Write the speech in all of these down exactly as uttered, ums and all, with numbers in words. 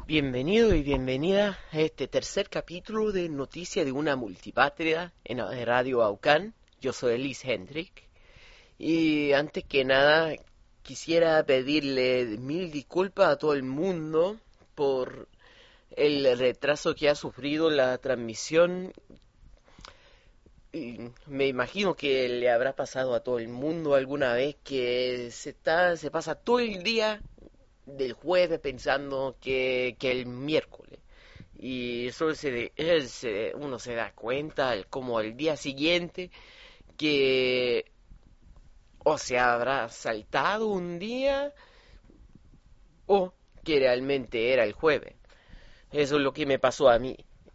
Bienvenido y bienvenida a este tercer capítulo de Noticia de una Multipatria en Radio Aucán. Yo soy Elise Hendrick y antes que nada quisiera pedirle mil disculpas a todo el mundo por el retraso que ha sufrido la transmisión. Y me imagino que le habrá pasado a todo el mundo alguna vez que se está se pasa todo el día del jueves pensando que, que el miércoles, y eso se, se, uno se da cuenta como al día siguiente que o se habrá saltado un día o que realmente era el jueves. Eso es lo que me pasó a mí.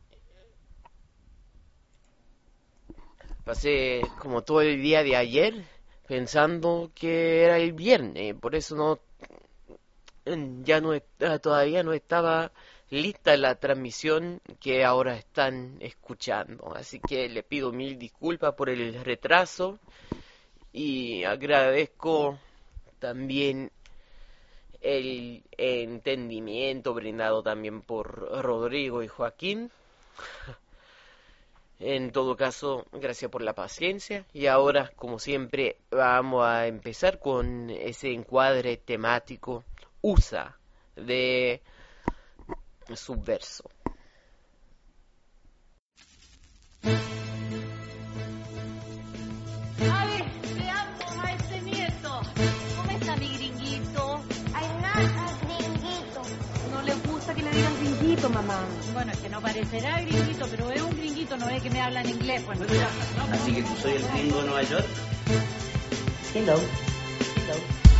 Pasé como todo el día de ayer pensando que era el viernes, por eso no ya no todavía no estaba lista la transmisión que ahora están escuchando, así que le pido mil disculpas por el retraso y agradezco también el entendimiento brindado también por Rodrigo y Joaquín. En todo caso, gracias por la paciencia y ahora, como siempre, vamos a empezar con ese encuadre temático U S A de Subverso. Ay, veamos a este nieto. ¿Cómo está mi gringuito? Ay, nada, gringuito. No le gusta que le digan gringuito, mamá. Bueno, es que no parecerá gringuito, pero es un gringuito, no es que me habla en inglés. Pues, ya. Así que tú soy el gringo de Nueva York. Hello. Hello.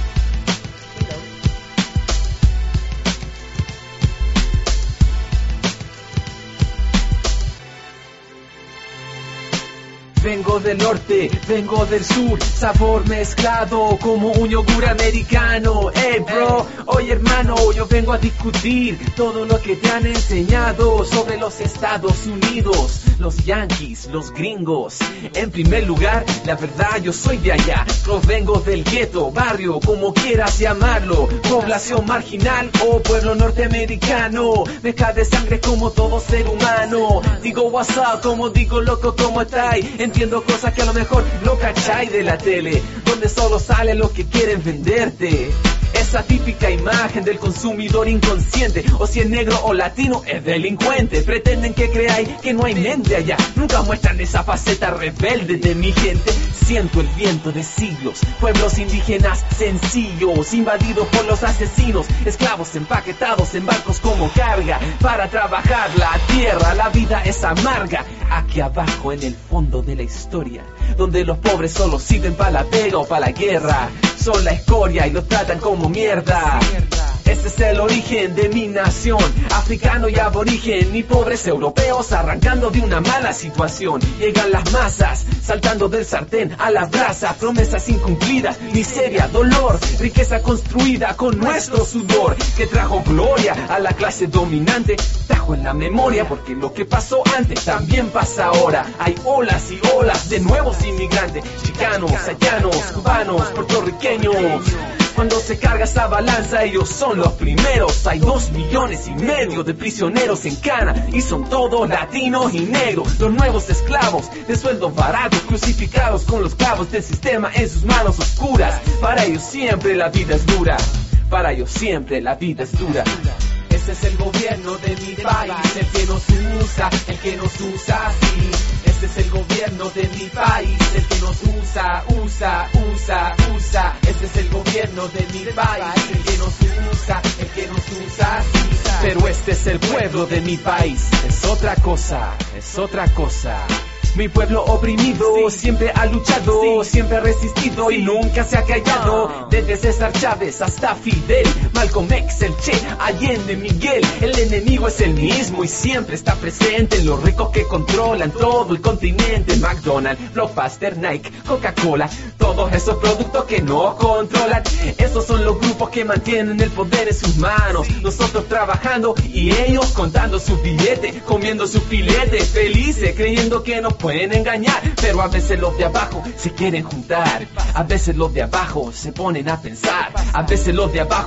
Vengo del norte, vengo del sur, sabor mezclado como un yogur americano. Hey bro, oye hermano, yo vengo a discutir todo lo que te han enseñado sobre los Estados Unidos, los yankees, los gringos. En primer lugar, la verdad yo soy de allá, provengo del gueto, barrio, como quieras llamarlo, población marginal o pueblo norteamericano, mezcla de sangre como todo ser humano. Digo what's up, como digo loco, ¿cómo estáis? Entiendo cosas que a lo mejor no cacháis de la tele, donde solo sale lo que quieren venderte. Esa típica imagen del consumidor inconsciente, o si es negro o latino es delincuente. Pretenden que creáis que no hay mente allá, nunca muestran esa faceta rebelde de mi gente. Siento el viento de siglos, pueblos indígenas sencillos, invadidos por los asesinos, esclavos empaquetados en barcos como carga, para trabajar la tierra. La vida es amarga, aquí abajo en el fondo de la historia, donde los pobres solo sirven para la pega o para la guerra, son la escoria y los tratan como mierda. Ese es el origen de mi nación, africano y aborigen, y pobres europeos arrancando de una mala situación. Llegan las masas, saltando del sartén a la brasa, promesas incumplidas, miseria, dolor, riqueza construida con nuestro sudor, que trajo gloria a la clase dominante, trajo en la memoria, porque lo que pasó antes también pasa ahora. Hay olas y olas de nuevos inmigrantes, chicanos, haitianos, cubanos, puertorriqueños. Cuando se carga esa balanza, ellos son los primeros. Hay dos millones y medio de prisioneros en cana, y son todos latinos y negros. Los nuevos esclavos de sueldos baratos, crucificados con los clavos del sistema en sus manos oscuras. Para ellos siempre la vida es dura, para ellos siempre la vida es dura. Ese es el gobierno de mi país, el que nos usa, el que nos usa así. Este es el gobierno de mi país, el que nos usa, usa, usa, usa. Este es el gobierno de mi país, el que nos usa, el que nos usa así. Pero este es el pueblo de mi país, es otra cosa, es otra cosa. Mi pueblo oprimido siempre ha luchado, siempre ha resistido y nunca se ha callado. Desde César Chávez hasta Fidel, Malcolm X, el Che, Allende, Miguel. El enemigo es el mismo y siempre está presente en los ricos que controlan todo el continente. McDonald's, Blockbuster, Nike, Coca-Cola, todos esos productos que no controlan. Esos son los grupos que mantienen el poder en sus manos. Nosotros trabajando y ellos contando sus billetes, comiendo sus filetes, felices, creyendo que nos pueden engañar. Pero a veces los de abajo se quieren juntar, a veces los de abajo se ponen a pensar, a veces los de abajo defienden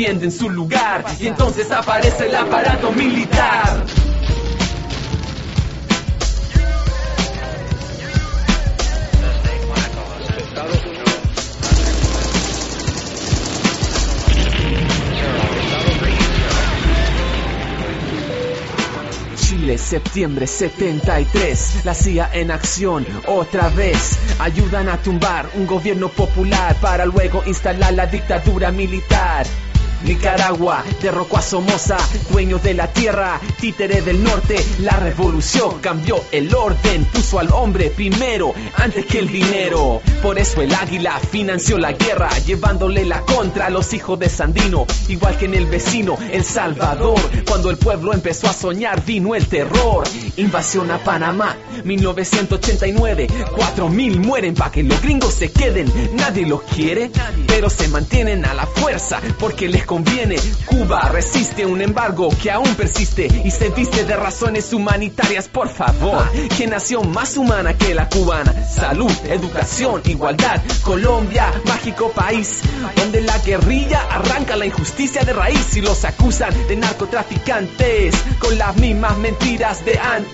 defienden su lugar y entonces aparece el aparato militar. Chile, septiembre setenta y tres, la C I A en acción otra vez. Ayudan a tumbar un gobierno popular para luego instalar la dictadura militar. Nicaragua derrocó a Somoza, dueño de la tierra, títere del norte. La revolución cambió el orden, puso al hombre primero antes que el dinero. Por eso el águila financió la guerra, llevándole la contra a los hijos de Sandino, igual que en el vecino El Salvador. Cuando el pueblo empezó a soñar vino el terror. Invasión a Panamá, mil novecientos ochenta y nueve. Cuatro mil mueren pa' que los gringos se queden. Nadie los quiere, pero se mantienen a la fuerza porque les conviene. Cuba resiste un embargo que aún persiste y se viste de razones humanitarias. Por favor, ¿qué nación más humana que la cubana? Salud, educación, igualdad. Colombia, mágico país donde la guerrilla arranca la injusticia de raíz y los acusan de narcotraficantes con las mismas mentiras de antes.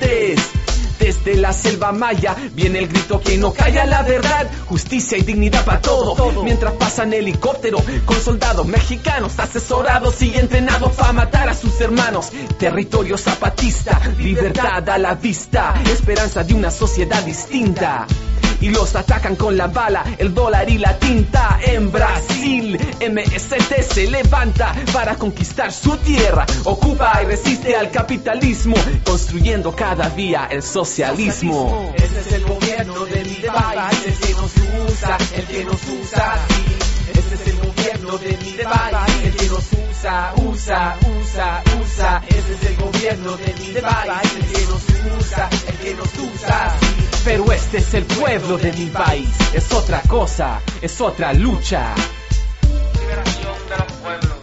Desde la selva maya viene el grito que no calla la verdad, justicia y dignidad para todo, todo. Mientras pasan helicóptero con soldados mexicanos asesorados y entrenados para matar a sus hermanos. Territorio zapatista, libertad a la vista, esperanza de una sociedad distinta. Y los atacan con la bala, el dólar y la tinta. En Brasil, M S T se levanta para conquistar su tierra. Ocupa y resiste al capitalismo, construyendo cada día el socialismo. Ese es el gobierno de mi país, el que nos usa, el que nos usa así. Ese es el gobierno de mi país, el que nos usa, usa, usa, usa. Ese es el gobierno de mi país, el que nos usa, el que nos usa así. Pero este es el pueblo de mi país, es otra cosa, es otra lucha. Liberación de los pueblos.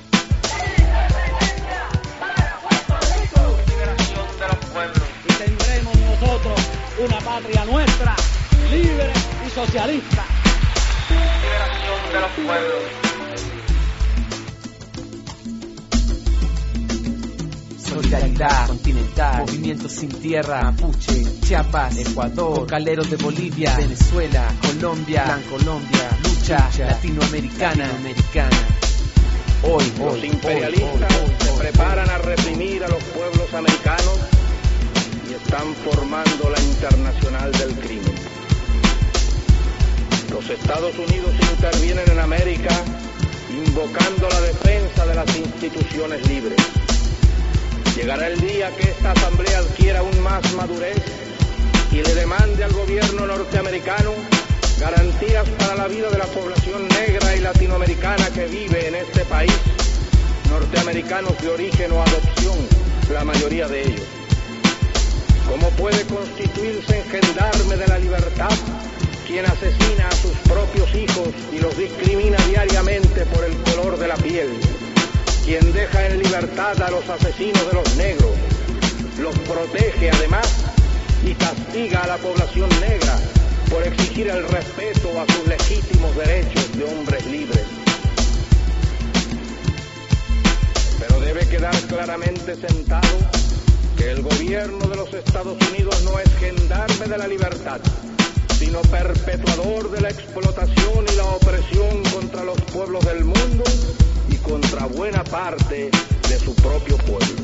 Liberación de los pueblos. Y tendremos nosotros una patria nuestra, libre y socialista. Liberación de los pueblos. Solidaridad continental, movimientos sin tierra, Mapuche, Chiapas, Ecuador, cocaleros de Bolivia, Venezuela, Colombia, Plan Colombia, lucha, lucha latinoamericana, latinoamericana. Hoy, los hoy, imperialistas hoy, hoy, hoy, se hoy, preparan a reprimir a los pueblos americanos y están formando la internacional del crimen. Los Estados Unidos intervienen en América invocando la defensa de las instituciones libres. Llegará el día que esta asamblea adquiera aún más madurez y le demande al gobierno norteamericano garantías para la vida de la población negra y latinoamericana que vive en este país, norteamericanos de origen o adopción, la mayoría de ellos. ¿Cómo puede constituirse en gendarme de la libertad quien asesina a sus propios hijos y los discrimina diariamente por el color de la piel? Quien deja en libertad a los asesinos de los negros, los protege además y castiga a la población negra por exigir el respeto a sus legítimos derechos de hombres libres. Pero debe quedar claramente sentado que el gobierno de los Estados Unidos no es gendarme de la libertad, sino perpetuador de la explotación y la opresión contra los pueblos del mundo y contra buena parte de su propio pueblo.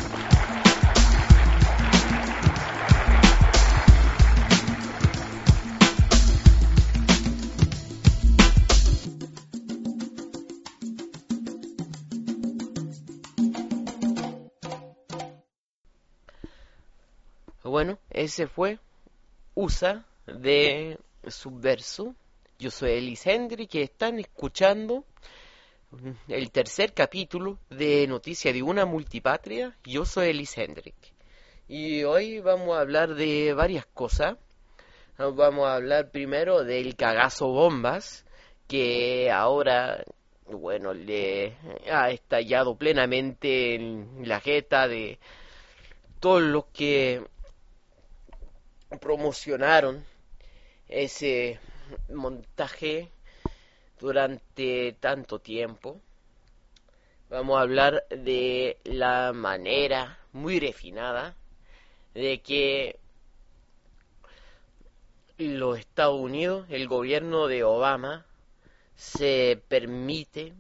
Bueno, ese fue U S A de Subverso. Yo soy Elis Hendrik y están escuchando el tercer capítulo de Noticia de una Multipatria. Yo soy Elis Hendrik y hoy vamos a hablar de varias cosas. Vamos a hablar primero del cagazo bombas que ahora, bueno, le ha estallado plenamente en la jeta de todos los que promocionaron ese montaje durante tanto tiempo. vamos a hablar de la manera muy refinada de que los Estados Unidos, el gobierno de Obama, se permite,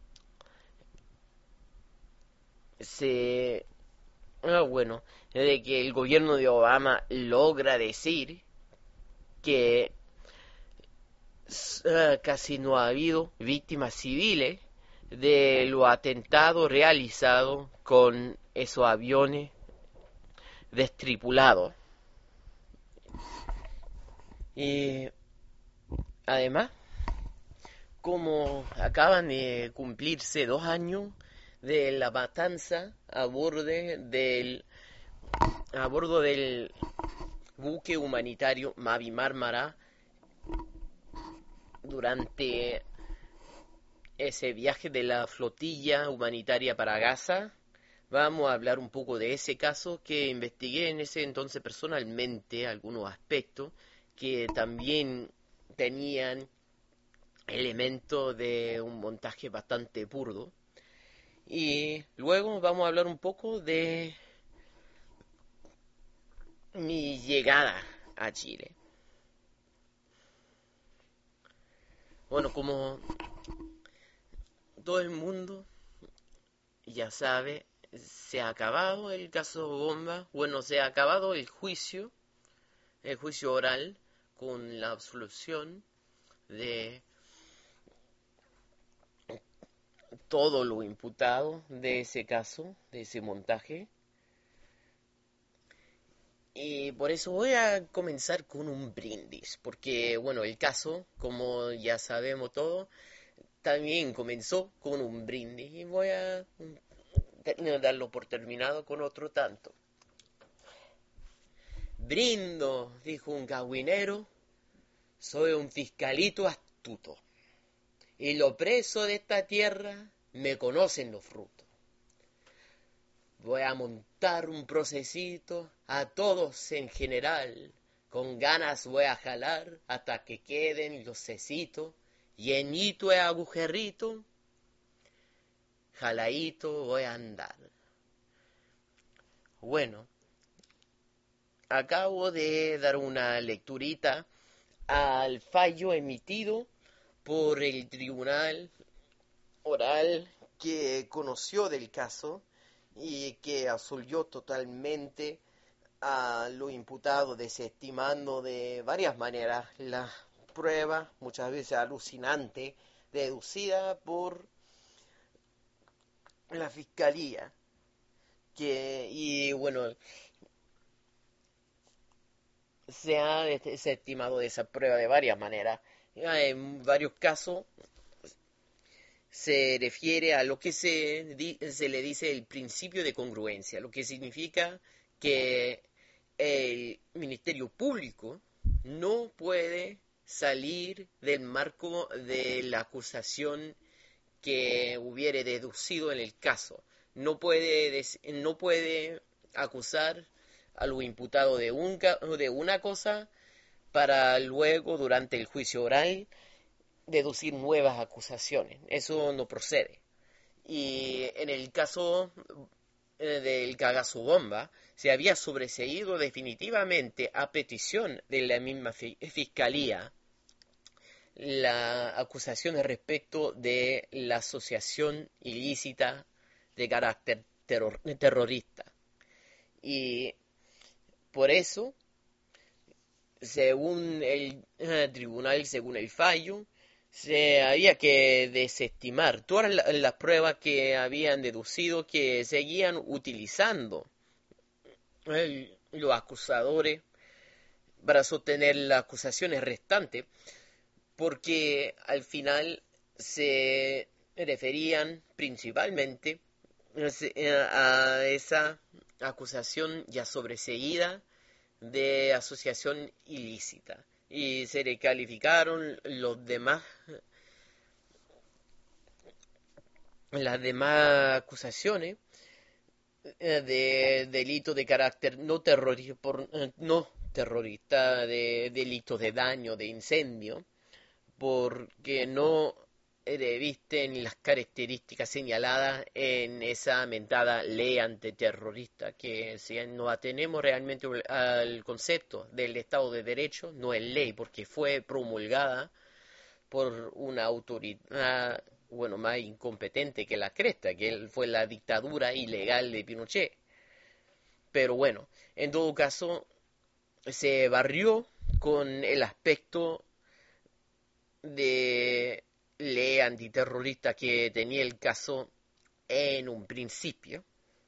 se, ah, bueno, de que el gobierno de Obama logra decir que uh, casi no ha habido víctimas civiles de los atentados realizados con esos aviones destripulados. Y además, como acaban de cumplirse dos años de la matanza a bordo del a bordo del buque humanitario Mavi Marmara durante ese viaje de la flotilla humanitaria para Gaza, vamos a hablar un poco de ese caso que investigué en ese entonces personalmente, algunos aspectos que también tenían elementos de un montaje bastante burdo. Y luego vamos a hablar un poco de mi llegada a Chile. Bueno, como todo el mundo ya sabe, se ha acabado el caso Bomba. Bueno, se ha acabado el juicio, el juicio oral con la absolución de todo lo imputado de ese caso, de ese montaje. Y por eso voy a comenzar con un brindis, porque bueno, el caso, como ya sabemos todo, también comenzó con un brindis y voy a darlo por terminado con otro tanto. Brindo, dijo un cagüinero, soy un fiscalito astuto, y los presos de esta tierra me conocen los frutos. Voy a montar un procesito a todos en general, con ganas voy a jalar hasta que queden los cecitos, llenito de agujerrito, jaladito voy a andar. Bueno, acabo de dar una lecturita al fallo emitido por el tribunal oral que conoció del caso y que absolvió totalmente a lo imputado, desestimando de varias maneras la prueba, muchas veces alucinante, deducida por la fiscalía. Que, y bueno, se ha desestimado de esa prueba de varias maneras. En varios casos se refiere a lo que se, di, se le dice el principio de congruencia, lo que significa que el Ministerio Público no puede salir del marco de la acusación que hubiere deducido en el caso. No puede, no puede acusar a lo imputado de, un, de una cosa para luego, durante el juicio oral, deducir nuevas acusaciones. Eso no procede. Y en el caso del cagazo Bomba, se había sobreseído definitivamente, a petición de la misma fiscalía, la acusación respecto de la asociación ilícita de carácter terror, terrorista. Y por eso, según el eh, tribunal, según el fallo, se había que desestimar todas las, las pruebas que habían deducido, que seguían utilizando el, los acusadores para sostener las acusaciones restantes, porque al final se referían principalmente a esa acusación ya sobreseída de asociación ilícita, y se le calificaron los demás las demás acusaciones de delitos de carácter no terrorista, por, no terrorista, de delitos de daño, de incendio, porque no revisten las características señaladas en esa mentada ley antiterrorista, que si nos atenemos realmente al concepto del Estado de Derecho, no es ley, porque fue promulgada por una autoridad, bueno, más incompetente que la cresta, que fue la dictadura ilegal de Pinochet. Pero bueno, en todo caso, se barrió con el aspecto de ley antiterrorista que tenía el caso en un principio.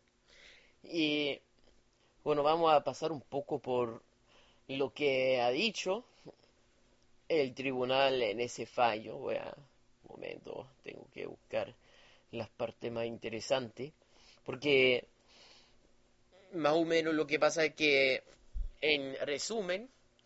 Y bueno, vamos a pasar un poco por lo que ha dicho el tribunal en ese fallo. Voy a un momento, tengo que buscar las partes más interesantes, porque más o menos lo que pasa es que, en resumen,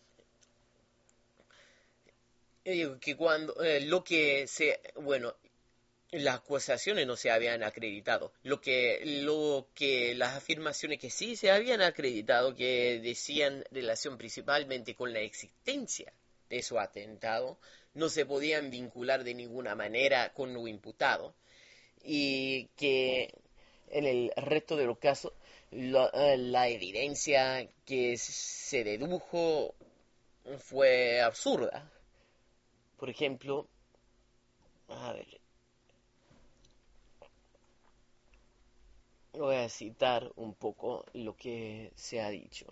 eh, que cuando eh, lo que se, bueno, las acusaciones no se habían acreditado, lo que, lo que las afirmaciones que sí se habían acreditado, que decían relación principalmente con la existencia de esos atentados, no se podían vincular de ninguna manera con lo imputado, y que en el resto de los casos la, la evidencia que se dedujo fue absurda. Por ejemplo, a ver, voy a citar un poco lo que se ha dicho.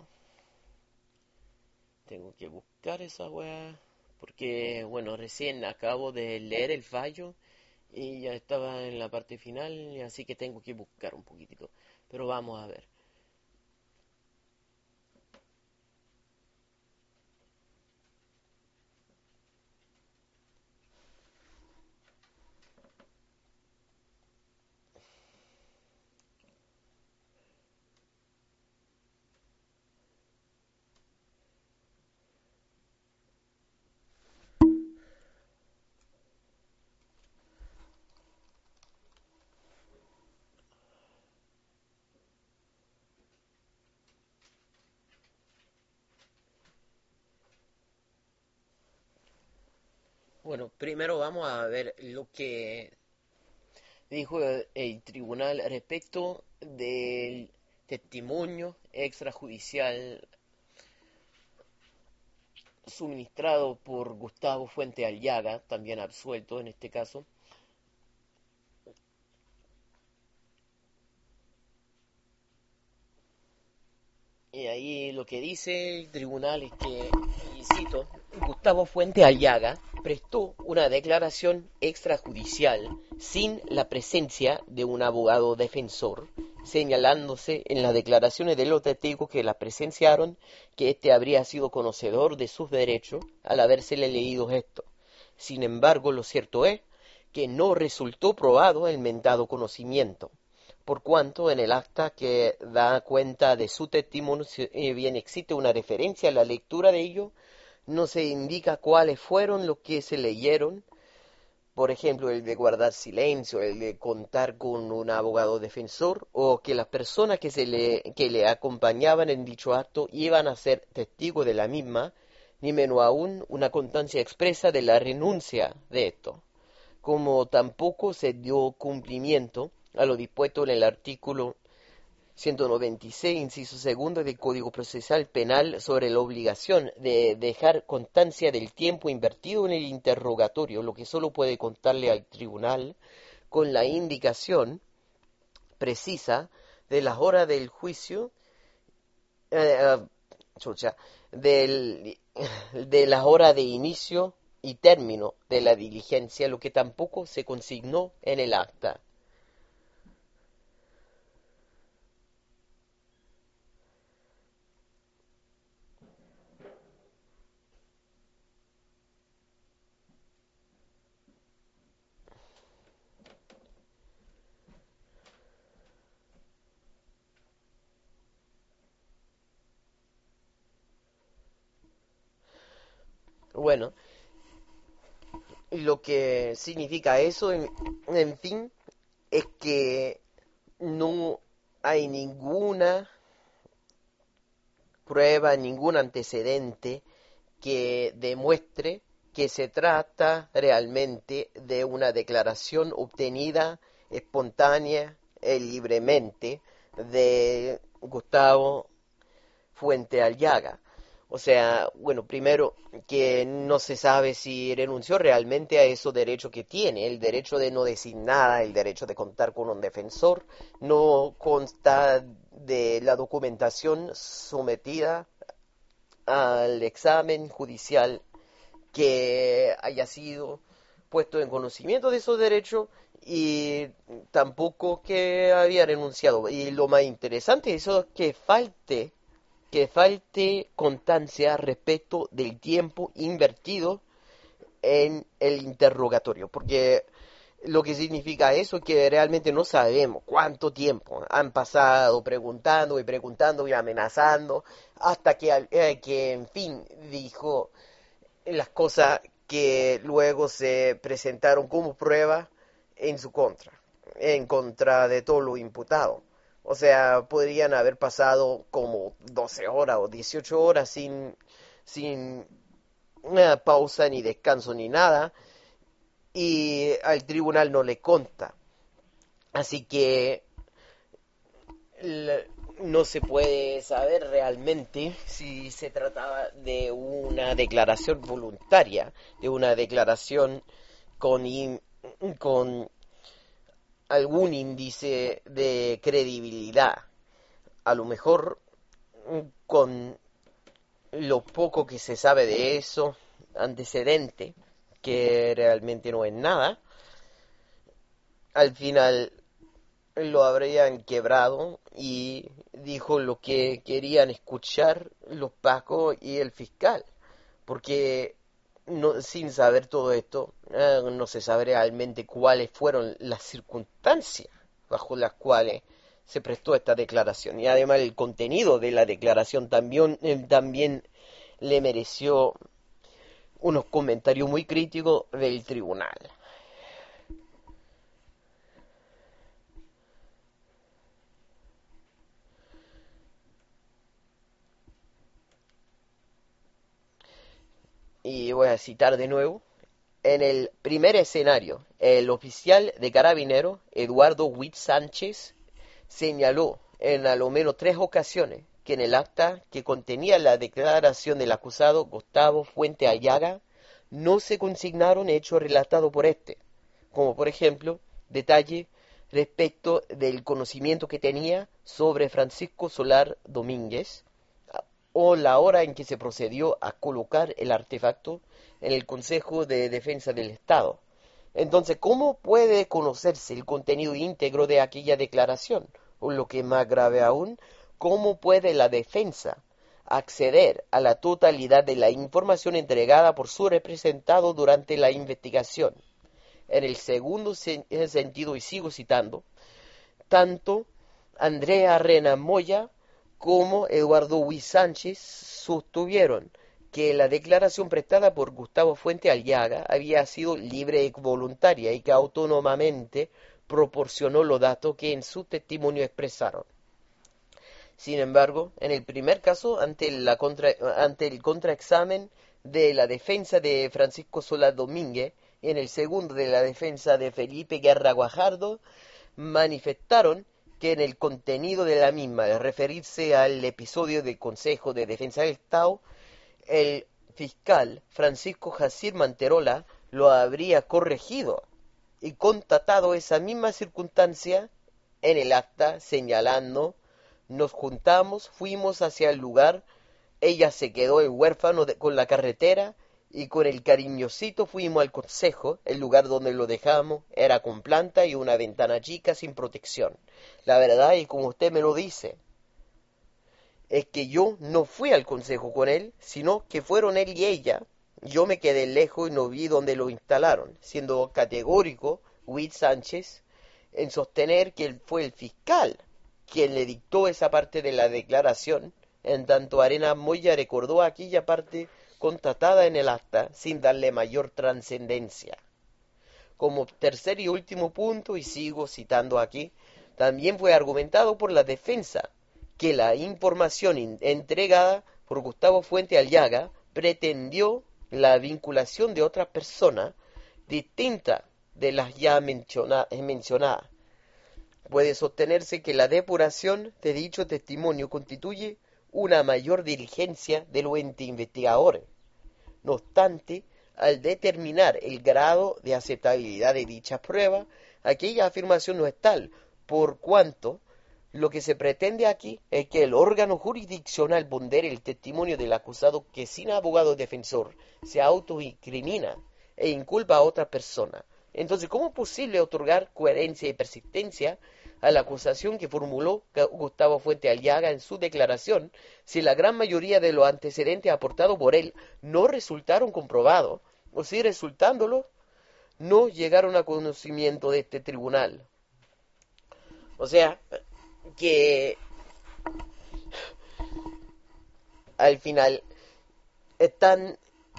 Tengo que buscar esa weá, porque, bueno, recién acabo de leer el fallo y ya estaba en la parte final, así que tengo que buscar un poquitito. Pero vamos a ver. Bueno, primero vamos a ver lo que dijo el, el tribunal respecto del testimonio extrajudicial suministrado por Gustavo Fuente Aliaga, también absuelto en este caso. Y ahí lo que dice el tribunal es que, y cito, Gustavo Fuente Aliaga prestó una declaración extrajudicial sin la presencia de un abogado defensor, señalándose en las declaraciones de los testigos que la presenciaron que éste habría sido conocedor de sus derechos al habérsele leído esto. Sin embargo, lo cierto es que no resultó probado el mentado conocimiento, por cuanto en el acta que da cuenta de su testimonio, si bien existe una referencia a la lectura de ello, no se indica cuáles fueron los que se leyeron, por ejemplo, el de guardar silencio, el de contar con un abogado defensor, o que las personas que, se le, que le acompañaban en dicho acto iban a ser testigos de la misma, ni menos aún una constancia expresa de la renuncia de esto, como tampoco se dio cumplimiento a lo dispuesto en el artículo ciento noventa y seis, inciso segundo del Código Procesal Penal sobre la obligación de dejar constancia del tiempo invertido en el interrogatorio, lo que solo puede contarle al tribunal con la indicación precisa de las horas del juicio, eh, uh, chucha, del, de las horas de inicio y término de la diligencia, lo que tampoco se consignó en el acta. Bueno, lo que significa eso, en, en fin, es que no hay ninguna prueba, ningún antecedente que demuestre que se trata realmente de una declaración obtenida espontánea y libremente de Gustavo Fuente Aliaga. O sea, bueno, primero que no se sabe si renunció realmente a esos derechos que tiene, el derecho de no decir nada, el derecho de contar con un defensor, no consta de la documentación sometida al examen judicial que haya sido puesto en conocimiento de esos derechos y tampoco que había renunciado. Y lo más interesante es eso, que falte que falte constancia respecto del tiempo invertido en el interrogatorio, porque lo que significa eso es que realmente no sabemos cuánto tiempo han pasado preguntando y preguntando y amenazando hasta que, eh, que en fin, dijo las cosas que luego se presentaron como prueba en su contra, en contra de todo lo imputado. O sea, podrían haber pasado como doce horas o dieciocho horas sin, sin una pausa, ni descanso, ni nada, y al tribunal no le consta. Así que no se puede saber realmente si se trataba de una declaración voluntaria, de una declaración con, in, con algún índice de credibilidad. A lo mejor, con lo poco que se sabe de eso, antecedente, que realmente no es nada, al final lo habrían quebrado y dijo lo que querían escuchar los pacos y el fiscal, porque no, sin saber todo esto, eh, no se sabe realmente cuáles fueron las circunstancias bajo las cuales se prestó esta declaración. Y además el contenido de la declaración también, eh, también le mereció unos comentarios muy críticos del tribunal. Y voy a citar de nuevo. En el primer escenario, el oficial de Carabineros, Eduardo Huit Sánchez, señaló en a lo menos tres ocasiones que en el acta que contenía la declaración del acusado Gustavo Fuente Aliaga no se consignaron hechos relatados por este, como por ejemplo, detalle respecto del conocimiento que tenía sobre Francisco Solar Domínguez, o la hora en que se procedió a colocar el artefacto en el Consejo de Defensa del Estado. Entonces, ¿cómo puede conocerse el contenido íntegro de aquella declaración? O lo que es más grave aún, ¿cómo puede la defensa acceder a la totalidad de la información entregada por su representado durante la investigación? En el segundo sentido, y sigo citando, tanto Andrea Rena Moya como Eduardo Huit Sánchez sostuvieron que la declaración prestada por Gustavo Fuente Aliaga había sido libre y voluntaria y que autónomamente proporcionó los datos que en su testimonio expresaron. Sin embargo, en el primer caso, ante, la contra, ante el contraexamen de la defensa de Francisco Solar Domínguez y en el segundo de la defensa de Felipe Guerra Guajardo, manifestaron que en el contenido de la misma, de referirse al episodio del Consejo de Defensa del Estado, el fiscal Francisco Jacir Manterola lo habría corregido y constatado esa misma circunstancia en el acta, señalando: nos juntamos, fuimos hacia el lugar, ella se quedó el huérfano de, con la carretera, y con el cariñosito fuimos al consejo. El lugar donde lo dejamos era con planta y una ventana chica sin protección. La verdad, y como usted me lo dice, es que yo no fui al consejo con él, sino que fueron él y ella. Yo me quedé lejos y no vi dónde lo instalaron, siendo categórico Huit Sánchez en sostener que él fue el fiscal quien le dictó esa parte de la declaración, en tanto Arena Moya recordó aquella parte constatada en el acta sin darle mayor trascendencia. Como tercer y último punto, y sigo citando aquí, también fue argumentado por la defensa que la información entregada por Gustavo Fuente Aliaga pretendió la vinculación de otra persona distinta de las ya menciona- mencionadas. Puede sostenerse que la depuración de dicho testimonio constituye una mayor diligencia de los entes investigadores. No obstante, al determinar el grado de aceptabilidad de dicha prueba, aquella afirmación no es tal, por cuanto lo que se pretende aquí es que el órgano jurisdiccional pondere el testimonio del acusado que sin abogado defensor se autoincrimina e inculpa a otra persona. Entonces, ¿cómo es posible otorgar coherencia y persistencia a la acusación que formuló Gustavo Fuente Aliaga en su declaración si la gran mayoría de los antecedentes aportados por él no resultaron comprobados, o si resultándolos no llegaron a conocimiento de este tribunal? O sea, que al final están,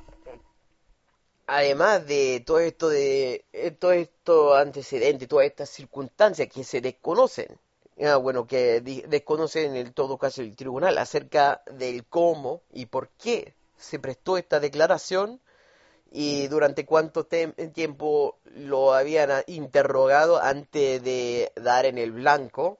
además de todo esto de todo estos antecedentes, todas estas circunstancias que se desconocen, ah, bueno, que di- desconocen en todo caso el tribunal acerca del cómo y por qué se prestó esta declaración y durante cuánto tem- tiempo lo habían ah, interrogado antes de dar en el blanco.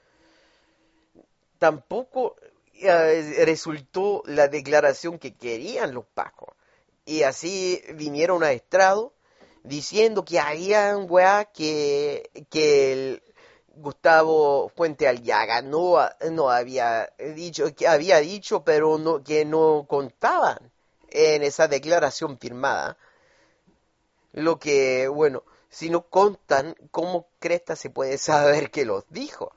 Tampoco eh, resultó la declaración que querían los pacos. Y así vinieron a estrado diciendo que había weá que, que el Gustavo Fuente Aliaga no, ha- no había dicho, que había dicho, pero no, que no contaban en esa declaración firmada. Lo que, bueno, si no contan, ¿cómo cresta se puede saber que los dijo?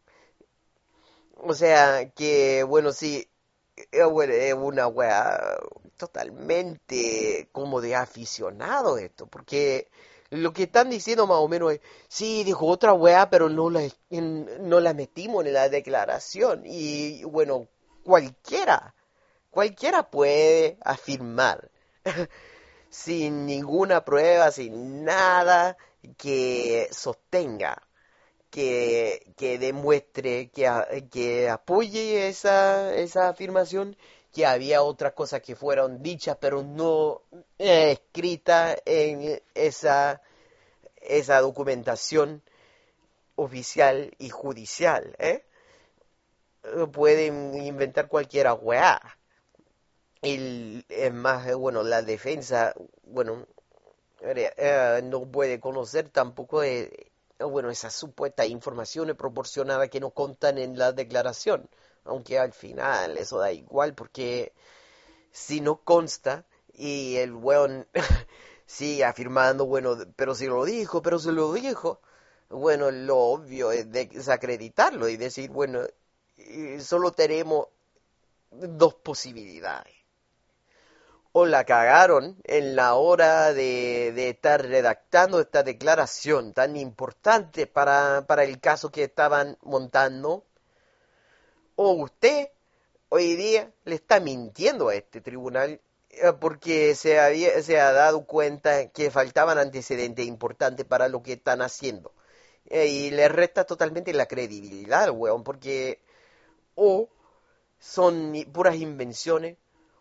O sea, que, bueno, sí, eh, bueno, es una weá totalmente como de aficionado esto, porque lo que están diciendo más o menos es, sí, dijo otra weá, pero no la, en- no la metimos en la declaración. Y, bueno, cualquiera, cualquiera puede afirmar, sin ninguna prueba, sin nada que sostenga que, que demuestre, que, a- que apoye esa, esa afirmación, que había otras cosas que fueron dichas, pero no eh, escritas en esa, esa documentación oficial y judicial, ¿eh? Eh, Pueden inventar cualquiera weá. Y es más, eh, bueno, la defensa, bueno, eh, eh, no puede conocer tampoco, eh, eh, bueno, esas supuestas informaciones proporcionadas que no contan en la declaración, aunque al final eso da igual porque si no consta y el weón sigue afirmando, bueno, pero si lo dijo, pero si lo dijo, bueno, lo obvio es desacreditarlo y decir, bueno, eh, solo tenemos dos posibilidades. O la cagaron en la hora de, de estar redactando esta declaración tan importante para, para el caso que estaban montando, o usted hoy día le está mintiendo a este tribunal eh, porque se, había, se ha dado cuenta que faltaban antecedentes importantes para lo que están haciendo. Eh, y le resta totalmente la credibilidad al weón, porque o son puras invenciones,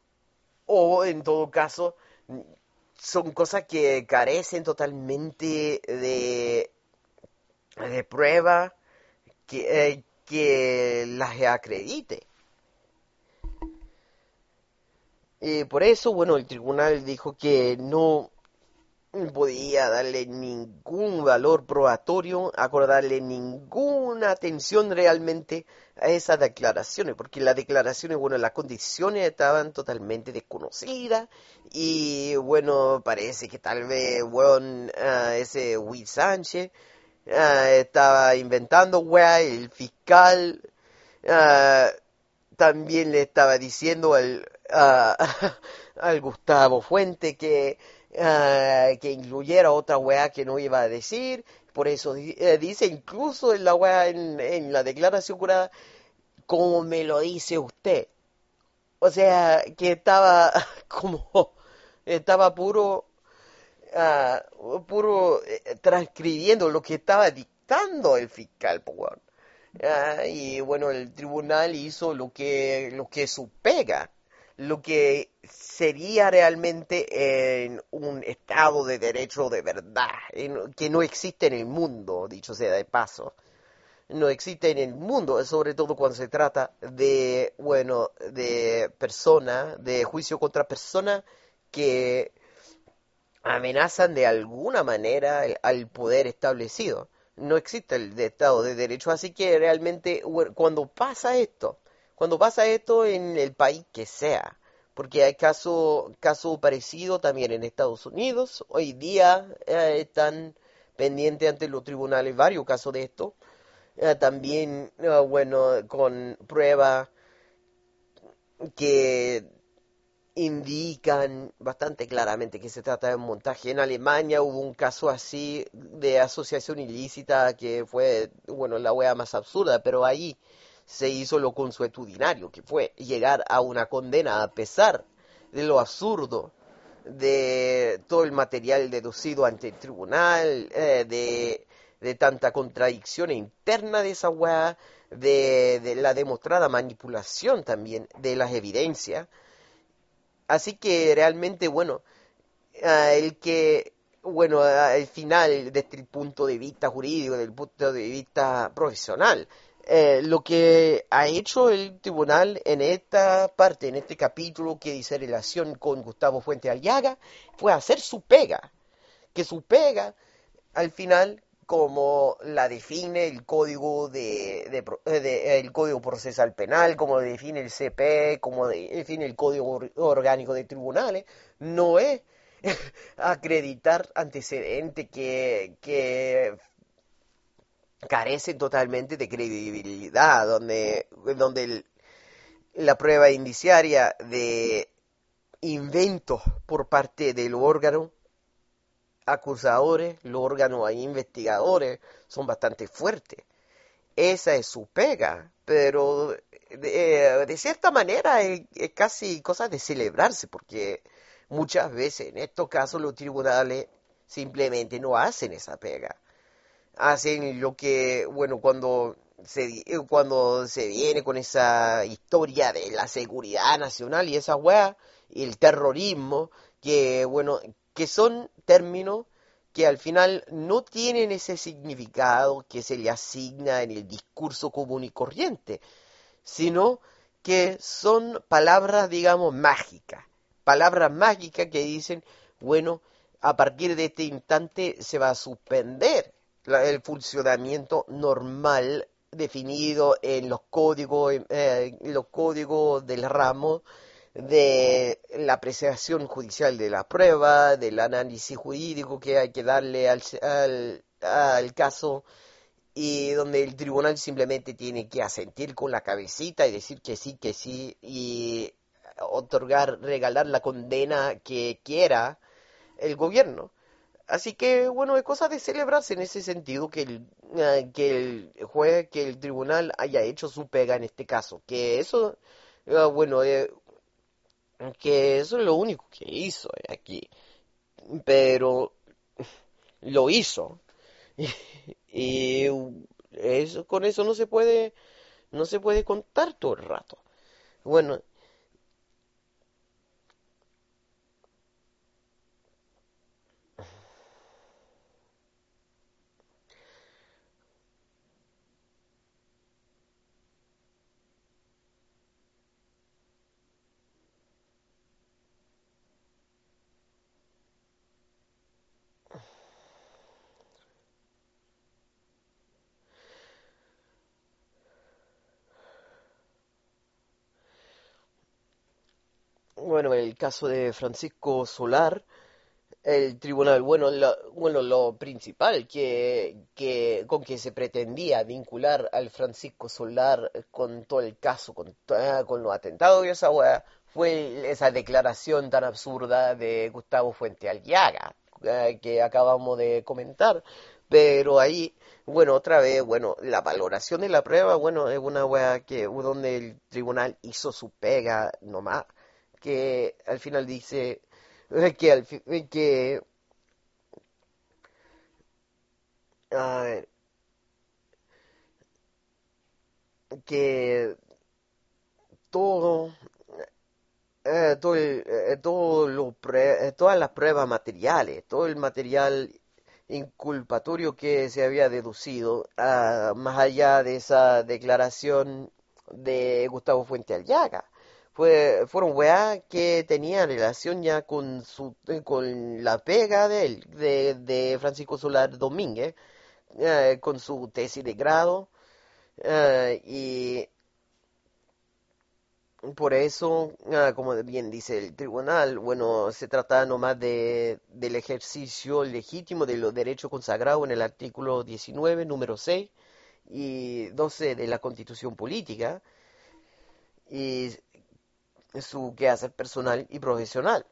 o en todo caso son cosas que carecen totalmente de, de prueba que, eh, que las acredite. Eh, por eso, bueno, el tribunal dijo que no podía darle ningún valor probatorio, acordarle ninguna atención realmente a esas declaraciones, porque las declaraciones, bueno, las condiciones estaban totalmente desconocidas y, bueno, parece que tal vez, bueno, ah, ese Will Sánchez ah, estaba inventando, weá, el fiscal ah, también le estaba diciendo al, a- al Gustavo Fuente que, ah, que incluyera otra weá que no iba a decir. Por eso di- eh, dice incluso en la weá, en, en la declaración jurada, como me lo dice usted. O sea, que estaba como, estaba puro, ah, puro eh, transcribiendo lo que estaba dictando el fiscal, po, weón. Ah, y bueno, el tribunal hizo lo que, lo que su pega, lo que sería realmente en un Estado de Derecho de verdad, en- que no existe en el mundo, dicho sea de paso. No existe en el mundo, sobre todo cuando se trata de, bueno, de personas, de juicio contra personas que amenazan de alguna manera el- al poder establecido. No existe el de Estado de Derecho, así que realmente bueno, cuando pasa esto, cuando pasa esto en el país que sea, porque hay caso, caso parecido también en Estados Unidos, hoy día eh, están pendientes ante los tribunales varios casos de esto, eh, también, eh, bueno, con pruebas que indican bastante claramente que se trata de un montaje. En Alemania hubo un caso así de asociación ilícita que fue, bueno, la wea más absurda, pero ahí se hizo lo consuetudinario, que fue llegar a una condena a pesar de lo absurdo de todo el material deducido ante el tribunal, eh, de, de tanta contradicción interna de esa wea, de, de la demostrada manipulación también de las evidencias. Así que realmente, bueno, ah, el que, bueno, ah, al final, desde el punto de vista jurídico, desde el punto de vista profesional, eh, lo que ha hecho el tribunal en esta parte, en este capítulo que dice relación con Gustavo Fuente Aliaga, fue hacer su pega, que su pega, al final, como la define el código de, de pro- eh, de- el código procesal penal, como define el C P, como de- define el código or- orgánico de tribunales, no es acreditar antecedentes que, que carecen totalmente de credibilidad, donde, donde el- la prueba indiciaria de inventos por parte del órgano acusadores, los órganos investigadores son bastante fuertes. Esa es su pega, pero de, de cierta manera es, es casi cosa de celebrarse, porque muchas veces en estos casos los tribunales simplemente no hacen esa pega. Hacen lo que, bueno, cuando se, di- cuando se viene con esa historia de la seguridad nacional y esa weá, y el terrorismo, que, bueno, que son términos que al final no tienen ese significado que se le asigna en el discurso común y corriente, sino que son palabras, digamos, mágicas, palabras mágicas que dicen, bueno, a partir de este instante se va a suspender la- el funcionamiento normal definido en los códigos, eh, en los códigos del ramo de la apreciación judicial de la prueba, del análisis jurídico que hay que darle al, al, al caso y donde el tribunal simplemente tiene que asentir con la cabecita y decir que sí, que sí, y otorgar, regalar la condena que quiera el gobierno. Así que, bueno, es cosa de celebrarse en ese sentido que el, eh, que el juez, que el tribunal haya hecho su pega en este caso. Que eso, eh, bueno, eh, que eso es lo único que hizo eh, aquí. Pero lo hizo. Y eso, con eso no se puede, no se puede contar todo el rato. Bueno, bueno, el caso de Francisco Solar, el tribunal, bueno, lo, bueno, lo principal que, que con que se pretendía vincular al Francisco Solar con todo el caso, con, to- ah, con los atentados y esa weá, fue esa declaración tan absurda de Gustavo Fuente Aliaga, eh, que acabamos de comentar. Pero ahí, bueno, otra vez, bueno, la valoración de la prueba, bueno, es una weá que donde el tribunal hizo su pega nomás, que al final dice eh, que, al fi- eh, que a ver, que todo eh, todo el- eh, todo lo pre- eh, todas las pruebas materiales, todo el material inculpatorio que se había deducido, ah, más allá de esa declaración de Gustavo Fuente Aliaga. Fue, fueron weas que tenían relación ya con su, eh, con la pega de él, de, de Francisco Solar Domínguez, eh, con su tesis de grado, eh, y por eso, ah, como bien dice el tribunal, bueno, se trata nomás de, del ejercicio legítimo de los derechos consagrados en el artículo diecinueve, número seis y doce de la Constitución Política, y su quehacer personal y profesional.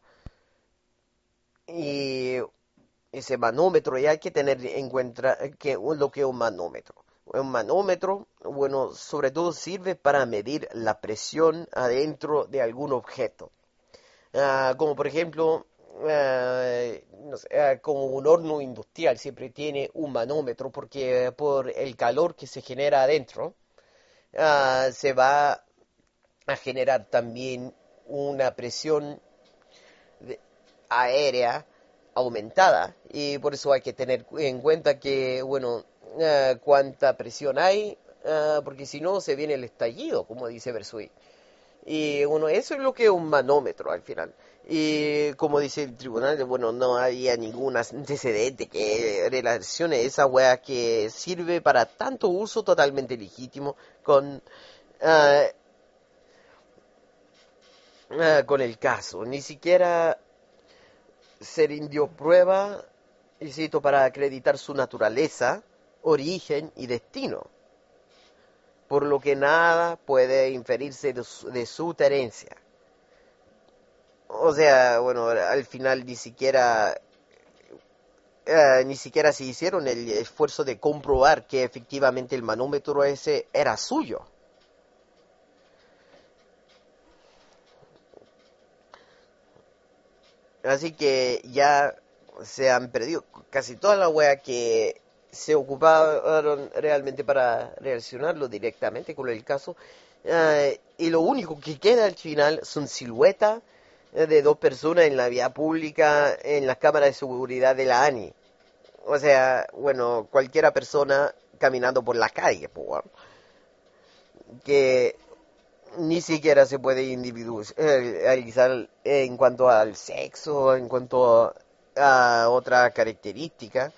Y ese manómetro, y hay que tener en cuenta que lo que es un manómetro. Un manómetro, bueno, sobre todo sirve para medir la presión adentro de algún objeto. Ah, como por ejemplo, ah, no sé, ah, como un horno industrial siempre tiene un manómetro porque por el calor que se genera adentro, ah, se va a generar también una presión de- aérea aumentada, y por eso hay que tener en cuenta que, bueno, eh, cuánta presión hay, eh, porque si no se viene el estallido, como dice Bersuit. Y bueno, eso es lo que es un manómetro al final. Y como dice el tribunal, bueno, no había ningún antecedente que relacione esa wea que sirve para tanto uso totalmente legítimo con, eh, eh, con el caso. Ni siquiera se rindió prueba, y cito, para acreditar su naturaleza, origen y destino, por lo que nada puede inferirse de su, de su tenencia. O sea, bueno, al final ni siquiera eh, ni siquiera se hicieron el esfuerzo de comprobar que efectivamente el manómetro ese era suyo. Así que ya se han perdido casi toda la wea que se ocuparon realmente para relacionarlo directamente con el caso. Eh, y lo único que queda al final son siluetas eh, de dos personas en la vía pública, en las cámaras de seguridad de la ANI. O sea, bueno, cualquiera persona caminando por la calle, pues, weón, que ni siquiera se puede individualizar en cuanto al sexo, en cuanto a otra característica.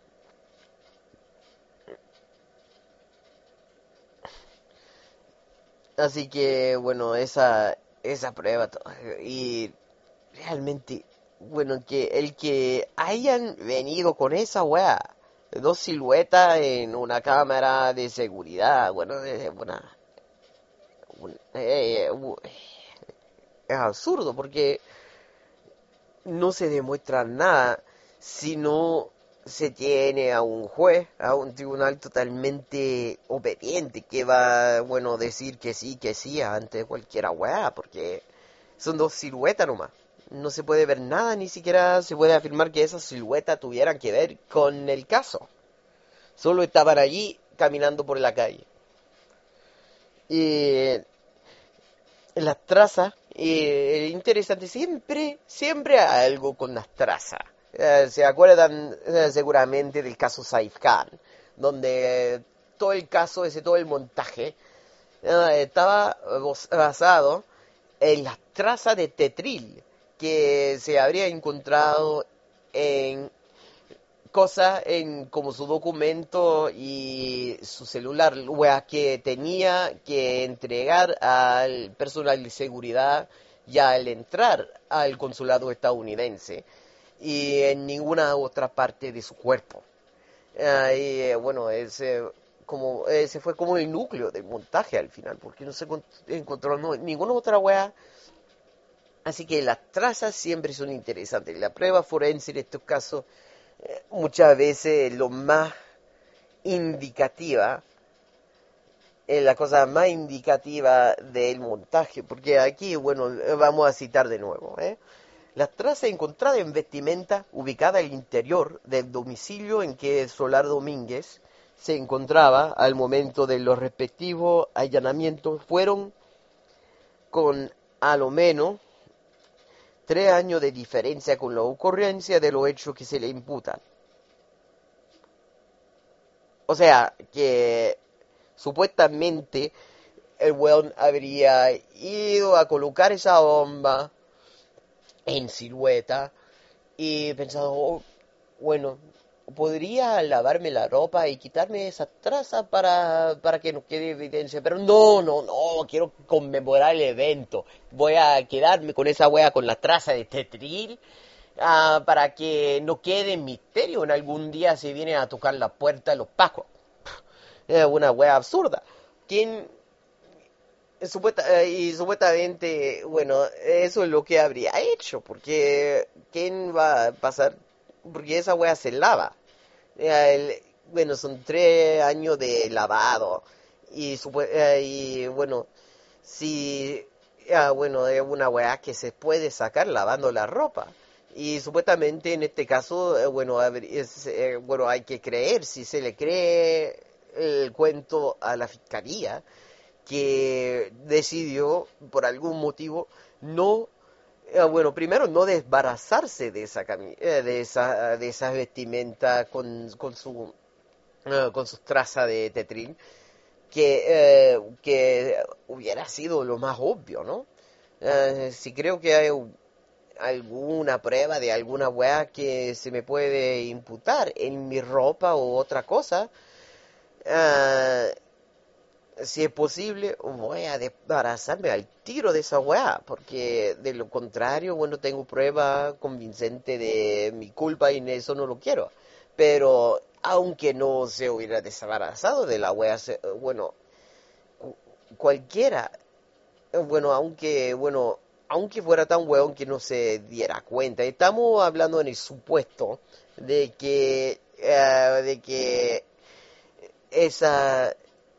Así que, bueno, esa, esa prueba, to- y realmente, bueno, que el que hayan venido con esa weá, dos siluetas en una cámara de seguridad, bueno, es una, un- eh, u- es absurdo porque no se demuestra nada si no se tiene a un juez, a un tribunal totalmente obediente que va, bueno, decir que sí, que sí ante cualquier weá, porque son dos siluetas nomás. No se puede ver nada, ni siquiera se puede afirmar que esas siluetas tuvieran que ver con el caso. Solo estaban allí caminando por la calle. Y las trazas, eh, interesante, siempre, siempre hay algo con las trazas. Eh, se acuerdan eh, seguramente del caso Saif Khan, donde eh, todo el caso, ese todo el montaje, eh, estaba basado en las trazas de Tetril que se habría encontrado en cosas en como su documento y su celular, weas que tenía que entregar al personal de seguridad ya al entrar al consulado estadounidense, y en ninguna otra parte de su cuerpo. Ah, y eh, bueno, ese como ese fue como el núcleo del montaje al final, porque no se encont- encontró no, ninguna otra wea. Así que las trazas siempre son interesantes. La prueba forense en estos casos eh, muchas veces lo más indicativa, es la cosa más indicativa del montaje, porque aquí, bueno, vamos a citar de nuevo, ¿eh? Las trazas encontradas en vestimenta ubicada al interior del domicilio en que Solar Domínguez se encontraba al momento de los respectivos allanamientos fueron con a lo menos tres años de diferencia con la ocurrencia de los hechos que se le imputan. O sea, que supuestamente el weón habría ido a colocar esa bomba en silueta y pensado, oh, bueno, podría lavarme la ropa y quitarme esa traza para, para que no quede evidencia, pero no, no, no, quiero conmemorar el evento, voy a quedarme con esa wea con la traza de tetril uh, para que no quede misterio en algún día si vienen a tocar la puerta de los pacos. Es una wea absurda. ¿Quién? Supuesta, y supuestamente, bueno, eso es lo que habría hecho, porque ¿quién va a pasar? Porque esa wea se lava. El, bueno, son tres años de lavado. Y, y bueno, si, ah, bueno, es una wea que se puede sacar lavando la ropa. Y supuestamente en este caso, bueno, es, eh, bueno, hay que creer, si se le cree el cuento a la fiscalía, que decidió, por algún motivo, no, eh, bueno, primero no desbarazarse de esa cami eh, de esa de esa vestimenta con, con su eh, con sus trazas de tetril, que eh, que hubiera sido lo más obvio, ¿no? Eh, si creo que hay alguna prueba de alguna weá que se me puede imputar en mi ropa o otra cosa, uh, si es posible, voy a desbarazarme al tiro de esa weá, porque de lo contrario, bueno, tengo prueba convincente de mi culpa y eso no lo quiero. Pero aunque no se hubiera desbarazado de la weá, se, bueno, cualquiera, bueno, aunque, bueno, aunque fuera tan weón que no se diera cuenta, estamos hablando en el supuesto de que, uh, de que esa...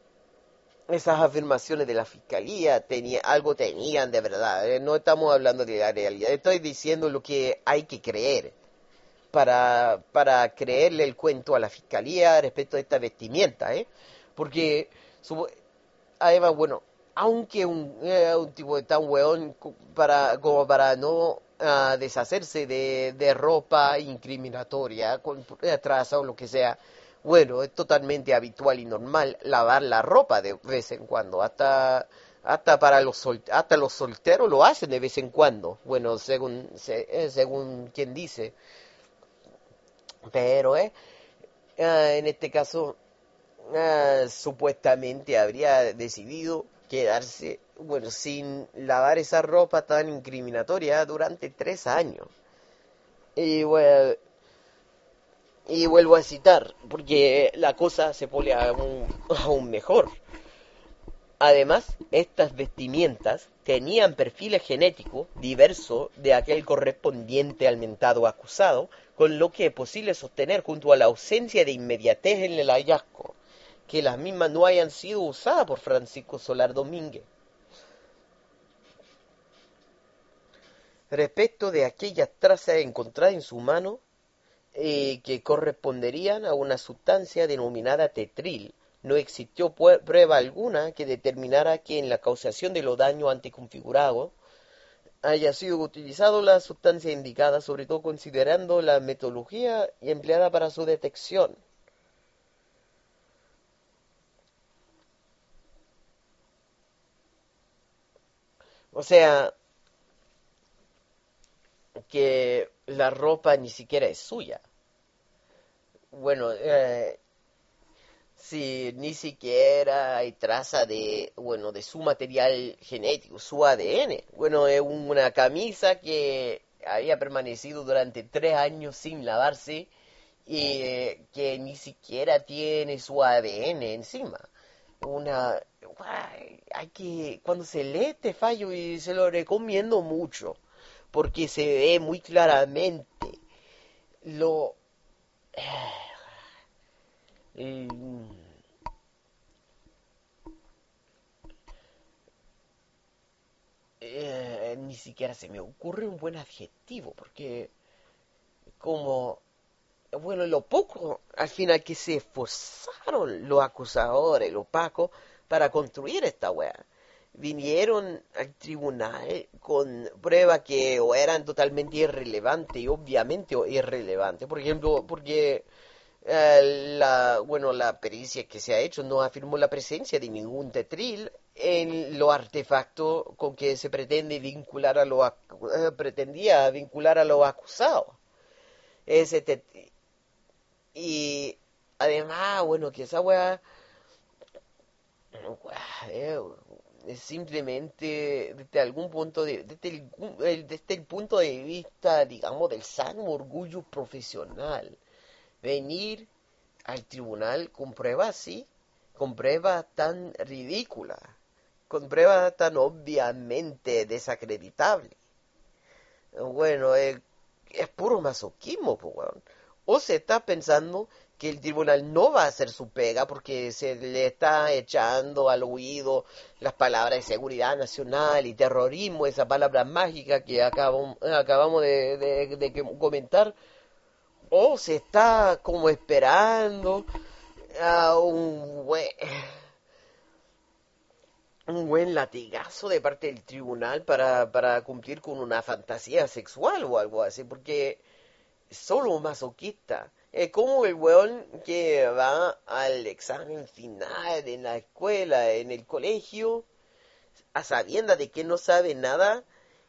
esas afirmaciones de la fiscalía tenía, algo tenían de verdad. ¿eh? No estamos hablando de la realidad. Estoy diciendo lo que hay que creer para, para creerle el cuento a la fiscalía respecto a esta vestimenta. ¿eh? Porque, además, bueno, aunque un, eh, un tipo tan weón para, como para no uh, deshacerse de, de ropa incriminatoria, con traza o lo que sea, bueno, es totalmente habitual y normal lavar la ropa de vez en cuando, hasta hasta para los sol, hasta los solteros lo hacen de vez en cuando, bueno, según se, eh, según quien dice, pero eh, uh, en este caso uh, supuestamente habría decidido quedarse, bueno, sin lavar esa ropa tan incriminatoria durante tres años. Y bueno, y vuelvo a citar, porque la cosa se pone aún, aún mejor. Además, estas vestimentas tenían perfiles genéticos diversos de aquel correspondiente al mentado acusado, con lo que es posible sostener, junto a la ausencia de inmediatez en el hallazgo, que las mismas no hayan sido usadas por Francisco Solar Domínguez. Respecto de aquellas trazas encontradas en su mano, eh, que corresponderían a una sustancia denominada tetril, no existió prueba alguna que determinara que en la causación de los daños anteconfigurados haya sido utilizada la sustancia indicada, sobre todo considerando la metodología empleada para su detección. O sea, que la ropa ni siquiera es suya. Bueno, eh, si ni siquiera hay traza de, bueno, de su material genético, su A D N. Bueno, es una camisa que había permanecido durante tres años sin lavarse y eh, que ni siquiera tiene su A D N encima. Una, hay que, cuando se lee este fallo, y se lo recomiendo mucho, porque se ve muy claramente lo eh, eh, ni siquiera se me ocurre un buen adjetivo, porque como, bueno, lo poco al final que se esforzaron los acusadores, los pacos, para construir esta weá. vinieron al tribunal con pruebas que o eran totalmente irrelevantes y obviamente irrelevantes. Por ejemplo, porque eh, la, bueno, la pericia que se ha hecho no afirmó la presencia de ningún tetril en los artefactos con que se pretende vincular a los eh, pretendía vincular a los acusados. Ese tet- y además, bueno, que esa weá eh, es simplemente desde algún punto de desde el, el- desde el punto de vista, digamos, del sano orgullo profesional, venir al tribunal con pruebas así, con pruebas tan ridículas, con pruebas tan obviamente desacreditables. Bueno, eh, es puro masoquismo, pues, weón. O se está pensando que el tribunal no va a hacer su pega porque se le está echando al oído las palabras de seguridad nacional y terrorismo, esa palabra mágica que acabamos, acabamos de, de- de que- comentar, o se está como esperando a un buen, un buen latigazo de parte del tribunal para, para cumplir con una fantasía sexual o algo así, porque es solo un masoquista. Es como el weón que va al examen final en la escuela, en el colegio, a sabiendas de que no sabe nada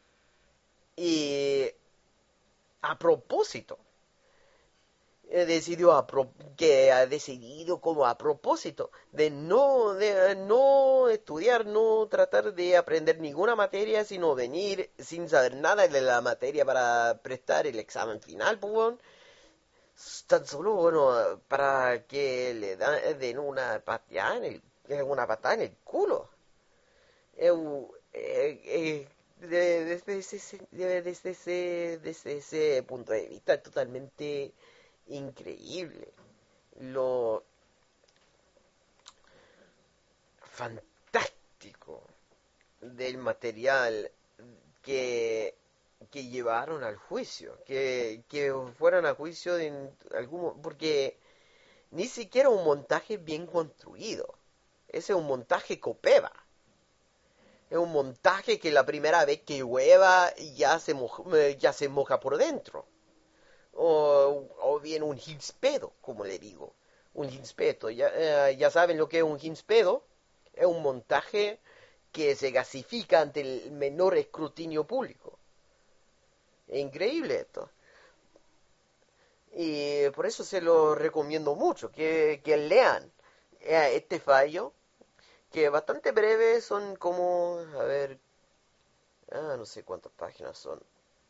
y a propósito. eh, decidió a pro- que ha decidido como a propósito de no de no estudiar, no tratar de aprender ninguna materia, sino venir sin saber nada de la materia para prestar el examen final, pues, weón. Tan solo, bueno, para que le da- den una patada en el, eh, una patada en el culo. Eh, u- eh, eh, de- desde ese, de- desde ese, desde ese punto de vista es totalmente increíble lo fantástico del material que, que llevaron al juicio, que, que fueran a juicio en algún, porque ni siquiera un montaje bien construido, ese es un montaje copeva. Es un montaje que la primera vez que llueva ya se moja, eh, ya se moja por dentro. O, o bien un hinspedo, como le digo. Un hinspedo. Ya, eh, ya saben lo que es un hinspedo. Es un montaje que se gasifica ante el menor escrutinio público. Es increíble esto. Y por eso se lo recomiendo mucho, que, que lean eh, este fallo, que es bastante breve, son como, a ver, ah, no sé cuántas páginas son.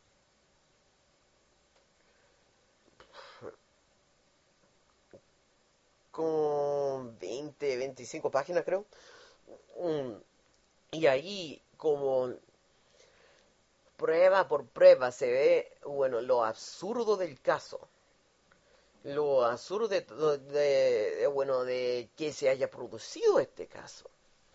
Como veinte, veinticinco páginas, creo. Mm, y ahí, como prueba por prueba, se ve, bueno, lo absurdo del caso. Lo absurdo de, de, de, bueno, de que se haya producido este caso.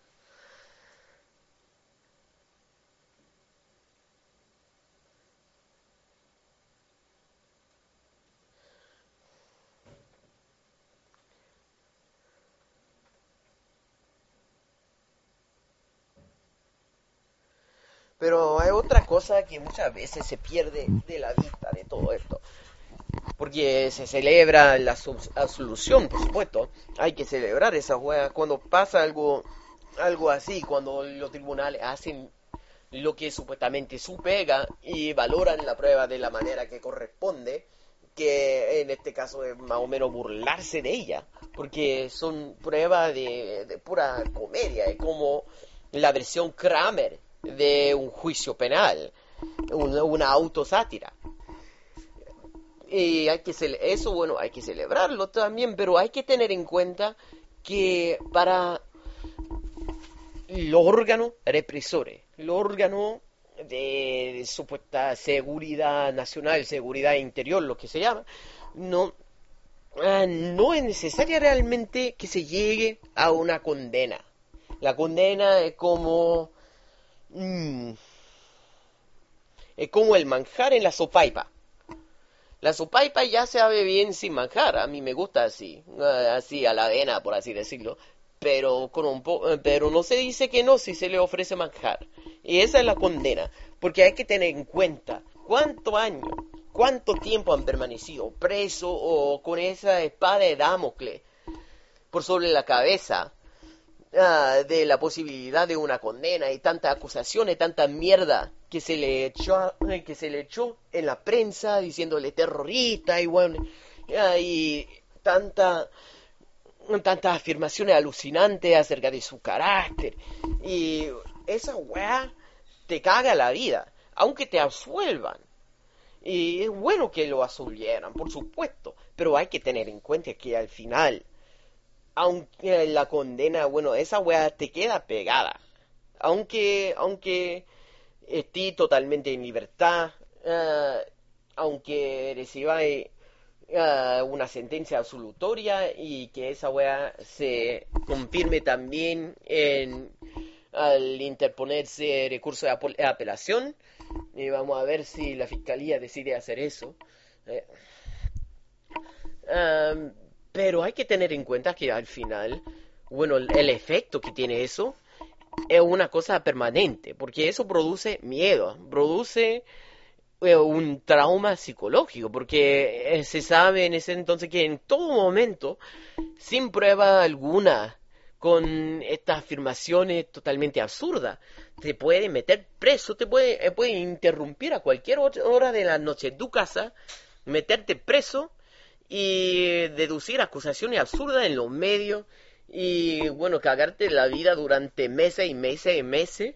Pero hay otra cosa que muchas veces se pierde de la vista de todo esto. Porque se celebra la sub- absolución, por supuesto. Hay que celebrar esa hueá. Cuando pasa algo, algo así, cuando los tribunales hacen lo que supuestamente su pega y valoran la prueba de la manera que corresponde, que en este caso es más o menos burlarse de ella, porque son pruebas de, de pura comedia, es como la versión Kramer de un juicio penal, una, una autosátira. Y hay que cele- eso, bueno, hay que celebrarlo también, pero hay que tener en cuenta que para los órganos represores, los órganos de, de supuesta seguridad nacional, seguridad interior, lo que se llama, no, ah, no es necesaria realmente que se llegue a una condena. La condena es como mm, es como el manjar en la sopaipa. La sopaipa ya se sabe bien sin manjar, a mí me gusta así, ah, así a la avena, por así decirlo. pero con un po pero no se dice que no si se le ofrece manjar. Y esa es la condena, porque hay que tener en cuenta cuántos años, cuánto tiempo han permanecido presos o con esa espada de Damocles por sobre la cabeza, uh, de la posibilidad de una condena y tantas acusaciones, tanta mierda que se le echó, que se le echó en la prensa diciéndole terrorista y bueno, uh, y tanta tantas afirmaciones alucinantes acerca de su carácter, y esa weá te caga la vida, aunque te absuelvan. Y es bueno que lo absolvieran, por supuesto, pero hay que tener en cuenta que al final, aunque la condena, bueno, esa weá te queda pegada, aunque aunque esté totalmente en libertad, uh, aunque reciba Uh, una sentencia absolutoria y que esa weá se confirme también en, al interponerse recurso de apel apelación, y vamos a ver si la fiscalía decide hacer eso. Eh, um, pero hay que tener en cuenta que al final, bueno, el, el efecto que tiene eso es una cosa permanente, porque eso produce miedo, produce un trauma psicológico, porque se sabe en ese entonces que en todo momento, sin prueba alguna, con estas afirmaciones totalmente absurdas, te puede meter preso, te puede, puede interrumpir a cualquier hora de la noche en tu casa, meterte preso y deducir acusaciones absurdas en los medios y bueno, cagarte la vida durante meses y meses y meses.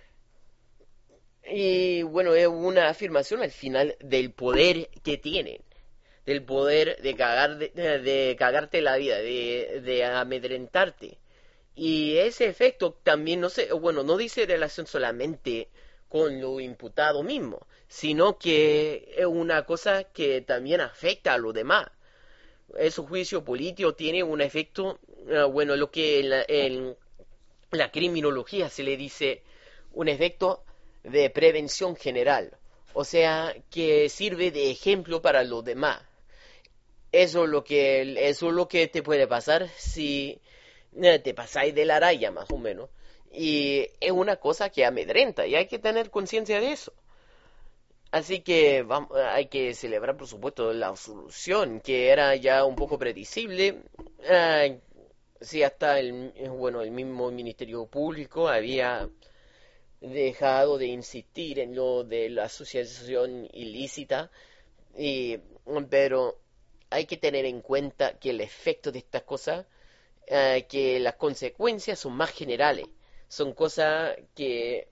Y bueno, es una afirmación al final del poder que tienen, del poder de cagar de, de cagarte la vida, de, de amedrentarte. Y ese efecto también no se, bueno, no dice relación solamente con lo imputado mismo, sino que es una cosa que también afecta a los demás. Ese juicio político tiene un efecto, uh, bueno, lo que en la, en la criminología se le dice un efecto de prevención general, o sea, que sirve de ejemplo para los demás. Eso es lo que, eso es lo que te puede pasar si te pasáis de la raya, más o menos. Y es una cosa que amedrenta y hay que tener conciencia de eso. Así que vamos, hay que celebrar, por supuesto, la absolución, que era ya un poco predecible. Eh, si hasta el, bueno, el mismo Ministerio Público había dejado de insistir en lo de la asociación ilícita, y, pero hay que tener en cuenta que el efecto de estas cosas, eh, que las consecuencias son más generales, son cosas que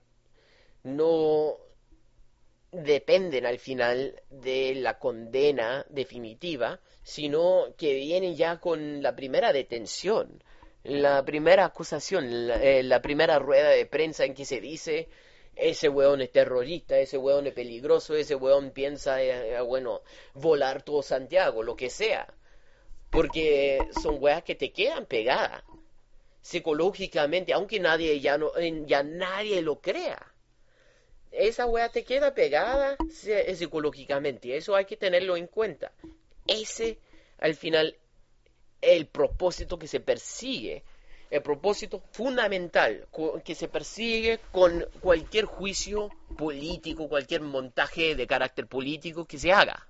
no dependen al final de la condena definitiva, sino que vienen ya con la primera detención, la primera acusación, la, eh, la primera rueda de prensa en que se dice ese weón es terrorista, ese weón es peligroso, ese weón piensa, eh, eh, bueno, volar todo Santiago, lo que sea. Porque son weas que te quedan pegadas psicológicamente, aunque nadie ya, no, ya nadie lo crea. Esa wea te queda pegada psicológicamente, y eso hay que tenerlo en cuenta. Ese, al final, el propósito que se persigue, el propósito fundamental que se persigue con cualquier juicio político, cualquier montaje de carácter político que se haga.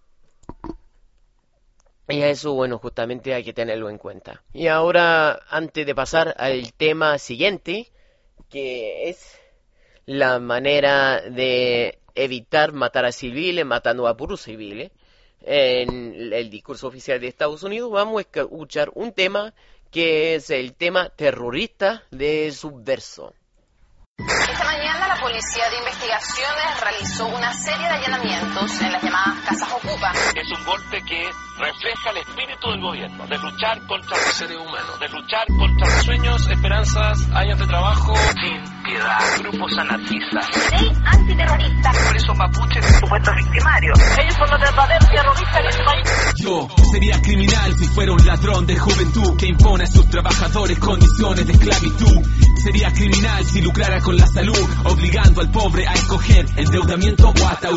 Y a eso, bueno, justamente hay que tenerlo en cuenta. Y ahora, antes de pasar al tema siguiente, que es la manera de evitar matar a civiles, matando a puros civiles, en el discurso oficial de Estados Unidos, vamos a escuchar un tema que es el tema terrorista de Subverso. Esta mañana la Policía de Investigaciones realizó una serie de allanamientos en las llamadas Casas Ocupa. Es un golpe que refleja el espíritu del gobierno, de luchar contra los seres humanos, de luchar contra los sueños, esperanzas, años de trabajo, sin piedad, grupos anarquistas, ley antiterrorista, presos mapuches, supuestos victimarios. Ellos son los verdaderos terroristas en este país. Yo sería criminal si fuera un ladrón de juventud que impone a sus trabajadores condiciones de esclavitud. Sería criminal si lucrara con la salud, obligando al pobre a escoger endeudamiento o ataúd.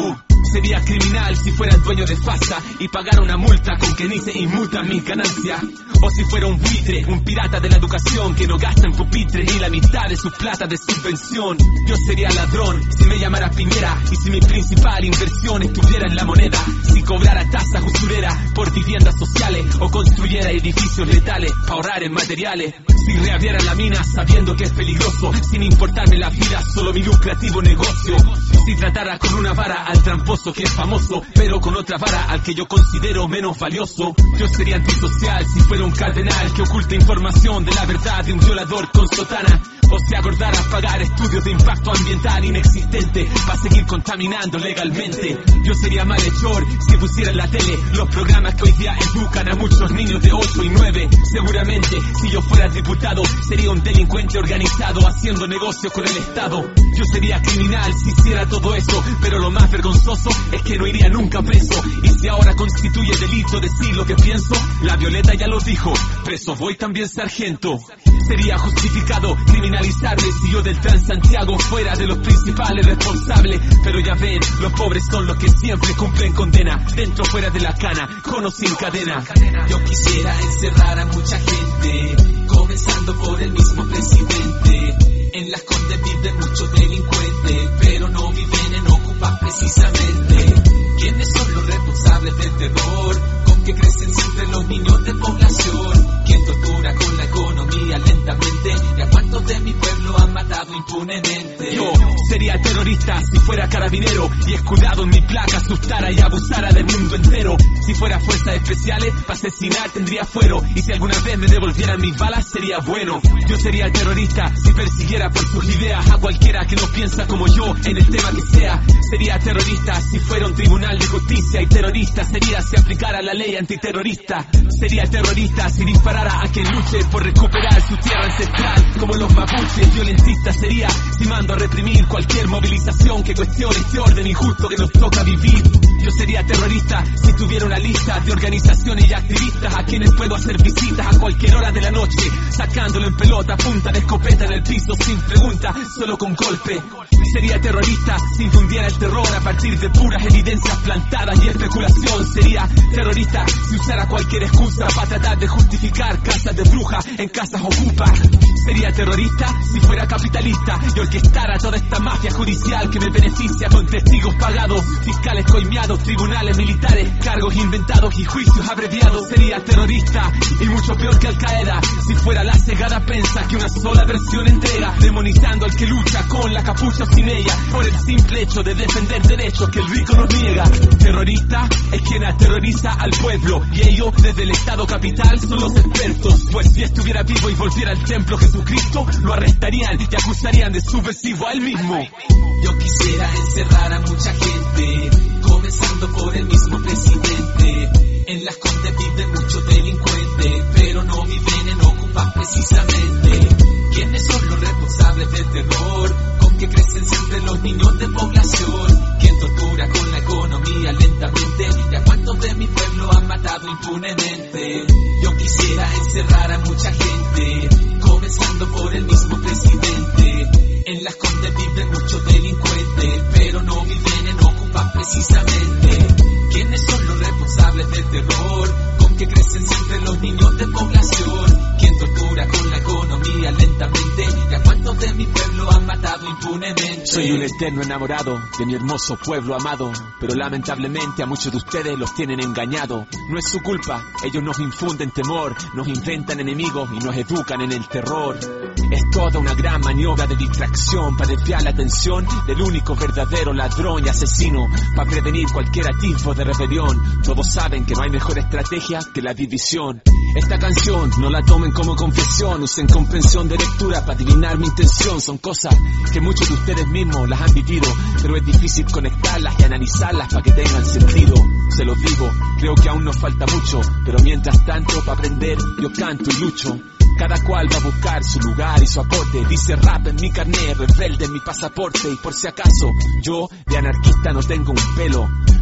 Sería criminal si fuera el dueño de FASA y pagara una multa con que ni se inmutan mis ganancias. O si fuera un buitre, un pirata de la educación que no gasta en pupitre ni la mitad de su plata de subvención. Yo sería ladrón si me llamara Piñera y si mi principal inversión estuviera en la moneda. Si cobrara tasas usurera por viviendas sociales o construyera edificios letales para ahorrar en materiales. Si reabriera la mina sabiendo que es peligroso, sin importarme la vida, solo mi lucrativo negocio. Si tratara con una vara al tramposo que es famoso, pero con otra vara al que yo considero menos valioso. Yo sería antisocial si fuera un cardenal que oculta información de la verdad de un violador con sotana. O se acordara pagar estudios de impacto ambiental inexistente para seguir contaminando legalmente. Yo sería malhechor si pusiera en la tele los programas que hoy día educan a muchos niños de ocho y nueve. Seguramente si yo fuera diputado sería un delincuente organizado haciendo negocio con el Estado. Yo sería criminal si hiciera todo eso, pero lo más vergonzoso es que no iría nunca preso. Y si ahora constituye delito decir lo que pienso, la Violeta ya lo dijo, preso voy también sargento. Sería justificado criminalizarme si yo del Transantiago fuera de los principales responsables. Pero ya ven, los pobres son los que siempre cumplen condena, dentro o fuera de la cana, con o sin cadena. Yo quisiera encerrar a mucha gente, comenzando por el mismo presidente. En las Condes viven muchos delincuentes, pero no viven en Ocupas precisamente. ¿Quiénes son los responsables del terror? ¿Con qué crecen siempre los niños de población? ¿Quién tortura con la economía lentamente? ¿Y a cuántos de mi pueblo han matado impunemente? Yo sería terrorista si fuera carabinero y escudado en mi placa asustara y abusara del mundo entero. Si fuera fuerzas especiales, para asesinar tendría fuero. Y si alguna vez me devolvieran mis balas sería bueno. Yo sería terrorista si persiguiera por sus ideas a cualquiera que no piensa como yo en el tema que sea. Sería terrorista si fuera un tribunal de justicia, y terrorista sería si aplicara la ley antiterrorista. Sería terrorista si disparara a quien luche por recuperar su tierra ancestral, como los mapuches. Violentista sería si mando a reprimir cualquier movilización que cuestione este orden injusto que nos toca vivir. Yo sería terrorista si tuviera una lista de organizaciones y activistas a quienes puedo hacer visitas a cualquier hora de la noche, sacándolo en pelota, punta de escopeta en el piso sin pregunta, solo con golpe. Sería terrorista si infundiera el terror a partir de puras evidencias plantadas y especulación. Sería terrorista si usara cualquier excusa para tratar de justificar casas de brujas en casas ocupas. Sería terrorista si fuera capitalista y orquestara toda esta mafia judicial que me beneficia con testigos pagados, fiscales coimeados, tribunales militares, cargos inventados y juicios abreviados. Sería terrorista y mucho peor que Al Qaeda si fuera la cegada prensa que una sola versión entrega, demonizando al que lucha con la capucha o sin ella, por el simple hecho de defender derechos que el rico nos niega. Terrorista es quien aterroriza al pueblo, y ellos desde el Estado capital son los expertos. Pues si estuviera vivo y volviera al templo Jesucristo, lo arrestarían y acusarían de subversivo a él mismo. Yo quisiera encerrar a mucha gente, comenzando por el mismo presidente. En las Condes viven muchos delincuentes, pero no viven en Ocupas precisamente. ¿Quiénes son los responsables del terror? ¿Con qué crecen siempre los niños de población? ¿Quién tortura con la economía lentamente? ¿Y a cuántos de mi pueblo han matado impunemente? Yo quisiera encerrar a mucha gente, comenzando por el mismo presidente. En las Condes viven muchos delincuentes, pero no viven en Ocupas precisamente. ¿Quiénes son los responsables del terror? ¿Con qué crecen siempre los niños de población? ¿Quién tortura con la economía lentamente? ¿Y a cuántos de mi pueblo han matado impunemente? Soy un eterno enamorado de mi hermoso pueblo amado, pero lamentablemente a muchos de ustedes los tienen engañado. No es su culpa, ellos nos infunden temor, nos inventan enemigos y nos educan en el terror. Es toda una gran maniobra de distracción para desviar la atención del único verdadero ladrón y asesino, para prevenir cualquier atisbo de rebelión. Todos saben que no hay mejor estrategia que la división. Esta canción no la tomen como confesión, usen comprensión de lectura para adivinar mi intención. Son cosas que muchos de ustedes mismos las han vivido, pero es difícil conectarlas y analizarlas para que tengan sentido. Se los digo, creo que aún nos falta mucho, pero mientras tanto para aprender yo canto y lucho. Cada cual va a buscar su lugar y su aporte. Dice rap en mi carnet, rebelde en mi pasaporte. Y por si acaso, yo de anarquista no tengo un pelo.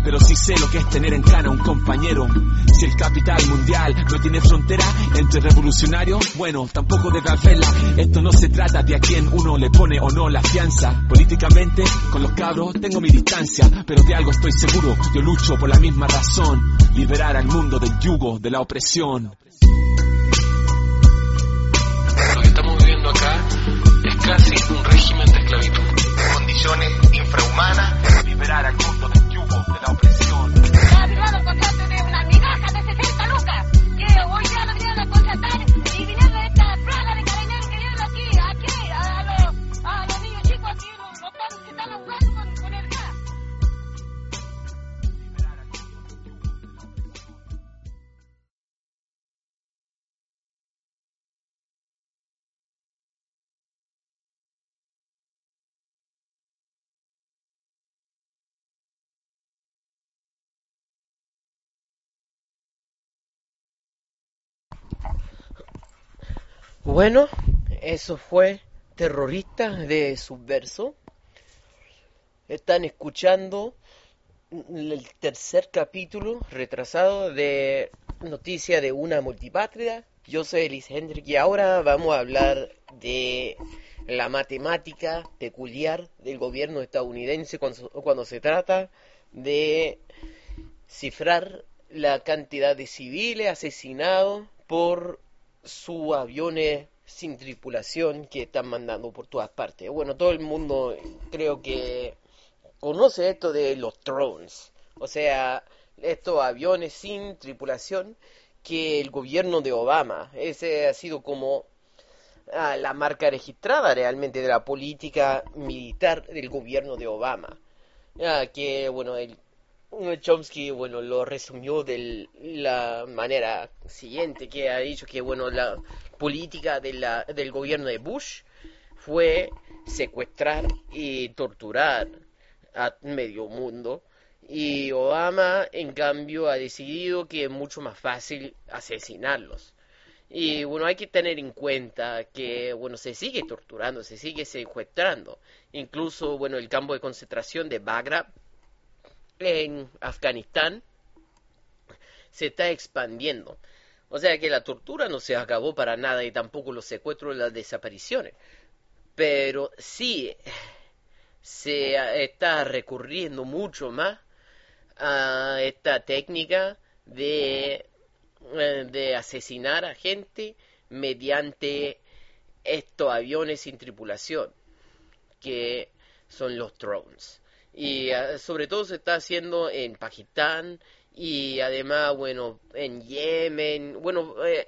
pero sí sé lo que es tener en cana un compañero. Si el capital mundial no tiene frontera entre revolucionarios, bueno, tampoco debe haberla. Esto no se trata de a quién uno le pone o no la fianza. Políticamente, con los cabros tengo mi distancia, pero de algo estoy seguro, yo lucho por la misma razón: liberar al mundo del yugo de la opresión. Lo que estamos viviendo acá es casi un régimen de esclavitud. Condiciones infrahumanas. Liberar al mundo del yugo de la opresión. Me ha firmado el contrato de una migaja de sesenta lucas, que hoy día lo vinieron a contratar y vinieron esta plaga de carabineros que vienen aquí, aquí, a los, a los niños chicos aquí, los, los padres que están jugando con, con el gas. Bueno, eso fue Terroristas de Subverso. Están escuchando el tercer capítulo retrasado de Noticia de una Multipatria. Yo soy Elis Hendrik y ahora vamos a hablar de la matemática peculiar del gobierno estadounidense cuando, cuando se trata de cifrar la cantidad de civiles asesinados por sus aviones sin tripulación que están mandando por todas partes. Bueno, todo el mundo creo que conoce esto de los drones, o sea, estos aviones sin tripulación que el gobierno de Obama, ese ha sido como ah, la marca registrada realmente de la política militar del gobierno de Obama, ah, que bueno, el Chomsky, bueno, lo resumió de la manera siguiente, que ha dicho que, bueno, la política de la, del gobierno de Bush fue secuestrar y torturar a medio mundo, y Obama, en cambio, ha decidido que es mucho más fácil asesinarlos. Y, bueno, hay que tener en cuenta que, bueno, se sigue torturando, se sigue secuestrando. Incluso, bueno, el campo de concentración de Bagram en Afganistán se está expandiendo. O sea que la tortura no se acabó para nada y tampoco los secuestros y las desapariciones. Pero sí se está recurriendo mucho más a esta técnica de, de asesinar a gente mediante estos aviones sin tripulación, que son los drones. Y uh, sobre todo se está haciendo en Pakistán y además, bueno, en Yemen, bueno, eh,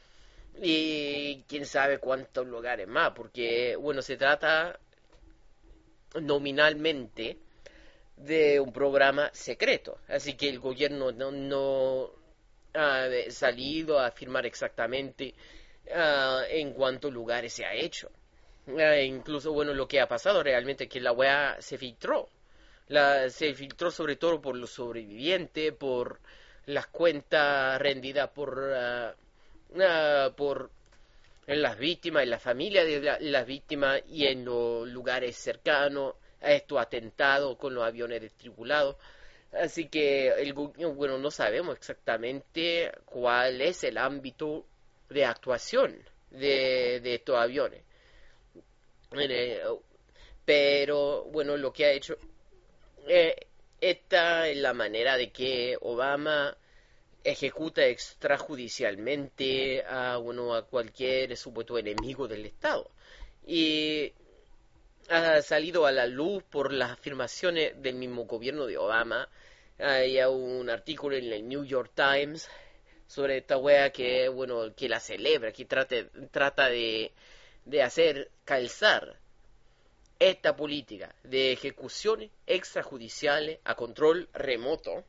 y quién sabe cuántos lugares más, porque, bueno, se trata nominalmente de un programa secreto, así que el gobierno no, no ha salido a afirmar exactamente uh, en cuántos lugares se ha hecho. Uh, incluso, bueno, lo que ha pasado realmente es que la W E A se filtró. La, se filtró sobre todo por los sobrevivientes, por las cuentas rendidas por, uh, uh, por las víctimas, en la familia de la, las víctimas y en los lugares cercanos a estos atentados con los aviones destripulados. Así que, el, bueno, no sabemos exactamente cuál es el ámbito de actuación de, de estos aviones. Pero, bueno, lo que ha hecho... Eh, esta es la manera de que Obama ejecuta extrajudicialmente a, bueno, a cualquier supuesto enemigo del Estado. Y ha salido a la luz por las afirmaciones del mismo gobierno de Obama. Hay un artículo en el New York Times sobre esta wea que, bueno, que la celebra, que trate, trata de, de hacer calzar esta política de ejecuciones extrajudiciales a control remoto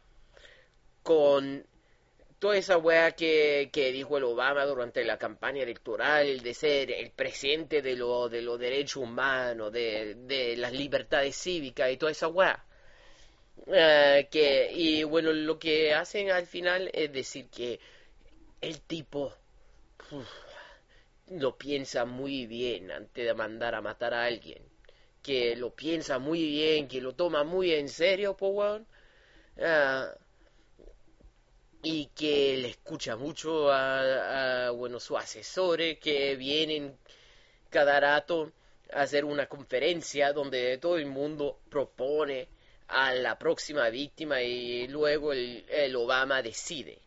con toda esa weá que, que dijo el Obama durante la campaña electoral de ser el presidente de, lo, de los derechos humanos, de, de las libertades cívicas y toda esa weá. Uh, que, y bueno, lo que hacen al final es decir que el tipo uf, lo piensa muy bien antes de mandar a matar a alguien, que lo piensa muy bien, que lo toma muy en serio, po, weón. uh, y que le escucha mucho a, a bueno, sus asesores que vienen cada rato a hacer una conferencia donde todo el mundo propone a la próxima víctima y luego el, el Obama decide.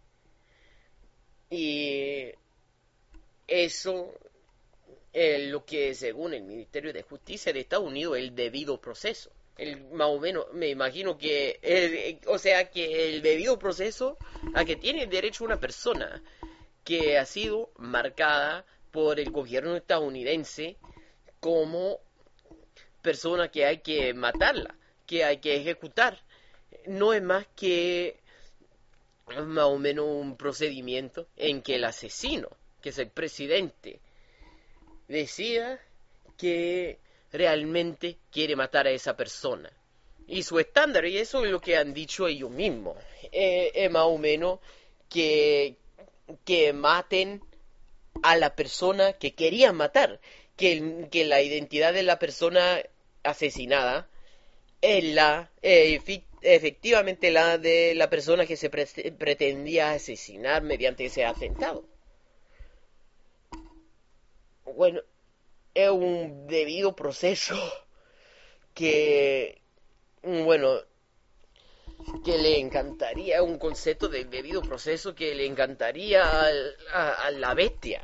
Y eso es lo que, según el Ministerio de Justicia de Estados Unidos, el debido proceso. El, más o menos, me imagino que, el, o sea, que el debido proceso a que tiene derecho una persona que ha sido marcada por el gobierno estadounidense como persona que hay que matarla, que hay que ejecutar. No es más que más o menos un procedimiento en que el asesino, que es el presidente, decida que realmente quiere matar a esa persona. Y su estándar, y eso es lo que han dicho ellos mismos, eh, es más o menos que, que maten a la persona que querían matar, que, que la identidad de la persona asesinada es la eh, efectivamente la de la persona que se pre pretendía asesinar mediante ese atentado. Bueno, es un debido proceso que, bueno, que le encantaría, un concepto del debido proceso que le encantaría a, a, a la bestia.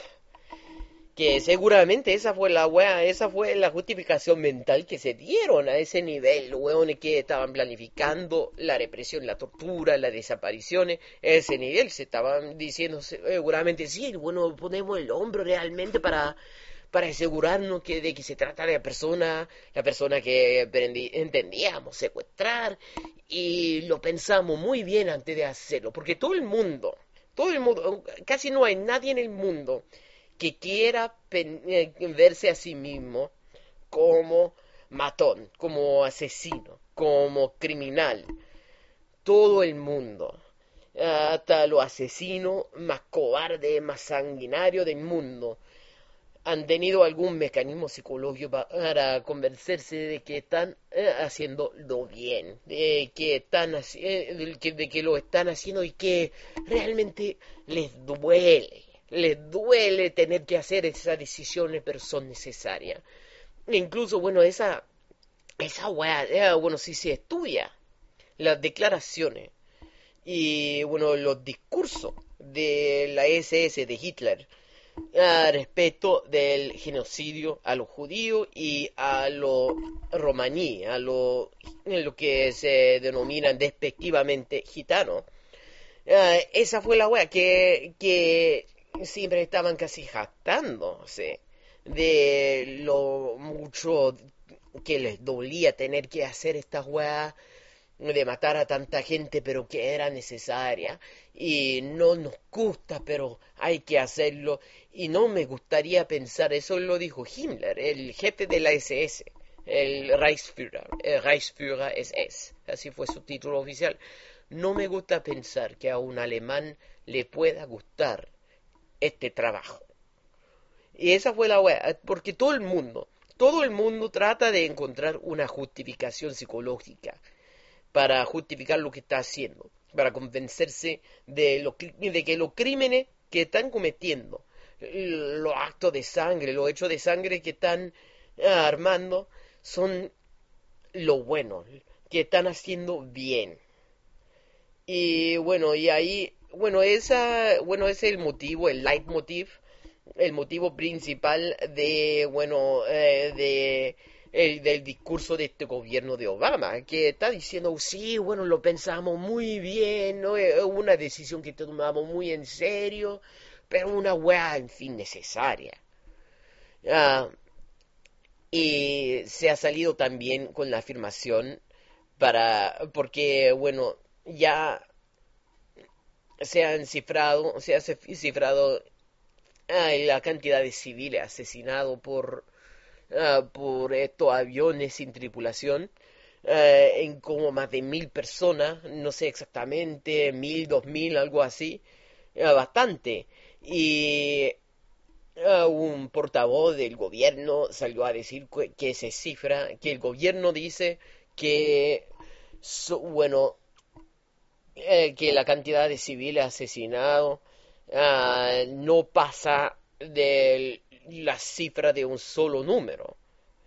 Que seguramente esa fue la wea, esa fue la justificación mental que se dieron a ese nivel, los weones que estaban planificando la represión, la tortura, las desapariciones, a ese nivel se estaban diciendo seguramente, sí, bueno, ponemos el hombro realmente para, para asegurarnos que de que se trata de la persona, la persona que entendíamos secuestrar, y lo pensamos muy bien antes de hacerlo, porque todo el mundo, todo el mundo, casi no hay nadie en el mundo que quiera verse a sí mismo como matón, como asesino, como criminal. Todo el mundo, hasta los asesinos más cobardes, más sanguinarios del mundo, han tenido algún mecanismo psicológico para convencerse de que están eh, haciendo lo bien, de que, están, eh, de, que, de que lo están haciendo y que realmente les duele. Les duele tener que hacer esas decisiones, pero son necesarias. E incluso, bueno, esa, esa weá, bueno, si se estudia las declaraciones y, bueno, los discursos de la ese ese de Hitler a respecto del genocidio a los judíos y a los romaní, a lo, lo que se denominan despectivamente gitanos, uh, esa fue la weá que... que siempre estaban casi jactándose de lo mucho que les dolía tener que hacer estas weas de matar a tanta gente, pero que era necesaria y no nos gusta, pero hay que hacerlo. Y no me gustaría pensar, eso lo dijo Himmler, el jefe de la ese ese, el Reichsführer, el Reichsführer ese ese, así fue su título oficial. No me gusta pensar que a un alemán le pueda gustar este trabajo. Y esa fue la wea, porque todo el mundo, todo el mundo trata de encontrar una justificación psicológica para justificar lo que está haciendo, para convencerse de, lo, de que los crímenes que están cometiendo, los actos de sangre, los hechos de sangre que están armando, son lo bueno, que están haciendo bien. Y bueno, y ahí Bueno, esa, bueno, ese es el motivo, el leitmotiv, el motivo principal de, bueno, eh, de, el, del discurso de este gobierno de Obama, que está diciendo, sí, bueno, lo pensamos muy bien, ¿no? Es una decisión que tomamos muy en serio, pero una weá, en fin, necesaria. Uh, y se ha salido también con la afirmación para, porque, bueno, ya se han cifrado, se ha cifrado uh, la cantidad de civiles asesinados por, uh, por estos aviones sin tripulación, uh, en como más de mil personas, no sé exactamente, mil, dos mil, algo así, uh, bastante. Y uh, un portavoz del gobierno salió a decir que, que se cifra, que el gobierno dice que, so, bueno, eh, que la cantidad de civiles asesinados uh, no pasa de la cifra de un solo número.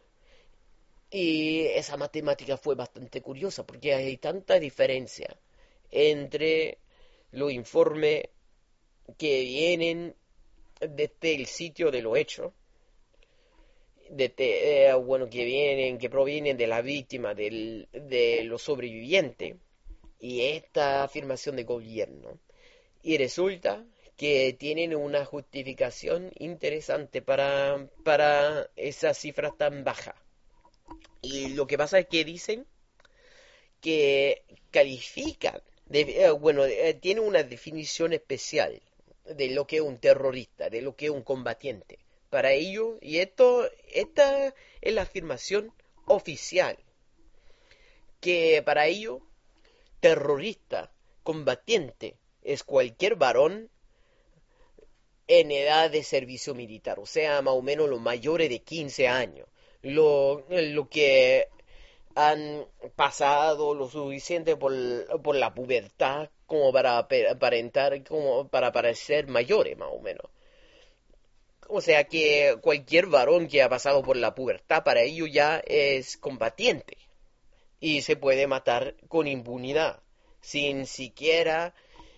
Y esa matemática fue bastante curiosa porque hay tanta diferencia entre los informes que vienen desde el sitio de los hechos, desde, eh, bueno, que vienen, que provienen de la víctima, del, de los sobrevivientes, y esta afirmación de gobierno. Y resulta que tienen una justificación interesante para, para esas cifras tan bajas. Y lo que pasa es que dicen que califican, de, eh, bueno, eh, tienen una definición especial de lo que es un terrorista, de lo que es un combatiente. Para ello, y esto, esta es la afirmación oficial, que para ello, terrorista, combatiente, es cualquier varón en edad de servicio militar, o sea, más o menos los mayores de quince años. Lo, lo que han pasado lo suficiente por, por la pubertad como para aparentar, como para parecer mayores, más o menos. O sea que cualquier varón que ha pasado por la pubertad, para ello ya es combatiente. Y se puede matar con impunidad, sin siquiera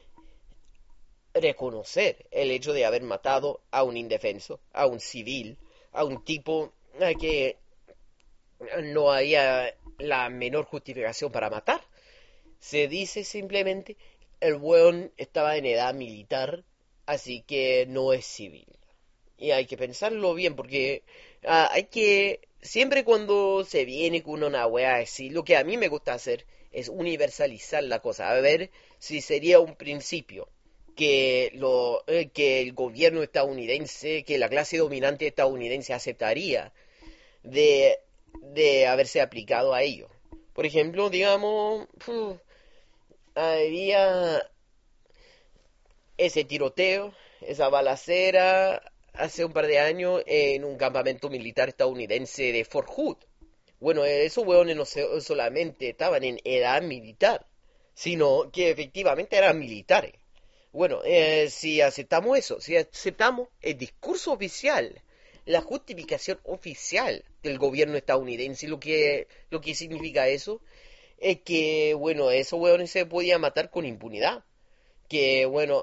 reconocer el hecho de haber matado a un indefenso, a un civil, a un tipo que no había la menor justificación para matar. Se dice simplemente, el weón estaba en edad militar, así que no es civil. Y hay que pensarlo bien, porque uh, hay que, siempre cuando se viene con una wea así, lo que a mí me gusta hacer es universalizar la cosa, a ver si sería un principio que, lo, eh, que el gobierno estadounidense, que la clase dominante estadounidense aceptaría de, de haberse aplicado a ello. Por ejemplo, digamos, puf, había ese tiroteo, esa balacera hace un par de años en un campamento militar estadounidense de Fort Hood. Bueno, esos hueones no se, solamente estaban en edad militar, sino que efectivamente eran militares. Bueno, eh, si aceptamos eso, si aceptamos el discurso oficial, la justificación oficial del gobierno estadounidense, lo que, lo que significa eso es que, bueno, esos hueones se podían matar con impunidad. Que, bueno,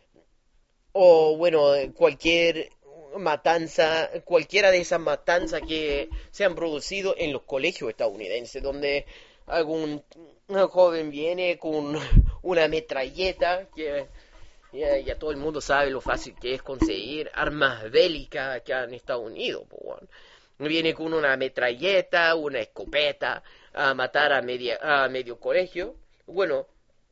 o, bueno, cualquier matanza, cualquiera de esas matanzas que se han producido en los colegios estadounidenses, donde algún joven viene con una metralleta que... Ya, ya todo el mundo sabe lo fácil que es conseguir armas bélicas acá en Estados Unidos. Pues, bueno. Viene con una metralleta, una escopeta, a matar a, media, a medio colegio. Bueno,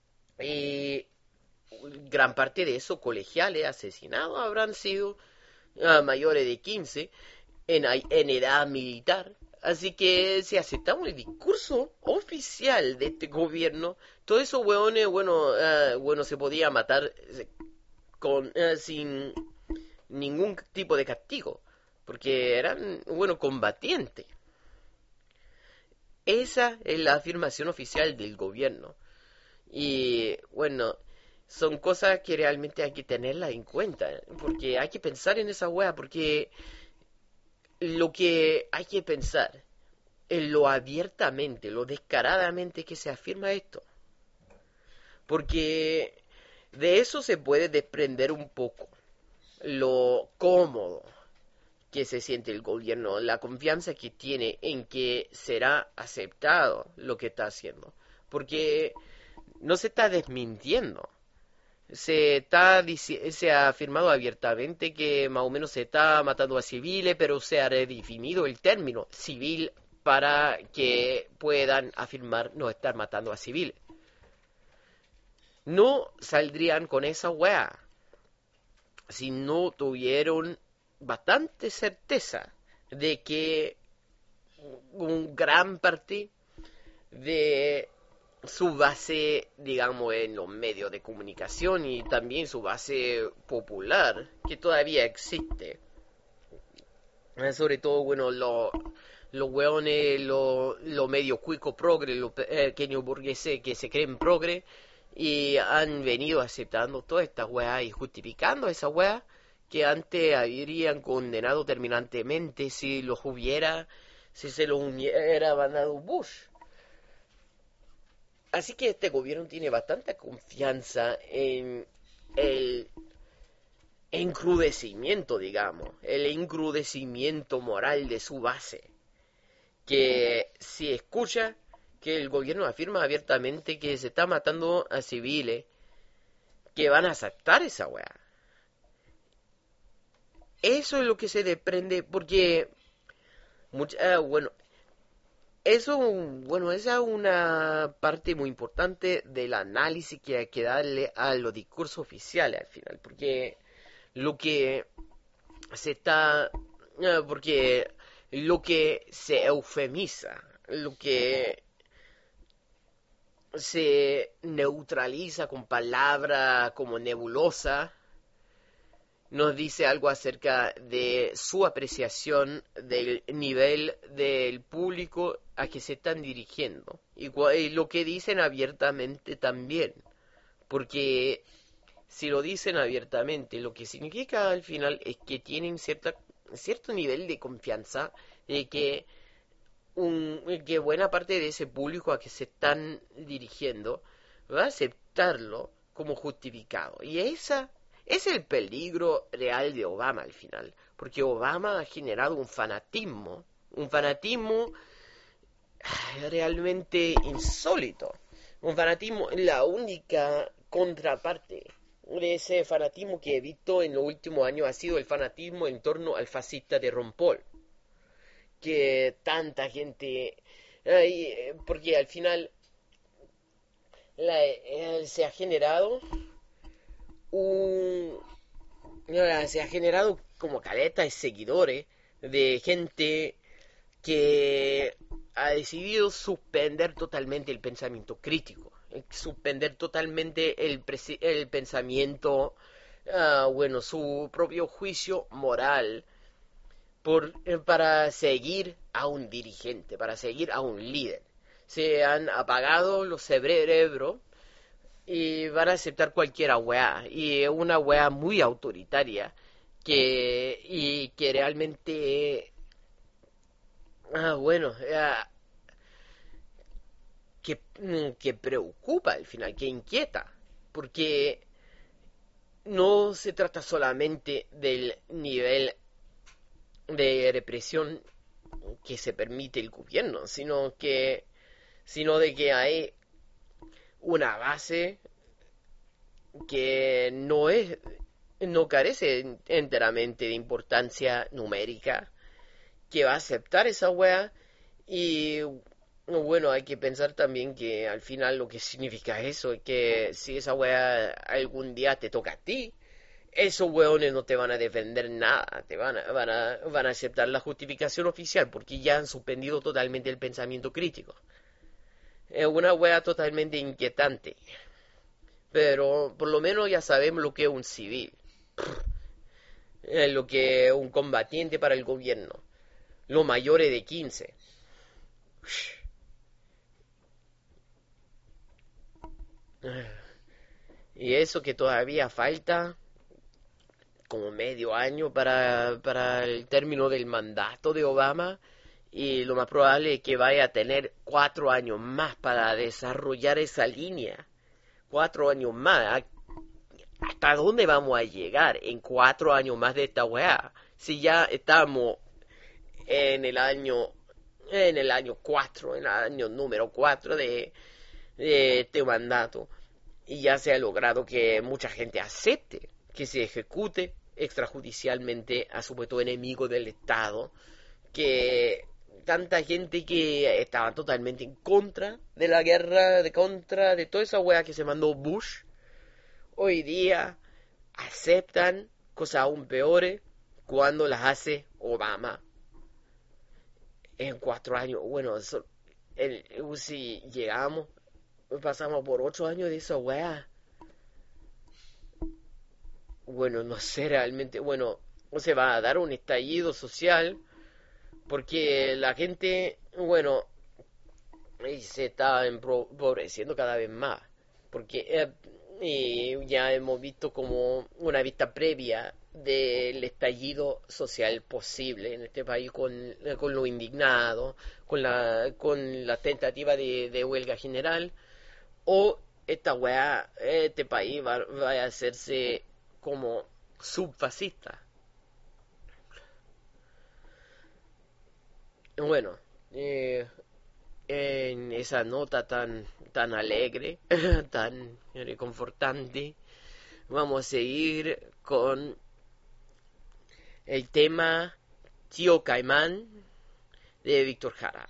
y gran parte de esos colegiales asesinados habrán sido uh, mayores de quince en, en edad militar. Así que si aceptamos el discurso oficial de este gobierno, todos esos hueones, bueno, uh, bueno, se podía matar con uh, sin ningún tipo de castigo, porque eran, bueno, combatientes. Esa es la afirmación oficial del gobierno. Y, bueno, son cosas que realmente hay que tenerlas en cuenta, porque hay que pensar en esa hueá, porque... Lo que hay que pensar en lo abiertamente, lo descaradamente que se afirma esto. Porque de eso se puede desprender un poco lo cómodo que se siente el gobierno, la confianza que tiene en que será aceptado lo que está haciendo. Porque no se está desmintiendo. Se, está, se ha afirmado abiertamente que más o menos se está matando a civiles, pero se ha redefinido el término civil para que puedan afirmar no estar matando a civiles. No saldrían con esa weá si no tuvieron bastante certeza de que un gran parte de su base, digamos, en los medios de comunicación y también su base popular, que todavía existe. Sobre todo, bueno, los lo hueones, los lo medios cuico progre, los pequeños burgueses que se creen progre, y han venido aceptando todas estas weas y justificando esas weas que antes habrían condenado terminantemente si los hubiera, si se los hubiera mandado Bush. Así que este gobierno tiene bastante confianza en el encrudecimiento, digamos, el encrudecimiento moral de su base, que si escucha que el gobierno afirma abiertamente que se está matando a civiles, que van a aceptar esa weá. Eso es lo que se desprende, porque mucha, uh, bueno, eso, bueno, esa es una parte muy importante del análisis que hay que darle a los discursos oficiales al final, porque lo que se está, uh, porque lo que se eufemiza, lo que se neutraliza con palabras como nebulosa, nos dice algo acerca de su apreciación del nivel del público a que se están dirigiendo. Y, y lo que dicen abiertamente también. Porque si lo dicen abiertamente, lo que significa al final es que tienen cierta, cierto nivel de confianza de que, un, que buena parte de ese público a que se están dirigiendo va a aceptarlo como justificado. Y esa es el peligro real de Obama al final, porque Obama ha generado un fanatismo, un fanatismo realmente insólito, un fanatismo, la única contraparte de ese fanatismo que he visto en los últimos años ha sido el fanatismo en torno al fascista de Ron Paul, que tanta gente, eh, porque al final la, eh, se ha generado un se ha generado como caleta de seguidores de gente que ha decidido suspender totalmente el pensamiento crítico, suspender totalmente el, el pensamiento, uh, bueno, su propio juicio moral por, eh, para seguir a un dirigente, para seguir a un líder. Se han apagado los cerebros y van a aceptar cualquier weá, y es una weá muy autoritaria que y que realmente ah bueno ah, que, que preocupa al final, que inquieta, porque no se trata solamente del nivel de represión que se permite el gobierno, sino que sino de que hay una base que no es no carece enteramente de importancia numérica, que va a aceptar esa wea. Y bueno, hay que pensar también que al final lo que significa eso es que si esa wea algún día te toca a ti, esos weones no te van a defender nada, te van a, van a, van a aceptar la justificación oficial porque ya han suspendido totalmente el pensamiento crítico. Es una wea totalmente inquietante. Pero por lo menos ya sabemos lo que es un civil. Es lo que es un combatiente para el gobierno. Los mayores de quince. Y eso que todavía falta como medio año para, para el término del mandato de Obama. Y lo más probable es que vaya a tener cuatro años más para desarrollar esa línea. Cuatro años más. ¿Hasta dónde vamos a llegar en cuatro años más de esta weá? Si ya estamos en el año, en el año cuatro, en el año número cuatro de, de este mandato. Y ya se ha logrado que mucha gente acepte que se ejecute extrajudicialmente a supuesto enemigo del Estado. Que tanta gente que estaba totalmente en contra de la guerra, de contra de toda esa wea que se mandó Bush, hoy día aceptan cosas aún peores cuando las hace Obama. En cuatro años, bueno, eso, el, si llegamos, pasamos por ocho años de esa wea. Bueno, no sé realmente, bueno, se va a dar un estallido social. Porque la gente, bueno, se está empobreciendo cada vez más. porque eh, y ya hemos visto como una vista previa del estallido social posible en este país con, con lo indignado, con la con la tentativa de, de huelga general, o esta weá, este país va, va a hacerse como subfascista. Bueno, eh, en esa nota tan tan alegre, tan reconfortante, vamos a seguir con el tema Tío Caimán de Víctor Jara.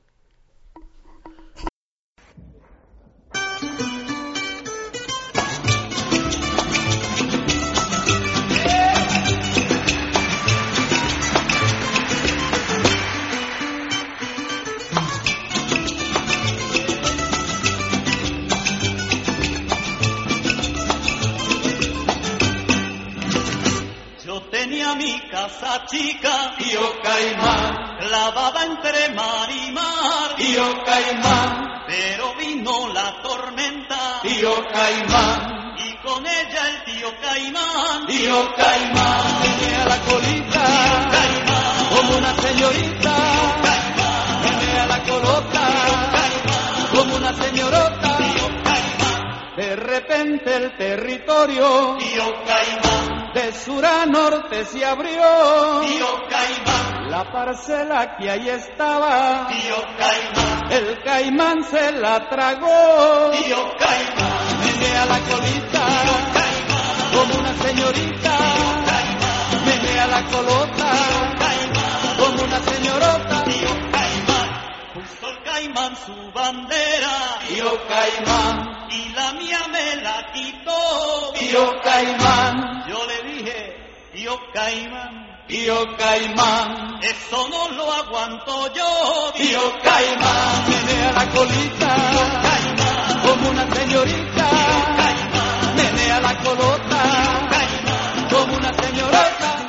Tenía mi casa chica, Tío Caimán, clavada entre mar y mar, Tío Caimán, pero vino la tormenta, Tío Caimán, y con ella el Tío Caimán, Tío Caimán, tenía la colita, Tío Caimán, como una señorita, Tío Caimán, tenía la colota, Tío Caimán, como una señorota, Tío Caimán, de repente el territorio, Tío Caimán, de sur a norte se abrió, Tío Caimán, la parcela que ahí estaba, Tío Caimán, el caimán se la tragó, Tío Caimán, menea la colita, Tío Caimán, como una señorita, Tío Caimán, menea la colota, Tío Caimán, como una señorota, Tío Caimán, puso el caimán su bandera, Tío Caimán, y la mía me la quitó, Tío Caimán, yo le dije, Tío Caimán, Tío Caimán, eso no lo aguanto yo, Tío Caimán, menea la colita, Tío Caimán, como una señorita, Tío Caimán, menea la colota, Tío Caimán, como una señorota.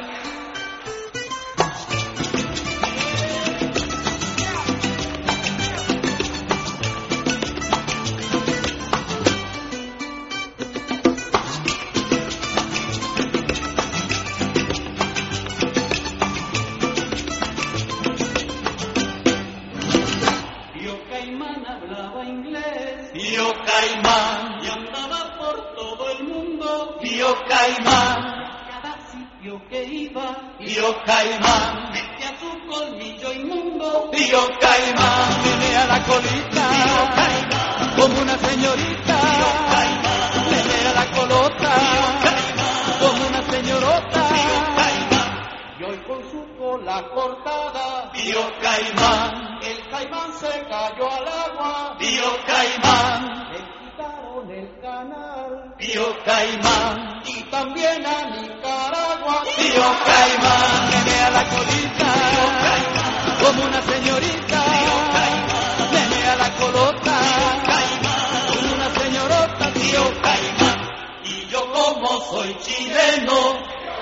Tío Caimán, y andaba por todo el mundo, Tío Caimán, cada sitio que iba, Tío Caimán, metía su colmillo inmundo, Tío Caimán, menea la colita, Tío Caimán, como una señorita, Tío Caimán, menea la colota, Tío Caimán, como una señorota, Tío Caimán, y hoy con su cola cortada, Tío Caimán, el caimán se cayó al agua, Tío Caimán, le quitaron el canal, Tío Caimán, y también a Nicaragua, Tío Caimán, menea la colita, Tío Caimán, como una señorita, Tío Caimán, menea la colota, Tío Caimán, como una señorota, Tío Caimán, y yo como soy chileno,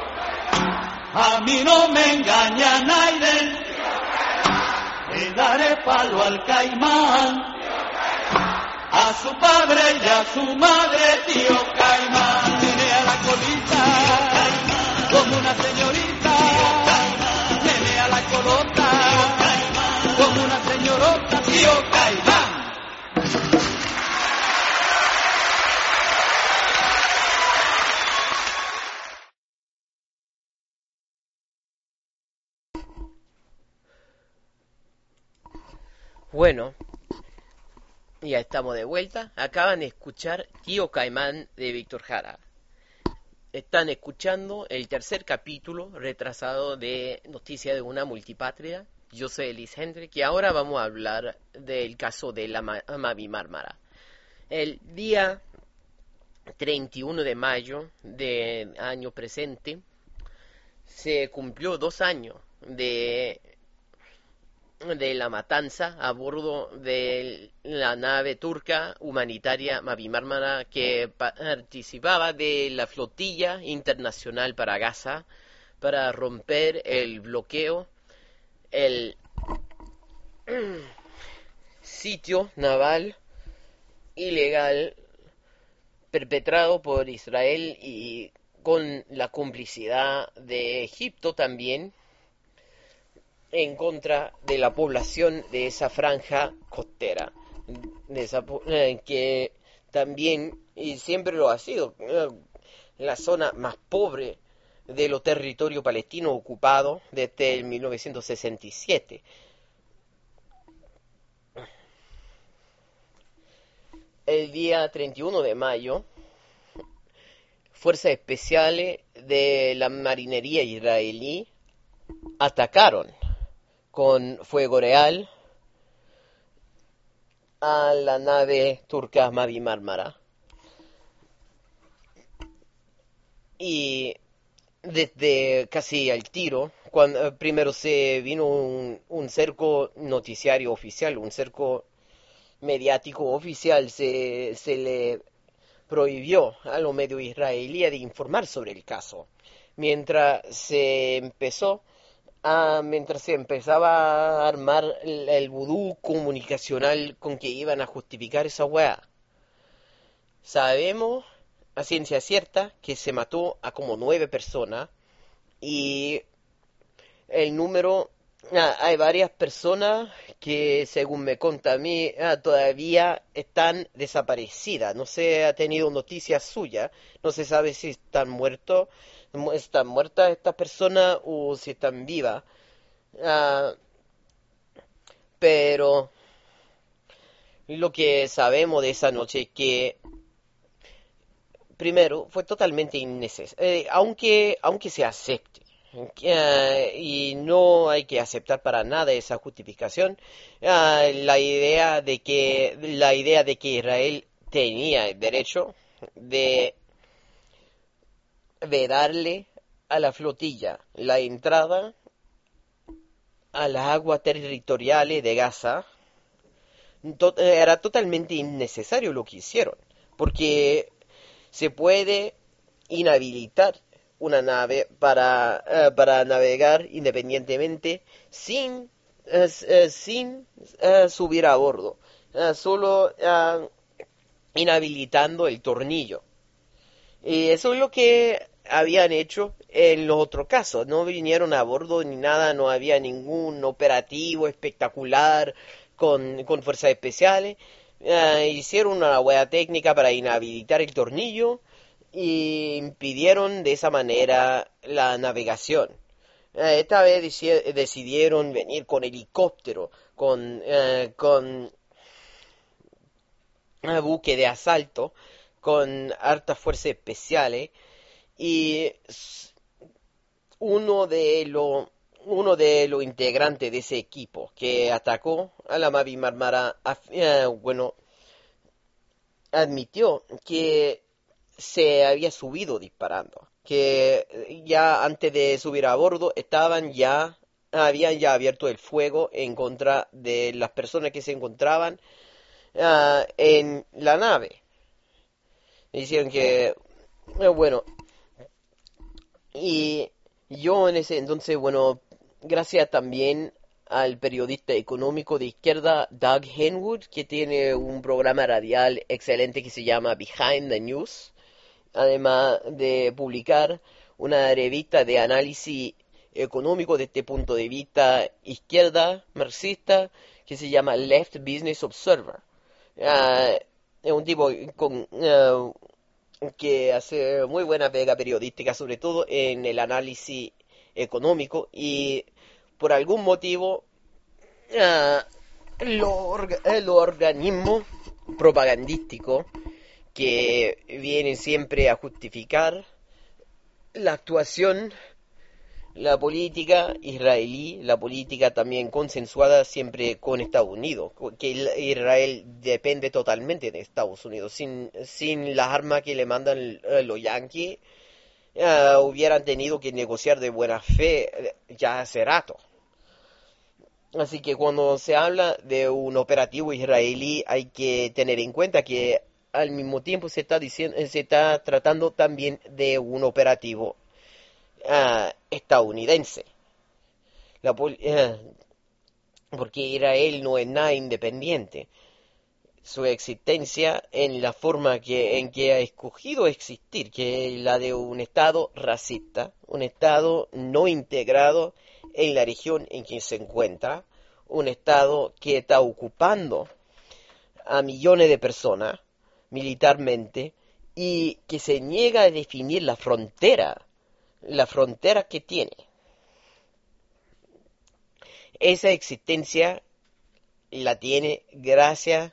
a mí no me engaña nadie, le daré palo al caimán, a su padre y a su madre, Tío Caimán, menea la colita, como una señorita, menea la colota, como una señorota, Tío Caimán. Bueno, ya estamos de vuelta. Acaban de escuchar Tío Caimán de Víctor Jara. Están escuchando el tercer capítulo retrasado de Noticias de una Multipatria. Yo soy Elis Hendrik y ahora vamos a hablar del caso de la Mavi Marmara. El día treinta y uno de mayo del año presente se cumplió dos años de de la matanza a bordo de la nave turca humanitaria Mavi Marmara, que participaba de la flotilla internacional para Gaza para romper el bloqueo, el sitio naval ilegal perpetrado por Israel y con la complicidad de Egipto también en contra de la población de esa franja costera, de esa, eh, que también, y siempre lo ha sido, eh, la zona más pobre de los territorios palestinos ocupados desde el mil novecientos sesenta y siete. El día treinta y uno de mayo, fuerzas especiales de la marinería israelí atacaron con fuego real a la nave turca Mavi Marmara. Y desde casi al tiro, cuando primero se vino un, un cerco noticiario oficial, un cerco mediático oficial, se, se le prohibió a los medios israelíes de informar sobre el caso. Mientras se empezó a, mientras se empezaba a armar el, el vudú comunicacional con que iban a justificar esa weá. Sabemos a ciencia cierta que se mató a como nueve personas y el número, ah, hay varias personas que según me conta a mí ah, todavía están desaparecidas, no se ha tenido noticias suyas, no se sabe si están muertos, están muertas estas personas o si están vivas, ah, pero lo que sabemos de esa noche es que primero, fue totalmente innecesario, eh, aunque, aunque se acepte, uh, y no hay que aceptar para nada esa justificación, uh, la idea de que, la idea de que Israel tenía el derecho de vedarle a la flotilla la entrada a las aguas territoriales de Gaza, to- era totalmente innecesario lo que hicieron, porque se puede inhabilitar una nave para, uh, para navegar independientemente sin, uh, uh, sin uh, subir a bordo, uh, solo uh, inhabilitando el tornillo. Y eso es lo que habían hecho en los otros casos. No vinieron a bordo ni nada, no había ningún operativo espectacular con, con fuerzas especiales. Uh, hicieron una hueá técnica para inhabilitar el tornillo y impidieron de esa manera la navegación. Uh, esta vez deci- decidieron venir con helicóptero, con, uh, con uh, buque de asalto, con hartas fuerzas especiales, y uno de los uno de los integrantes de ese equipo que atacó a la Mavi Marmara, eh, bueno, admitió que se había subido disparando, que ya antes de subir a bordo estaban ya, habían ya abierto el fuego en contra de las personas que se encontraban uh, en la nave. Dicieron que, eh, bueno, y yo en ese entonces, bueno, gracias también al periodista económico de izquierda Doug Henwood, que tiene un programa radial excelente que se llama Behind the News, además de publicar una revista de análisis económico desde este punto de vista izquierda marxista que se llama Left Business Observer. Uh, es un tipo con, uh, que hace muy buena pega periodística, sobre todo en el análisis económico, y por algún motivo uh, los orga- lo organismos propagandísticos que vienen siempre a justificar la actuación, la política israelí, la política también consensuada siempre con Estados Unidos, que Israel depende totalmente de Estados Unidos. Sin, sin las armas que le mandan los yanquis, uh, hubieran tenido que negociar de buena fe ya hace rato. Así que cuando se habla de un operativo israelí hay que tener en cuenta que al mismo tiempo se está diciendo, se está tratando también de un operativo Uh, estadounidense, la pol- uh, porque Israel no es nada independiente. su existencia en la forma que, en que ha escogido existir, que es la de un Estado racista, un Estado no integrado en la región en que se encuentra, un Estado que está ocupando a millones de personas militarmente y que se niega a definir la frontera, la frontera que tiene. Esa existencia la tiene gracias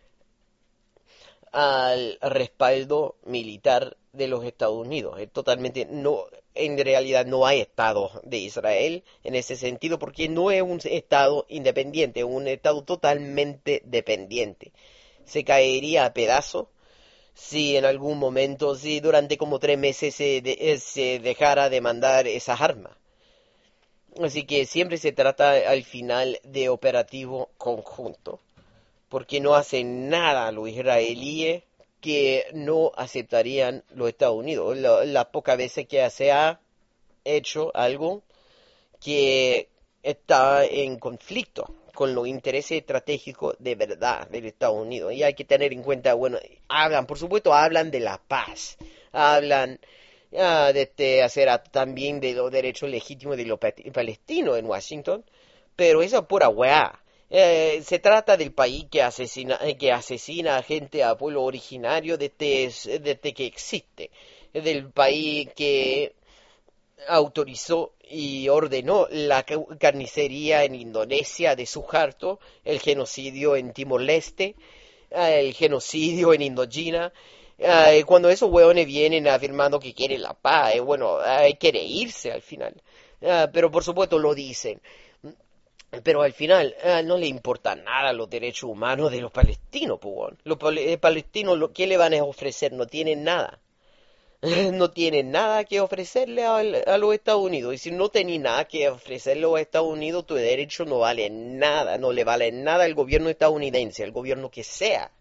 al respaldo militar de los Estados Unidos. Es totalmente no, en realidad no hay Estado de Israel en ese sentido, porque no es un Estado independiente, es un Estado totalmente dependiente. Se caería a pedazos si en algún momento, si durante como tres meses se, de, se dejara de mandar esas armas. Así que siempre se trata al final de operativo conjunto, porque no hacen nada los israelíes que no aceptarían los Estados Unidos. La, las pocas veces que se ha hecho algo que está en conflicto con los intereses estratégicos de verdad del Estados Unidos. Y hay que tener en cuenta, bueno, hablan, por supuesto, hablan de la paz, hablan uh, de este, hacer a, también de los derechos legítimos de los palestinos en Washington, pero eso es pura weá. Eh, se trata del país que asesina, que asesina a gente, a pueblo originario desde, desde que existe, del país que autorizó y ordenó la carnicería en Indonesia de Suharto, el genocidio en Timor-Leste, el genocidio en Indochina. Eh, cuando esos hueones vienen afirmando que quieren la paz, eh, bueno, hay que reírse al final, eh, pero por supuesto lo dicen. Pero al final eh, no le importa nada los derechos humanos de los palestinos, pues. Los pal palestinos, lo, ¿qué le van a ofrecer? No tienen nada. No tienen nada que ofrecerle a, a los Estados Unidos. Y si no tenés nada que ofrecerle a los Estados Unidos, tu derecho no vale nada. No le vale nada al gobierno estadounidense, al gobierno que sea.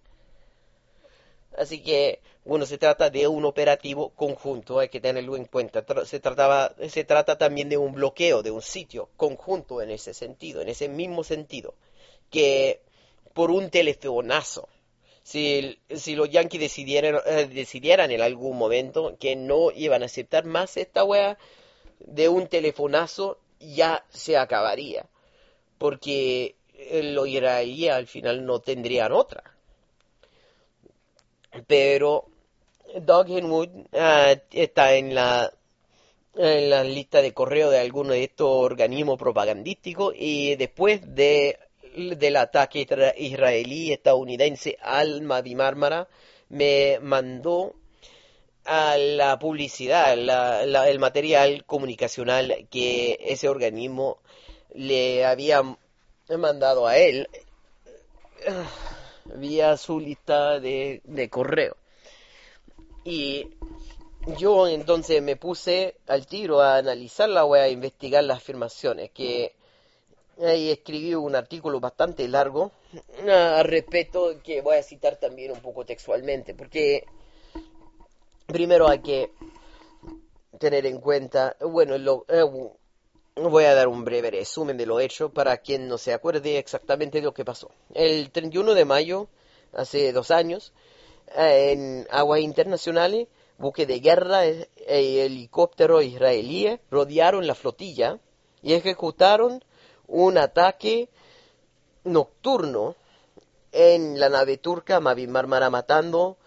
Así que, bueno, se trata de un operativo conjunto, hay que tenerlo en cuenta. Se, trataba, se trata también de un bloqueo, de un sitio conjunto en ese sentido, en ese mismo sentido, que por un telefonazo, si, si los yanquis decidieran, eh, decidieran en algún momento que no iban a aceptar más esta wea, de un telefonazo ya se acabaría, porque los israelíes al final no tendrían otra. Pero Doug Henwood uh, está en la, en la lista de correo de algunos de estos organismos propagandísticos, y después de, del ataque israelí estadounidense al Mavi Marmara me mandó a la publicidad, la, la, el material comunicacional que ese organismo le había mandado a él vía su lista de, de correo. Y yo entonces me puse al tiro a analizar la web, a investigar las afirmaciones, que ahí escribí un artículo bastante largo al respecto, que voy a citar también un poco textualmente, porque primero hay que tener en cuenta, bueno, lo, eh, voy a dar un breve resumen de lo hecho para quien no se acuerde exactamente de lo que pasó. El treinta y uno de mayo, hace dos años, en aguas internacionales, buques de guerra e helicópteros israelíes rodearon la flotilla y ejecutaron un ataque nocturno en la nave turca Mavi Marmara, matando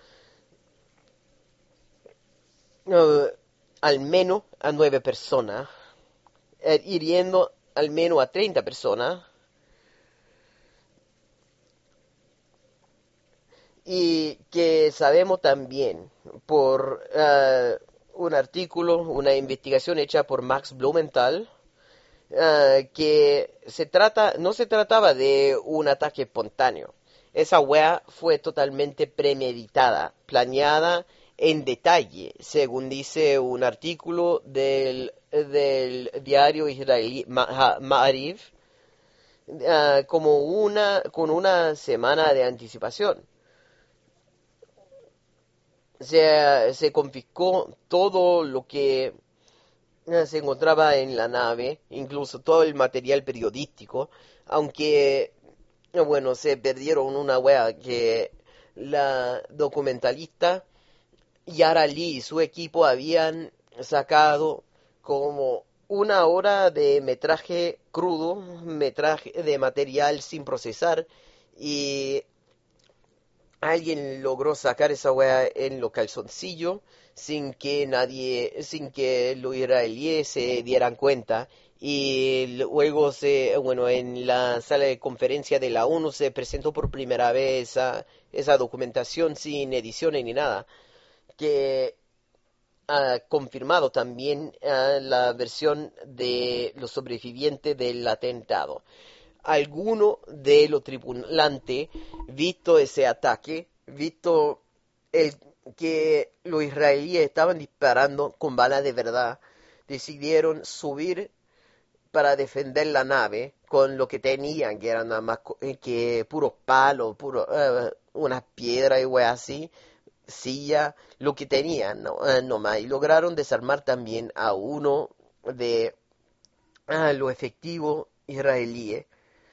uh, al menos a nueve personas, hiriendo al menos a treinta personas, y que sabemos también por uh, un artículo, una investigación hecha por Max Blumenthal, uh, que se trata, no se trataba de un ataque espontáneo. Esa wea fue totalmente premeditada, planeada en detalle, según dice un artículo del del diario israelí Ma'ariv, uh, como una con una semana de anticipación. Se, se confiscó todo lo que uh, se encontraba en la nave, incluso todo el material periodístico, aunque bueno, se perdieron una wea que la documentalista Yara Lee y su equipo habían sacado como una hora de metraje crudo, metraje de material sin procesar, y alguien logró sacar esa wea en los calzoncillos sin que nadie, sin que los israelíes se dieran cuenta. Y luego se, bueno, en la sala de conferencia de la ONU se presentó por primera vez esa, esa documentación sin ediciones ni nada, que ha confirmado también uh, la versión de los sobrevivientes del atentado. Alguno de los tripulantes, visto ese ataque, visto el, que los israelíes estaban disparando con balas de verdad, decidieron subir para defender la nave con lo que tenían, que eran nada más que puros palos, puro, uh, unas piedras y wey así, silla, lo que tenían, no, uh, nomás, y lograron desarmar también a uno de uh, los efectivos israelíes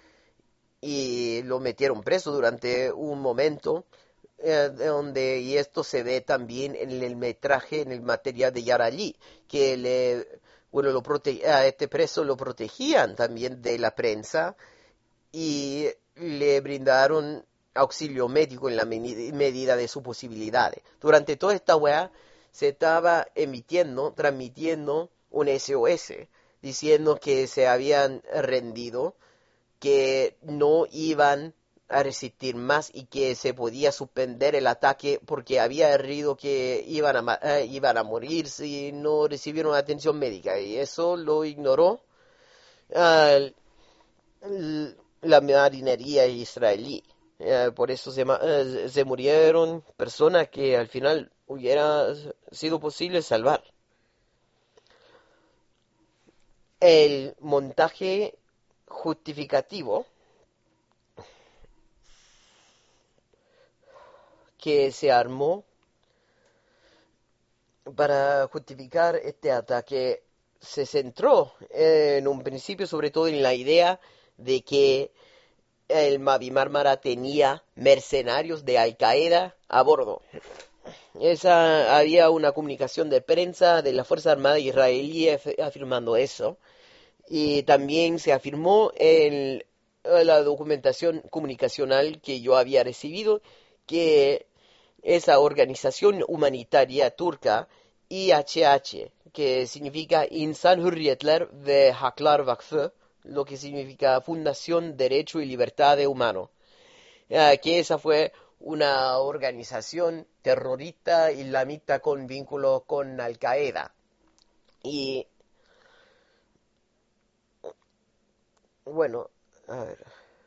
y lo metieron preso durante un momento, eh, donde, y esto se ve también en el metraje, en el material de Yara Lee, que le, bueno, lo prote a este preso lo protegían también de la prensa y le brindaron auxilio médico en la medida de sus posibilidades. Durante toda esta weá se estaba emitiendo, transmitiendo un S O S, diciendo que se habían rendido, que no iban a resistir más y que se podía suspender el ataque porque había herido que iban a, eh, iban a morir si no recibieron atención médica, y eso lo ignoró uh, la marinería israelí. Uh, por eso se, uh, se murieron personas que al final hubiera sido posible salvar. El montaje justificativo que se armó para justificar este ataque se centró en un principio sobre todo en la idea de que el Mavi Marmara tenía mercenarios de Al Qaeda a bordo. Esa, había una comunicación de prensa de la Fuerza Armada israelí afirmando eso. Y también se afirmó en la documentación comunicacional que yo había recibido que esa organización humanitaria turca, I H H, que significa Insan Hürriyetler ve Haklar Vakfı, lo que significa Fundación Derecho y Libertad de Humano, que esa fue una organización terrorista islamita con vínculos con Al Qaeda. Y bueno, a ver.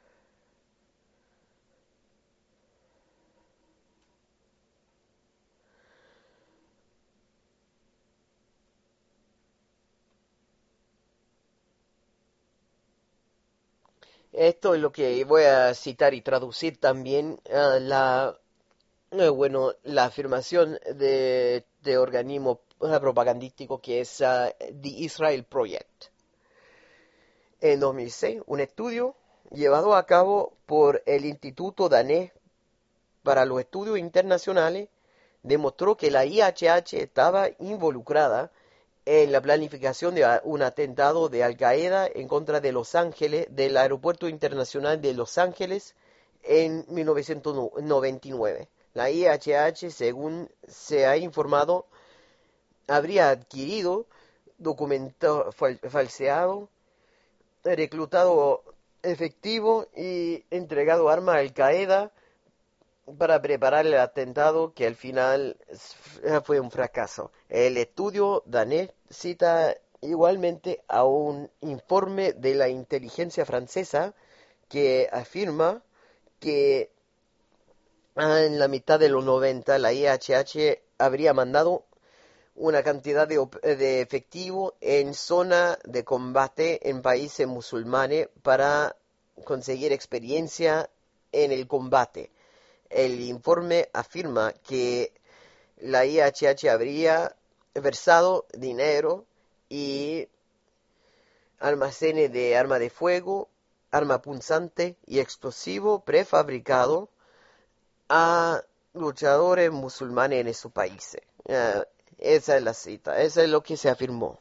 Esto es lo que voy a citar y traducir también uh, la uh, bueno la afirmación de, de organismo uh, propagandístico que es uh, The Israel Project. En dos mil seis, un estudio llevado a cabo por el Instituto Danés para los Estudios Internacionales demostró que la I H H estaba involucrada en la planificación de un atentado de Al Qaeda en contra de Los Ángeles, del Aeropuerto Internacional de Los Ángeles, en mil novecientos noventa y nueve. La I H H, según se ha informado, habría adquirido documentos fal falseados, reclutado efectivo y entregado armas a Al Qaeda para preparar el atentado que al final fue un fracaso. El estudio danés cita igualmente a un informe de la inteligencia francesa que afirma que en la mitad de los noventa la I H H habría mandado una cantidad de, de efectivo en zona de combate en países musulmanes para conseguir experiencia en el combate. El informe afirma que la I H H habría versado dinero y almacenes de armas de fuego arma punzante y explosivo prefabricado a luchadores musulmanes en su país. Uh, esa es la cita, esa es lo que se afirmó.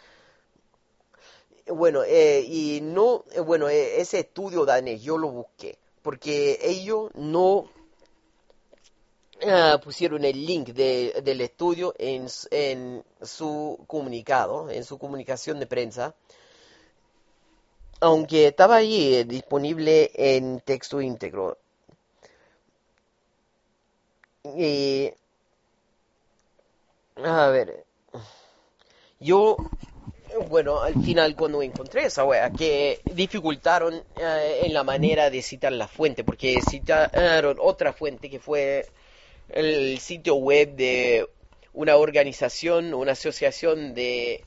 Bueno, eh, y no, eh, bueno, eh, ese estudio danés yo lo busqué, porque ellos no uh, pusieron el link de, del estudio en, en su comunicado, en su comunicación de prensa, aunque estaba allí eh, disponible en texto íntegro. Y, a ver, yo, bueno, al final cuando encontré esa wea, que dificultaron uh, en la manera de citar la fuente, porque citaron otra fuente que fue el sitio web de una organización, una asociación de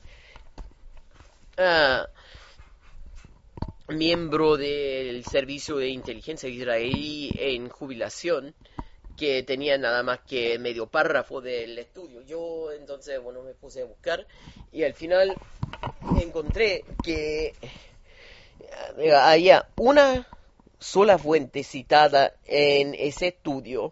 uh, miembro del servicio de inteligencia israelí en jubilación, que tenía nada más que medio párrafo del estudio. Yo entonces, bueno, me puse a buscar y al final encontré que había una sola fuente citada en ese estudio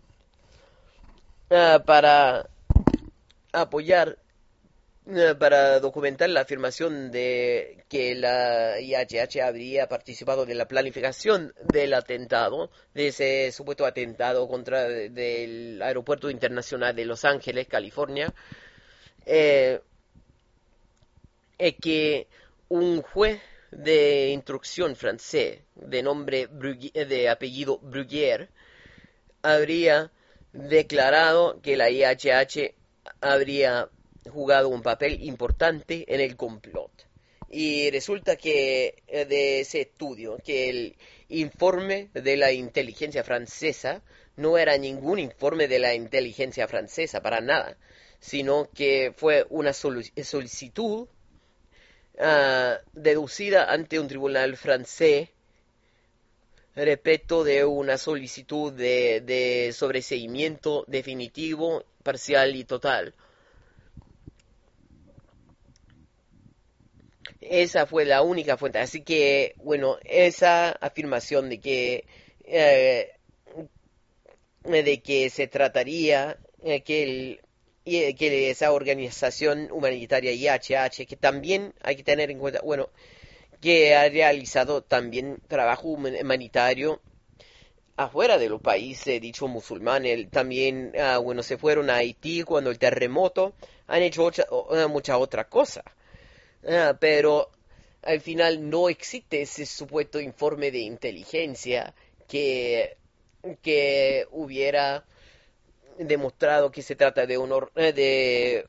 uh, para apoyar, uh, para documentar la afirmación de que la I H H habría participado de la planificación del atentado, de ese supuesto atentado contra de, del aeropuerto internacional de Los Ángeles, California. Eh, es que un juez de instrucción francés de nombre Bruguier, de apellido Bruguier habría declarado que la I H H habría jugado un papel importante en el complot. Y resulta que de ese estudio, que el informe de la inteligencia francesa no era ningún informe de la inteligencia francesa para nada, sino que fue una solicitud Uh, deducida ante un tribunal francés respecto de una solicitud de, de sobreseimiento definitivo, parcial y total. Esa fue la única fuente. Así que, bueno, esa afirmación de que eh, de que se trataría eh, que el y que esa organización humanitaria I H H, que también hay que tener en cuenta, bueno, que ha realizado también trabajo humanitario afuera de los países dicho musulmanes, también, ah, bueno, se fueron a Haití cuando el terremoto, han hecho ocha, uh, muchas otras cosas, uh, pero al final no existe ese supuesto informe de inteligencia que, que hubiera demostrado que se trata de, un or- de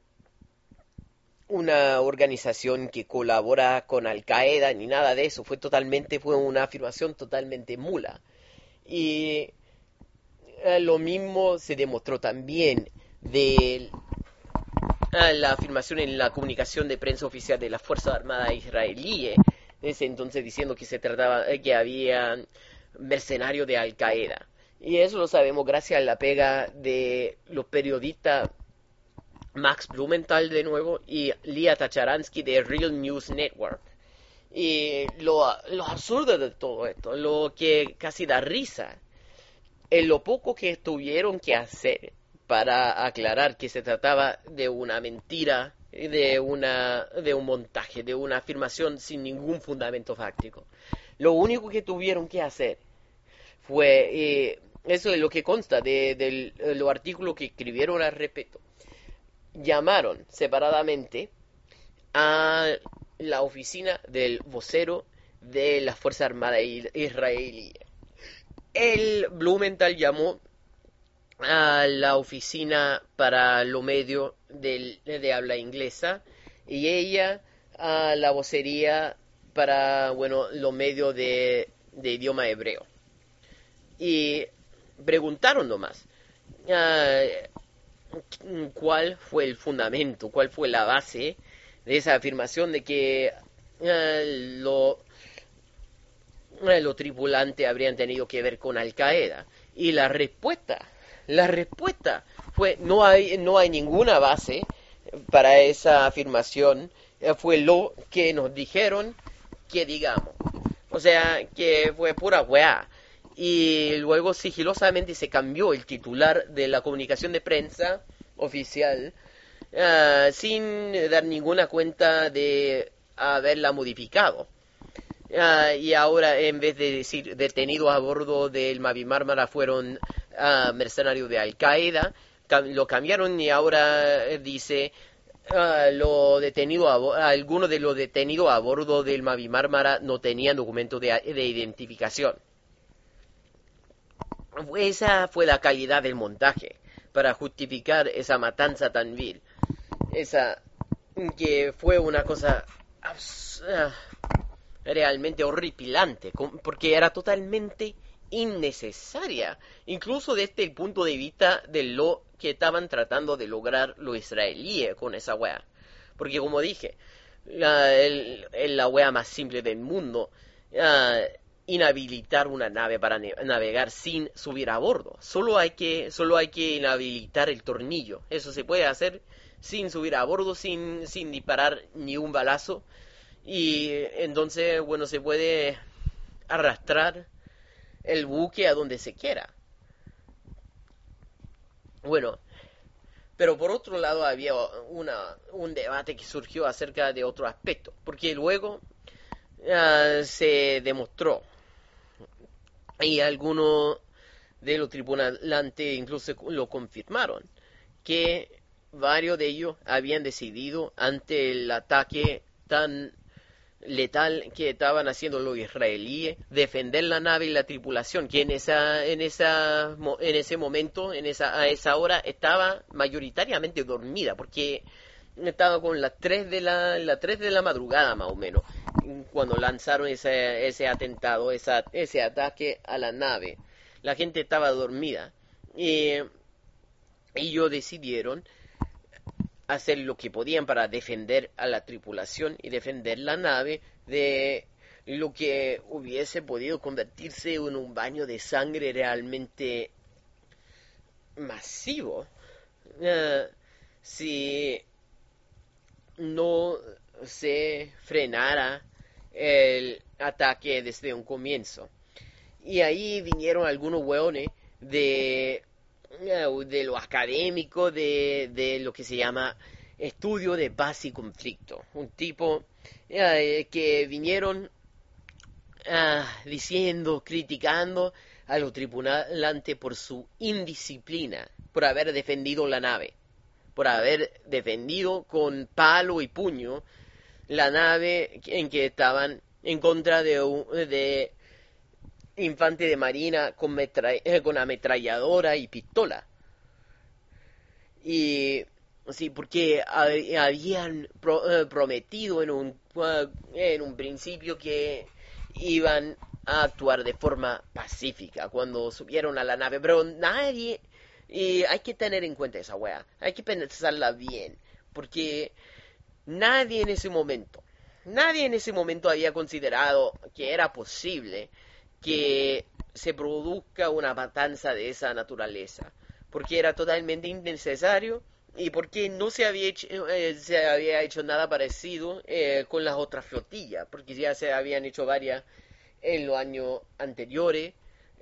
una organización que colabora con Al Qaeda ni nada de eso. Fue totalmente, fue una afirmación totalmente mula. Y eh, lo mismo se demostró también de eh, la afirmación en la comunicación de prensa oficial de las Fuerzas Armadas israelíes, ese entonces diciendo que se trataba, eh, que había mercenarios de Al Qaeda. Y eso lo sabemos gracias a la pega de los periodistas Max Blumenthal de nuevo y Lia Tacharansky de Real News Network. Y lo, lo absurdo de todo esto, lo que casi da risa, es lo poco que tuvieron que hacer para aclarar que se trataba de una mentira, de, una, de un montaje, de una afirmación sin ningún fundamento fáctico. Lo único que tuvieron que hacer fue... Eh, Eso es lo que consta de, de, de los artículos que escribieron al respecto. Llamaron separadamente a la oficina del vocero de las Fuerzas Armadas israelíes. El Blumenthal llamó a la oficina para los medios de, de habla inglesa y ella a la vocería para, bueno, los medios de, de idioma hebreo. Y preguntaron nomás uh, cuál fue el fundamento, cuál fue la base de esa afirmación de que uh, lo, uh, los tripulantes habrían tenido que ver con Al Qaeda. Y la respuesta, la respuesta fue no hay, no hay ninguna base para esa afirmación, uh, fue lo que nos dijeron que digamos. O sea, que fue pura weá. Y luego sigilosamente se cambió el titular de la comunicación de prensa oficial uh, sin dar ninguna cuenta de haberla modificado. Uh, y ahora, en vez de decir detenidos a bordo del Mavi Mármara fueron uh, mercenarios de Al-Qaeda, cam- lo cambiaron y ahora dice uh, lo detenido a bo- algunos de los detenidos a bordo del Mavi Mármara no tenían documento de, de identificación. Esa fue la calidad del montaje para justificar esa matanza tan vil. Esa que fue una cosa abs- uh, realmente horripilante, porque era totalmente innecesaria, incluso desde el punto de vista de lo que estaban tratando de lograr los israelíes con esa wea. Porque como dije, la, el, el, la wea más simple del mundo, uh, inhabilitar una nave para navegar sin subir a bordo. Solo hay que, solo hay que inhabilitar el tornillo. Eso se puede hacer sin subir a bordo, sin, sin disparar ni un balazo. Y entonces, bueno, se puede arrastrar el buque a donde se quiera. Bueno, pero por otro lado había una, un debate que surgió acerca de otro aspecto, porque luego uh, se demostró, y algunos de los tripulantes incluso lo confirmaron, que varios de ellos habían decidido ante el ataque tan letal que estaban haciendo los israelíes defender la nave y la tripulación, que en esa en esa en ese momento, en esa a esa hora estaba mayoritariamente dormida, porque estaba con las tres de la las tres de la madrugada más o menos cuando lanzaron ese ese atentado, esa, ese ataque a la nave. La gente estaba dormida y ellos decidieron hacer lo que podían para defender a la tripulación y defender la nave de lo que hubiese podido convertirse en un baño de sangre realmente masivo uh, si no se frenara el ataque desde un comienzo. Y ahí vinieron algunos hueones de de lo académico, de, de lo que se llama estudio de paz y conflicto. Un tipo eh, que vinieron uh, diciendo, criticando a los tripulantes por su indisciplina, por haber defendido la nave, por haber defendido con palo y puño la nave en que estaban en contra de, de infante de marina con, metra eh, con ametralladora y pistola. Y sí, porque hab habían pro eh, prometido en un, uh, en un principio que iban a actuar de forma pacífica cuando subieron a la nave, pero nadie, y hay que tener en cuenta esa wea, hay que pensarla bien, porque nadie en ese momento, nadie en ese momento había considerado que era posible que se produzca una matanza de esa naturaleza, porque era totalmente innecesario y porque no se había hecho, eh, se había hecho nada parecido eh, con las otras flotillas, porque ya se habían hecho varias en los años anteriores.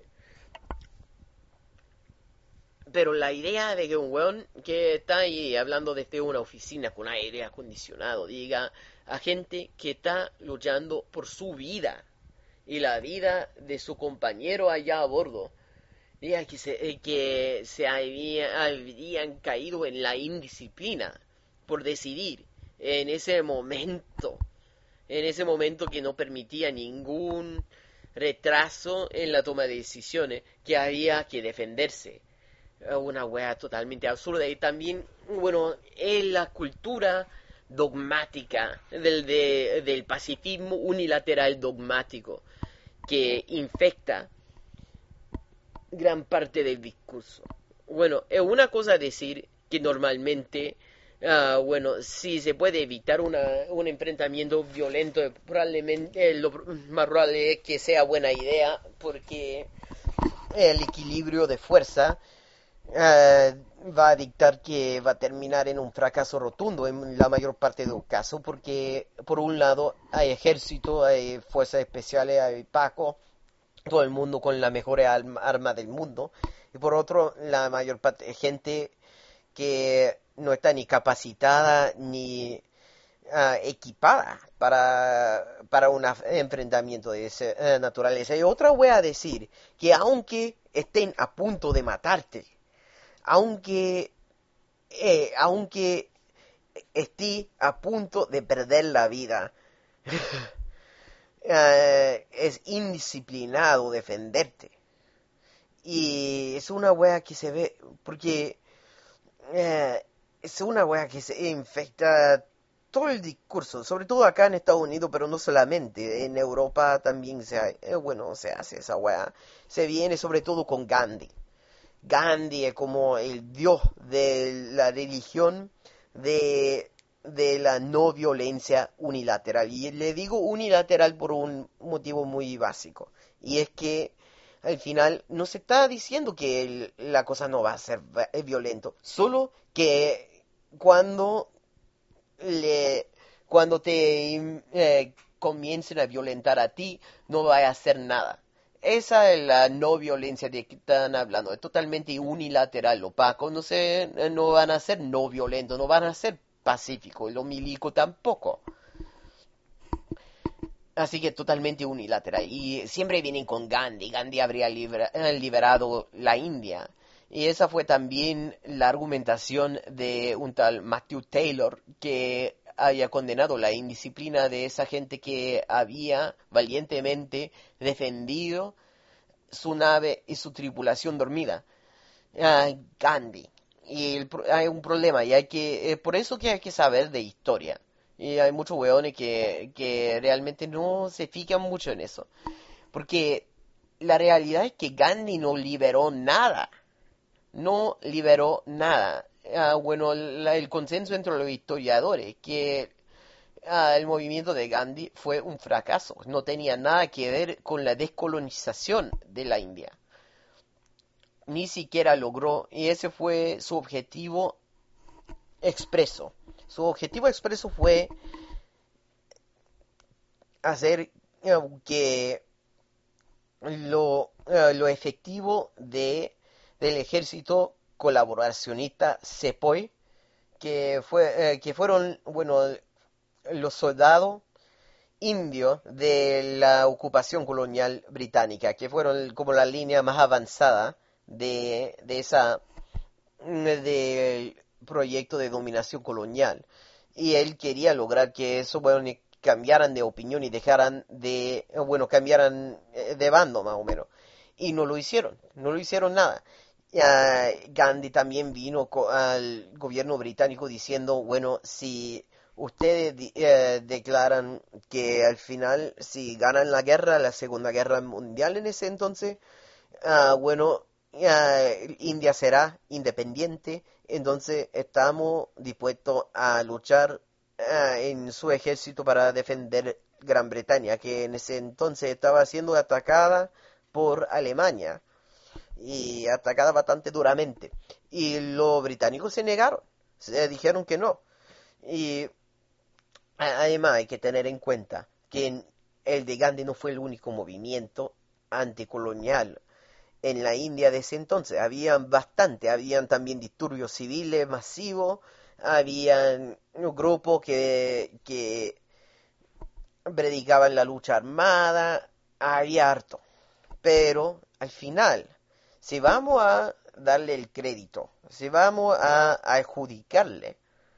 Pero la idea de que un weón que está ahí hablando desde una oficina con aire acondicionado diga a gente que está luchando por su vida y la vida de su compañero allá a bordo, diga que se, que se había, habían caído en la indisciplina por decidir en ese momento, en ese momento que no permitía ningún retraso en la toma de decisiones, que había que defenderse. Una wea totalmente absurda. Y también, bueno, en la cultura dogmática del, de, del pacifismo unilateral dogmático que infecta gran parte del discurso. Bueno, es una cosa decir que normalmente, uh, bueno, si se puede evitar una, un enfrentamiento violento, probablemente eh, lo más probable es que sea buena idea, porque el equilibrio de fuerza eh, va a dictar que va a terminar en un fracaso rotundo en la mayor parte de los casos, porque por un lado hay ejército, hay fuerzas especiales, hay Paco, todo el mundo con la mejor arma del mundo, y por otro la mayor parte de gente que no está ni capacitada ni uh, equipada para, para un enfrentamiento de esa uh, naturaleza. Y otra voy a decir que aunque estén a punto de matarte, aunque eh, aunque esté a punto de perder la vida, uh, es indisciplinado defenderte. Y es una wea que se ve, porque uh, es una wea que se infecta todo el discurso, sobre todo acá en Estados Unidos, pero no solamente, en Europa también se, eh, bueno, se hace esa wea. Se viene sobre todo con Gandhi. Gandhi es como el dios de la religión de, de la no violencia unilateral. Y le digo unilateral por un motivo muy básico. Y es que al final no se está diciendo que el, la cosa no va a ser violento. Solo que cuando, le, cuando te eh, comiencen a violentar a ti, no va a hacer nada. Esa es la no violencia de que están hablando, es totalmente unilateral. Opaco no se, no van a ser no violentos, no van a ser pacíficos, los milicos tampoco. Así que totalmente unilateral. Y siempre vienen con Gandhi. Gandhi habría libera, liberado la India. Y esa fue también la argumentación de un tal Matthew Taylor, que había condenado la indisciplina de esa gente que había valientemente defendido su nave y su tripulación dormida. Ah, Gandhi. Y el, hay un problema, y hay que, eh, por eso que hay que saber de historia. Y hay muchos hueones que, que realmente no se fijan mucho en eso. Porque la realidad es que Gandhi no liberó nada. No liberó nada. Uh, bueno, la, el consenso entre los historiadores que uh, el movimiento de Gandhi fue un fracaso. No tenía nada que ver con la descolonización de la India. Ni siquiera logró, y ese fue su objetivo expreso. Su objetivo expreso fue hacer uh, que lo, uh, lo efectivo de, del ejército colaboracionista Sepoy, que fue eh, que fueron, bueno, los soldados indios de la ocupación colonial británica, que fueron como la línea más avanzada de, de esa del proyecto de dominación colonial. Y él quería lograr que eso, bueno, cambiaran de opinión y dejaran de, bueno, cambiaran de bando más o menos. Y no lo hicieron, no lo hicieron nada. Uh, Gandhi también vino al gobierno británico diciendo, bueno, si ustedes uh, declaran que al final, si ganan la guerra, la Segunda Guerra Mundial en ese entonces, uh, bueno, uh, India será independiente, entonces estamos dispuestos a luchar uh, en su ejército para defender Gran Bretaña, que en ese entonces estaba siendo atacada por Alemania. Y atacada bastante duramente. Y los británicos se negaron, se dijeron que no. Y además hay que tener en cuenta que el de Gandhi no fue el único movimiento anticolonial en la India de ese entonces. Habían bastante, habían también disturbios civiles masivos, habían grupos que, que predicaban la lucha armada, había harto. Pero al final, si vamos a darle el crédito, si vamos a, a adjudicarle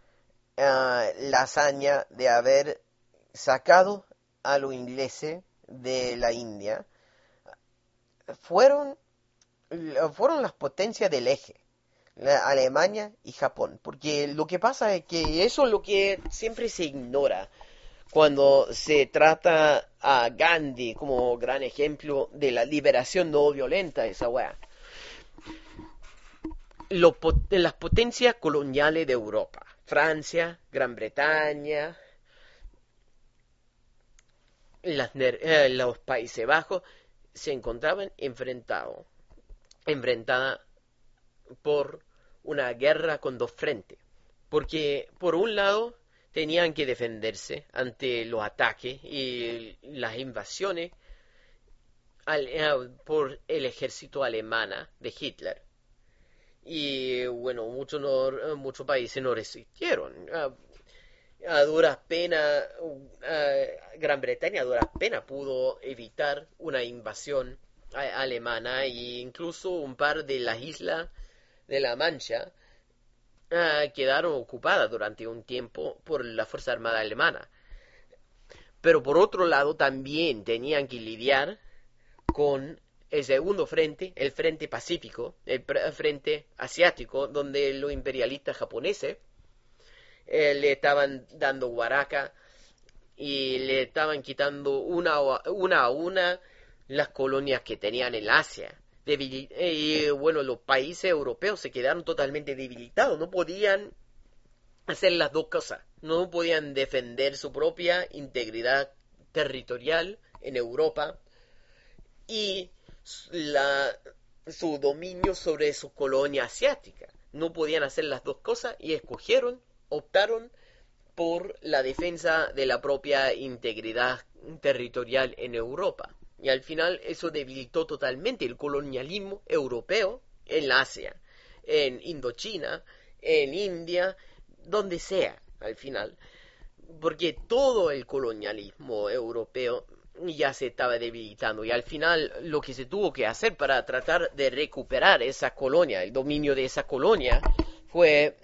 uh, la hazaña de haber sacado a los ingleses de la India, fueron, fueron las potencias del eje, la Alemania y Japón. Porque lo que pasa es que eso es lo que siempre se ignora cuando se trata a Gandhi como gran ejemplo de la liberación no violenta, esa weá. Lo, las potencias coloniales de Europa, Francia, Gran Bretaña, las, eh, los Países Bajos, se encontraban enfrentados, enfrentadas por una guerra con dos frentes. Porque, por un lado, tenían que defenderse ante los ataques y las invasiones al, uh, por el ejército alemán de Hitler. Y, bueno, muchos no, muchos países no resistieron. Uh, a duras penas, uh, Gran Bretaña a duras penas pudo evitar una invasión a, alemana, e incluso un par de las islas de la Mancha uh, quedaron ocupadas durante un tiempo por la Fuerza Armada Alemana. Pero por otro lado también tenían que lidiar con el segundo frente, el frente pacífico, el frente asiático, donde los imperialistas japoneses eh, le estaban dando guaraca y le estaban quitando una, una a una las colonias que tenían en Asia. Debil- y bueno, los países europeos se quedaron totalmente debilitados, no podían hacer las dos cosas, no podían defender su propia integridad territorial en Europa y la, su dominio sobre su colonia asiática. No podían hacer las dos cosas y escogieron, optaron por la defensa de la propia integridad territorial en Europa. Y al final eso debilitó totalmente el colonialismo europeo en Asia, en Indochina, en India, donde sea, al final. Porque todo el colonialismo europeo ya se estaba debilitando y al final lo que se tuvo que hacer para tratar de recuperar esa colonia, el dominio de esa colonia, fue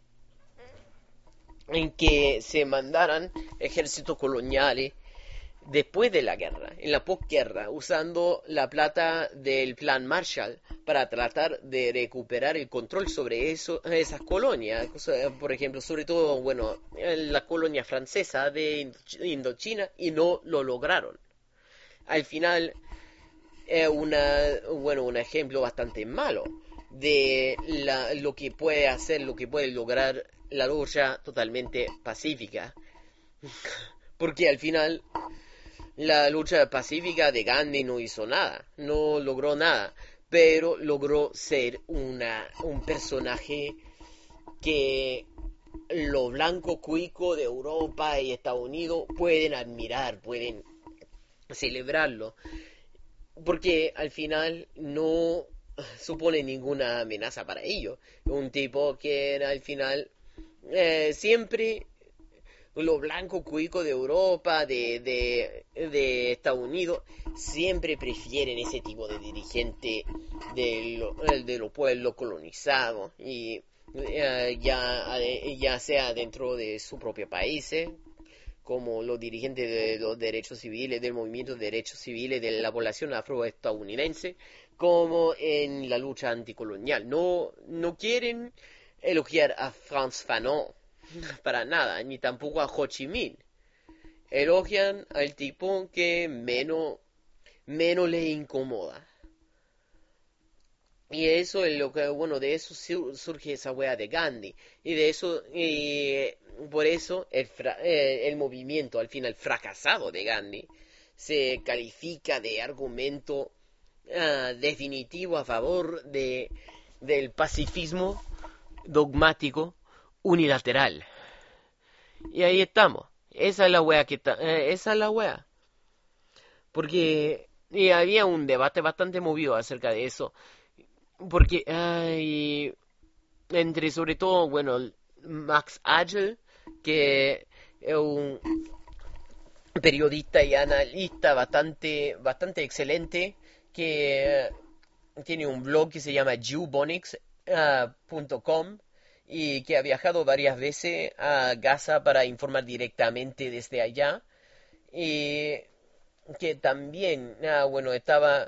en que se mandaran ejércitos coloniales después de la guerra, en la posguerra, usando la plata del Plan Marshall para tratar de recuperar el control sobre eso, esas colonias. Por ejemplo, sobre todo, bueno, la colonia francesa de Indochina, y no lo lograron. Al final, es una, bueno, un ejemplo bastante malo de la, lo que puede hacer, lo que puede lograr la lucha totalmente pacífica. Porque al final la lucha pacífica de Gandhi no hizo nada, no logró nada, pero logró ser una, un personaje que los blancos cuicos de Europa y Estados Unidos pueden admirar, pueden celebrarlo, porque al final no supone ninguna amenaza para ellos. Un tipo que era al final eh, siempre los blancos cuicos de Europa, de, de, de Estados Unidos, siempre prefieren ese tipo de dirigente de, lo, de los pueblos colonizados, y eh, ya, ya sea dentro de su propio país, eh, como los dirigentes de los derechos civiles, del movimiento de derechos civiles de la población afroestadounidense, como en la lucha anticolonial. No, no quieren elogiar a Frantz Fanon para nada, ni tampoco a Ho Chi Minh. Elogian al tipo que menos, menos le incomoda. Y eso es lo que, bueno, de eso surge esa wea de Gandhi. Y de eso, y por eso el, fra, eh, el movimiento al final fracasado de Gandhi se califica de argumento uh, definitivo a favor de, del pacifismo dogmático unilateral. Y ahí estamos. Esa es la wea que está, eh, esa es la wea. Porque y había un debate bastante movido acerca de eso. Porque hay entre sobre todo, bueno, Max Agel, que es un periodista y analista bastante bastante excelente, que tiene un blog que se llama jewbonics punto com y que ha viajado varias veces a Gaza para informar directamente desde allá, y que también, ah, bueno, estaba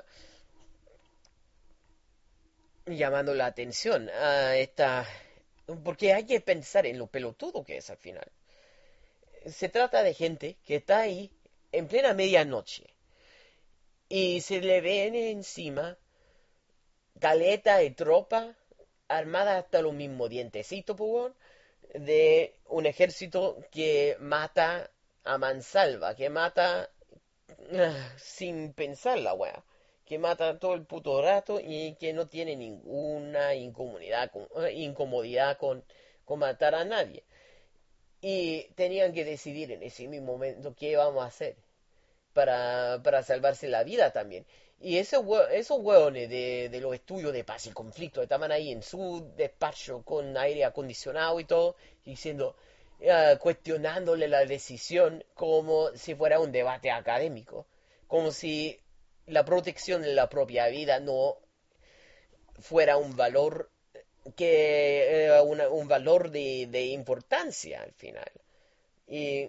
llamando la atención a esta, porque hay que pensar en lo pelotudo que es al final. Se trata de gente que está ahí en plena medianoche y se le viene encima caleta de tropa armada hasta los mismos dientecitos, pues, de un ejército que mata a mansalva, que mata uh, sin pensar la wea, que mata todo el puto rato y que no tiene ninguna incomodidad con, eh, incomodidad con, con matar a nadie. Y tenían que decidir en ese mismo momento qué vamos a hacer para, para salvarse la vida también. Y ese, esos hueones de, de los estudios de paz y conflicto estaban ahí en su despacho con aire acondicionado y todo, diciendo, uh, cuestionándole la decisión como si fuera un debate académico, como si la protección de la propia vida no fuera un valor que eh, una, un valor de, de importancia al final. Y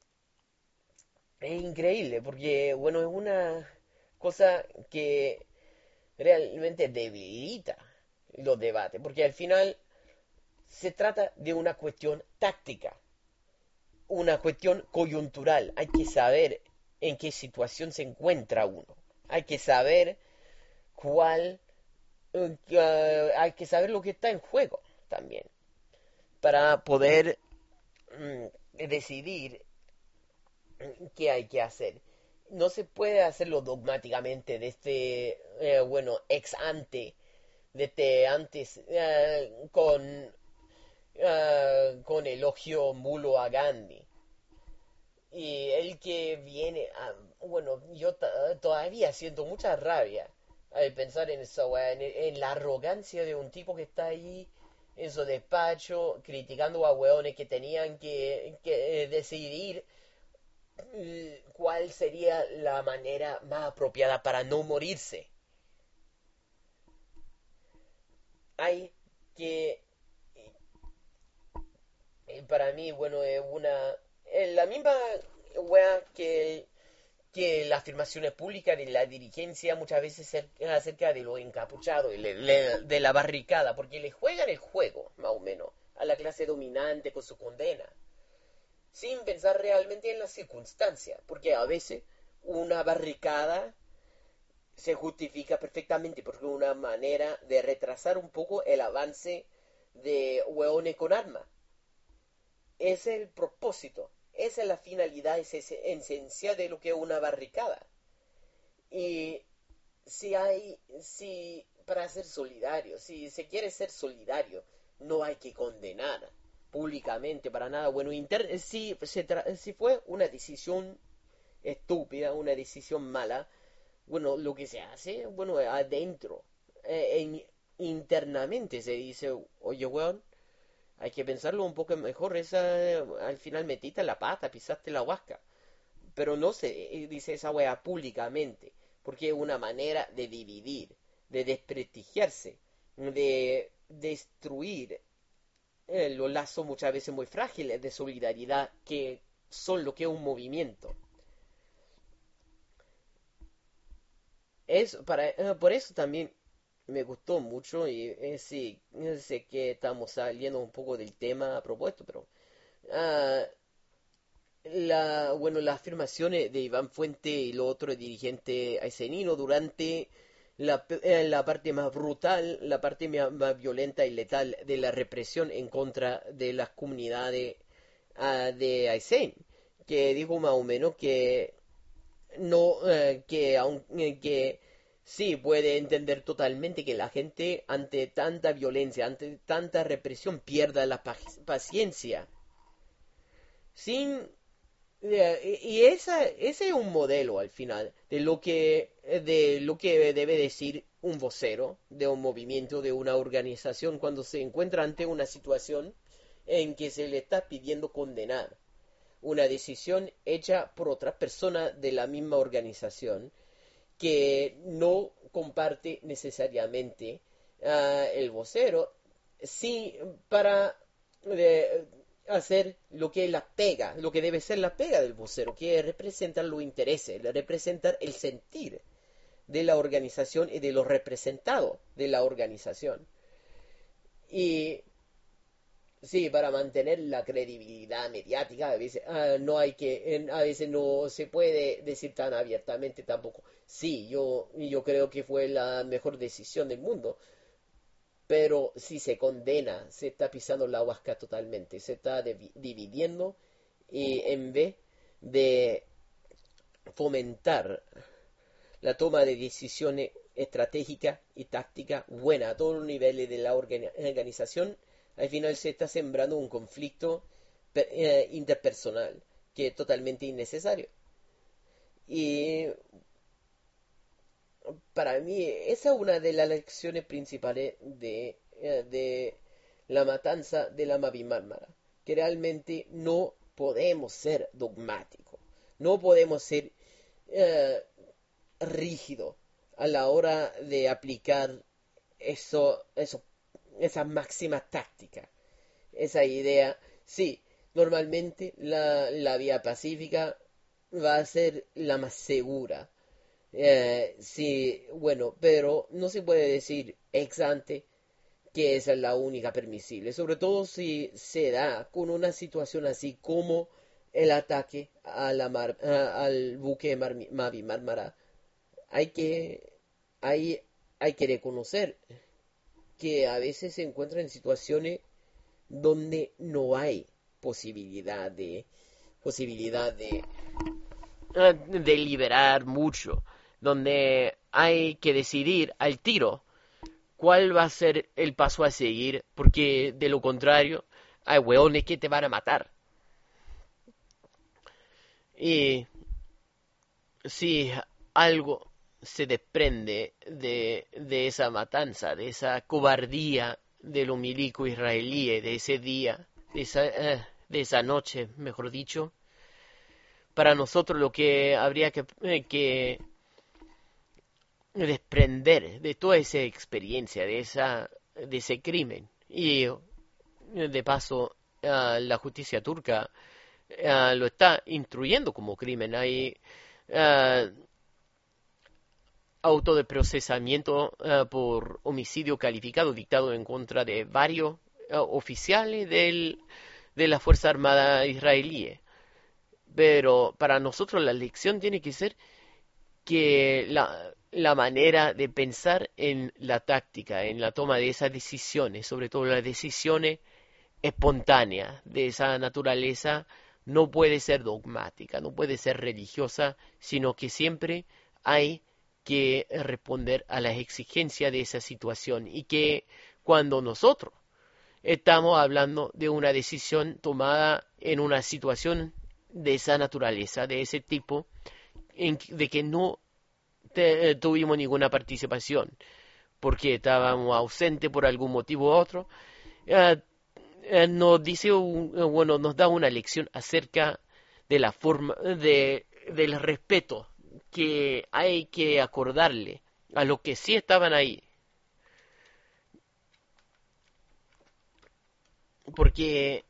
es increíble porque, bueno, es una cosa que realmente debilita los debates, porque al final se trata de una cuestión táctica, una cuestión coyuntural. Hay que saber en qué situación se encuentra uno, hay que saber cuál, uh, hay que saber lo que está en juego también, para poder um, decidir qué hay que hacer. No se puede hacerlo dogmáticamente de este, eh, bueno, ex ante, de este antes, uh, con, uh, con elogio mulo a Gandhi. Y el que viene, a, bueno, yo todavía siento mucha rabia al pensar en eso, en, en la arrogancia de un tipo que está ahí en su despacho criticando a hueones que tenían que, que decidir cuál sería la manera más apropiada para no morirse. Hay que, para mí, bueno, es una, es la misma wea que, que las afirmaciones públicas de la dirigencia muchas veces acerca de lo encapuchado, de la barricada, porque le juegan el juego, más o menos, a la clase dominante con su condena, sin pensar realmente en las circunstancias, porque a veces una barricada se justifica perfectamente porque es una manera de retrasar un poco el avance de hueones con armas. Ese es el propósito, esa es la finalidad, esa es esencial de lo que es una barricada. Y si hay, si para ser solidario, si se quiere ser solidario, no hay que condenar públicamente para nada. Bueno, inter si, se si fue una decisión estúpida, una decisión mala, bueno, lo que se hace, bueno, adentro, eh, en, internamente se dice, oye, weón, hay que pensarlo un poco mejor, esa, al final metiste la pata, pisaste la huasca, pero no se dice esa wea públicamente, porque es una manera de dividir, de desprestigiarse, de destruir eh, los lazos muchas veces muy frágiles de solidaridad que son lo que es un movimiento. Es para, eh, por eso también me gustó mucho y eh, sí, sé que estamos saliendo un poco del tema propuesto, pero uh, la, bueno, las afirmaciones de Iván Fuente y los otros dirigentes aicenino durante la, eh, la parte más brutal, la parte más, más violenta y letal de la represión en contra de las comunidades uh, de Aysén, que dijo más o menos que no, uh, que aunque que sí puede entender totalmente que la gente ante tanta violencia, ante tanta represión pierda la paciencia. Sin y esa ese es un modelo al final de lo que de lo que debe decir un vocero de un movimiento, de una organización cuando se encuentra ante una situación en que se le está pidiendo condenar una decisión hecha por otras personas de la misma organización que no comparte necesariamente uh, el vocero, sí, para eh, hacer lo que es la pega, lo que debe ser la pega del vocero, que es representar los intereses, representar el sentir de la organización y de los representados de la organización. Y sí, para mantener la credibilidad mediática, a veces ah, no hay que, a veces no se puede decir tan abiertamente tampoco. Sí, yo, yo creo que fue la mejor decisión del mundo, pero si se condena, se está pisando la huasca totalmente, se está dividiendo y en vez de fomentar la toma de decisiones estratégicas y tácticas buenas a todos los niveles de la organización, al final se está sembrando un conflicto eh, interpersonal que es totalmente innecesario. Y para mí esa es una de las lecciones principales de, eh, de la matanza de la Mavi Mármara, que realmente no podemos ser dogmáticos, no podemos ser eh, rígidos a la hora de aplicar eso, eso, esas máximas tácticas, esa idea. Sí, normalmente la, la vía pacífica va a ser la más segura. Eh, sí, bueno, pero no se puede decir ex ante que esa es la única permisible, sobre todo si se da con una situación así como el ataque a la mar, a, al buque Mar, Mavi Mármara. Hay que, hay, hay que reconocer que a veces se encuentra en situaciones donde no hay posibilidad de posibilidad de de liberar mucho, donde hay que decidir al tiro cuál va a ser el paso a seguir, porque de lo contrario hay hueones que te van a matar. Y si algo se desprende de, de esa matanza, de esa cobardía de los milicos israelíes, de ese día, de esa, eh, de esa noche, mejor dicho, para nosotros lo que habría que, eh, que desprender de toda esa experiencia, de esa de ese crimen, y de paso uh, la justicia turca uh, lo está instruyendo como crimen. Hay uh, auto de procesamiento uh, por homicidio calificado dictado en contra de varios uh, oficiales del, de la Fuerza Armada israelí. Pero para nosotros la lección tiene que ser que la, la manera de pensar en la táctica, en la toma de esas decisiones, sobre todo las decisiones espontáneas de esa naturaleza, no puede ser dogmática, no puede ser religiosa, sino que siempre hay que responder a las exigencias de esa situación, y que cuando nosotros estamos hablando de una decisión tomada en una situación de esa naturaleza, de ese tipo, en, de que no te, eh, tuvimos ninguna participación, porque estábamos ausentes por algún motivo u otro, eh, eh, nos dice, un, eh, bueno, nos da una lección acerca de la forma, de, del respeto que hay que acordarle a los que sí estaban ahí, porque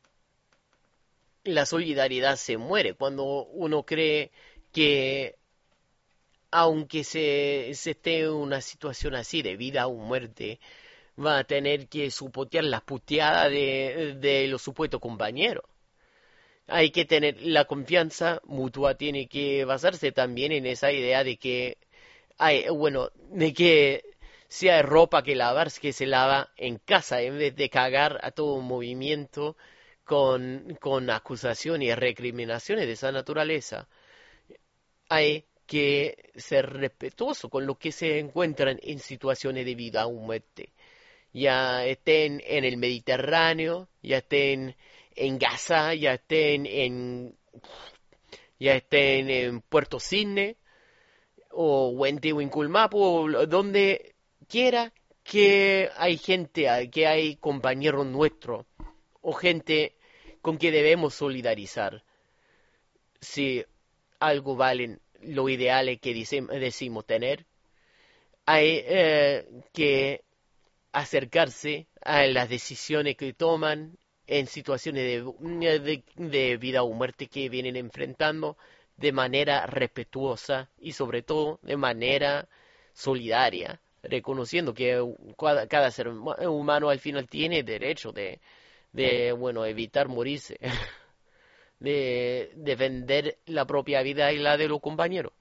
la solidaridad se muere cuando uno cree que aunque se, se esté en una situación así de vida o muerte, va a tener que soportar las puteadas de, de los supuestos compañeros. Hay que tener la confianza mutua, tiene que basarse también en esa idea de que hay, bueno, de que si hay ropa que lavar, que se lava en casa, en vez de cagar a todo un movimiento con, con acusaciones y recriminaciones de esa naturaleza. Hay que ser respetuoso con los que se encuentran en situaciones de vida o muerte, ya estén en el Mediterráneo, ya estén en Gaza, ya estén en ya estén en Puerto Cisne o Huentehuinculmapu, o donde quiera que hay gente, que hay compañeros nuestros o gente con que debemos solidarizar. Si algo valen lo ideal que dice, decimos tener, hay eh, que acercarse a las decisiones que toman en situaciones de, de, de vida o muerte que vienen enfrentando de manera respetuosa y sobre todo de manera solidaria, reconociendo que cada, cada ser humano al final tiene derecho de, de bueno, evitar morirse, de defender la propia vida y la de los compañeros.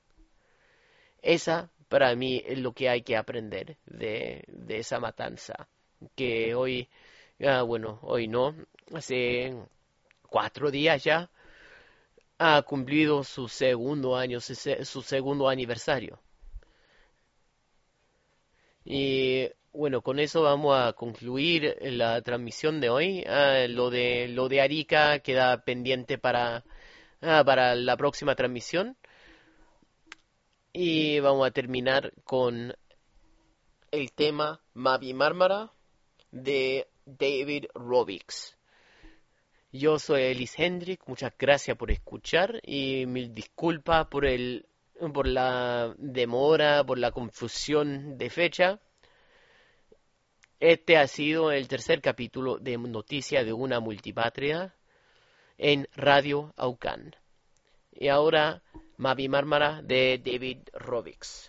Esa, para mí, es lo que hay que aprender de, de esa matanza, que hoy, ah, bueno, hoy no, hace cuatro días ya, ha cumplido su segundo año, su se- su segundo aniversario. Y bueno, con eso vamos a concluir la transmisión de hoy. Ah, lo de lo de Arica queda pendiente para, ah, para la próxima transmisión. Y vamos a terminar con el tema Mavi Mármara de David Robbins. Yo soy Elis Hendrik, muchas gracias por escuchar y mil disculpas por el por la demora, por la confusión de fecha. Este ha sido el tercer capítulo de Noticias de una Multipatria en Radio Aucán. Y ahora Mavi Mármara de David Robbins.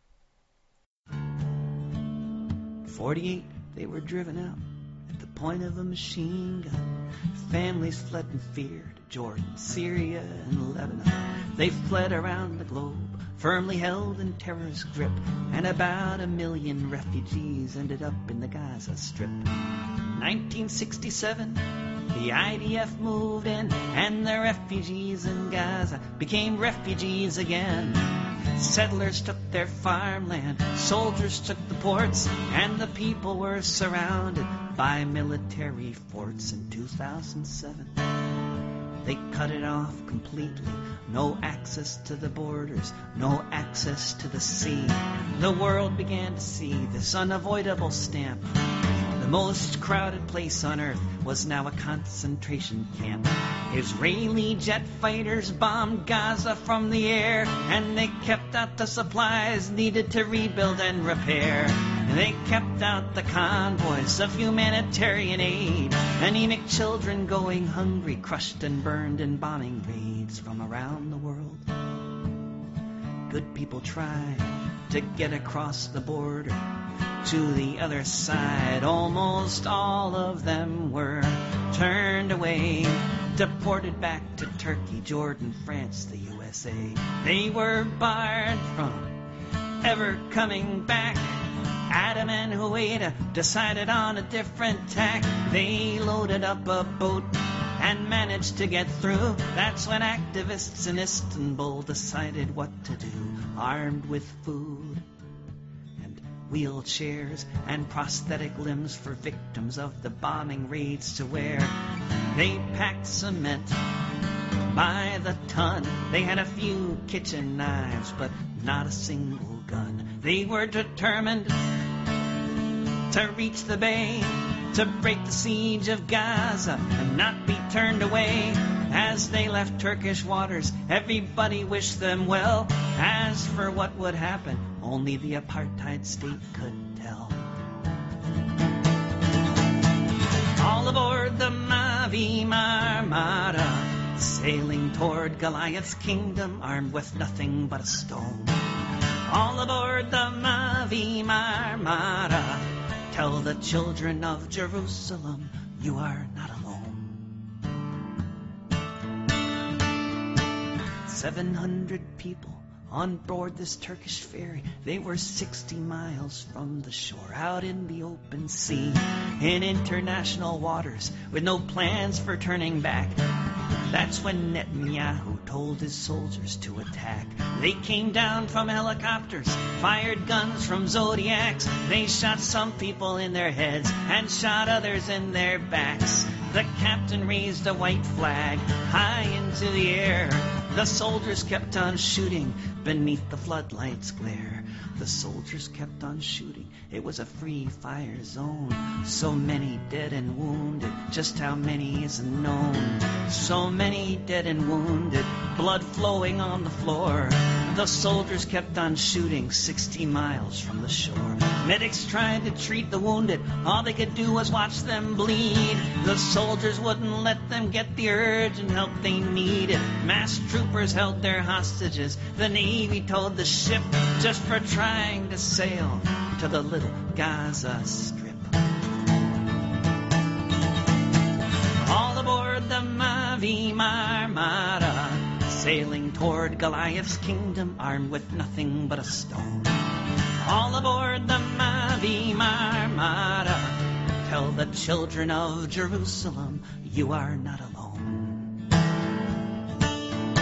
forty-eight, they were driven out at the point of a machine gun. Families fled in fear to Jordan, Syria, and Lebanon. They fled around the globe, firmly held in terror's grip, and about a million refugees ended up in the Gaza Strip. nineteen sixty-seven, the I D F moved in, and the refugees in Gaza became refugees again. Settlers took their farmland, soldiers took the ports, and the people were surrounded by military forts in two thousand seven. They cut it off completely, no access to the borders, no access to the sea. The world began to see this unavoidable stamp. The most crowded place on earth was now a concentration camp. Israeli jet fighters bombed Gaza from the air, and they kept out the supplies needed to rebuild and repair. They kept out the convoys of humanitarian aid, anemic children going hungry, crushed and burned in bombing raids from around the world. Good people tried to get across the border to the other side. Almost all of them were turned away, deported back to Turkey, Jordan, France, the U S A. They were barred from ever coming back. Adam and Huwaida decided on a different tack. They loaded up a boat and managed to get through. That's when activists in Istanbul decided what to do, armed with food, wheelchairs and prosthetic limbs for victims of the bombing raids to wear. They packed cement by the ton. They had a few kitchen knives, but not a single gun. They were determined to reach the bay, to break the siege of Gaza and not be turned away. As they left Turkish waters, everybody wished them well. As for what would happen, only the apartheid state could tell. All aboard the Mavi Marmara, sailing toward Goliath's kingdom, armed with nothing but a stone. All aboard the Mavi Marmara, tell the children of Jerusalem, you are not alone. Seven hundred people on board this Turkish ferry. They were sixty miles from the shore, out in the open sea, in international waters, with no plans for turning back. That's when Netanyahu told his soldiers to attack. They came down from helicopters, fired guns from Zodiacs. They shot some people in their heads and shot others in their backs. The captain raised a white flag high into the air. The soldiers kept on shooting beneath the floodlights' glare. The soldiers kept on shooting. It was a free fire zone. So many dead and wounded. Just how many isn't known. So many dead and wounded. Blood flowing on the floor. The soldiers kept on shooting sixty miles from the shore. Medics tried to treat the wounded. All they could do was watch them bleed. The soldiers wouldn't let them get the urgent help they needed. Mass troopers held their hostages. The Navy towed the ship just for trying to sail to the little Gaza Strip. All aboard the Mavi Marmara, sailing toward Goliath's kingdom, armed with nothing but a stone. All aboard the Mavi Marmara, tell the children of Jerusalem, you are not alone.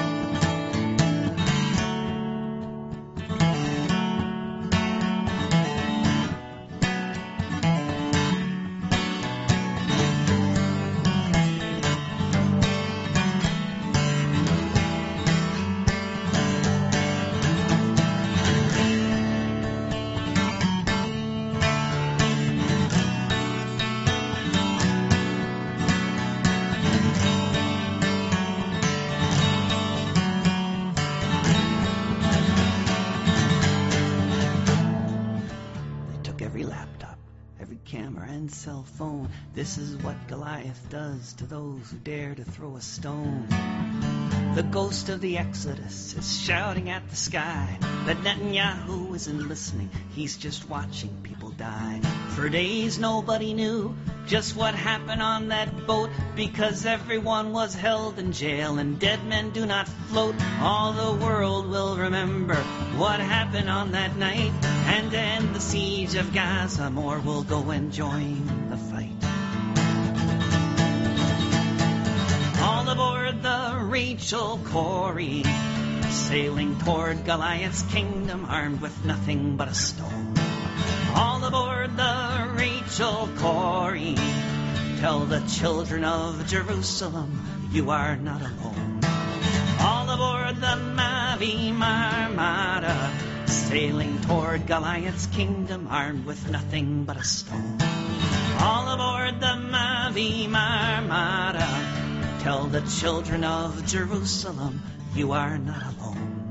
known. This is what Goliath does to those who dare to throw a stone. The ghost of the Exodus is shouting at the sky that Netanyahu isn't listening, he's just watching people die. For days nobody knew just what happened on that boat, because everyone was held in jail and dead men do not float. All the world will remember what happened on that night, and to end the siege of Gaza, more will go and join the fight. All aboard the Rachel Corrie, sailing toward Goliath's kingdom, armed with nothing but a stone. All aboard the Rachel Corrie, tell the children of Jerusalem, you are not alone. All aboard the Mavi Marmara, sailing toward Goliath's kingdom, armed with nothing but a stone. All aboard the Mavi Marmara, tell the children of Jerusalem, you are not alone.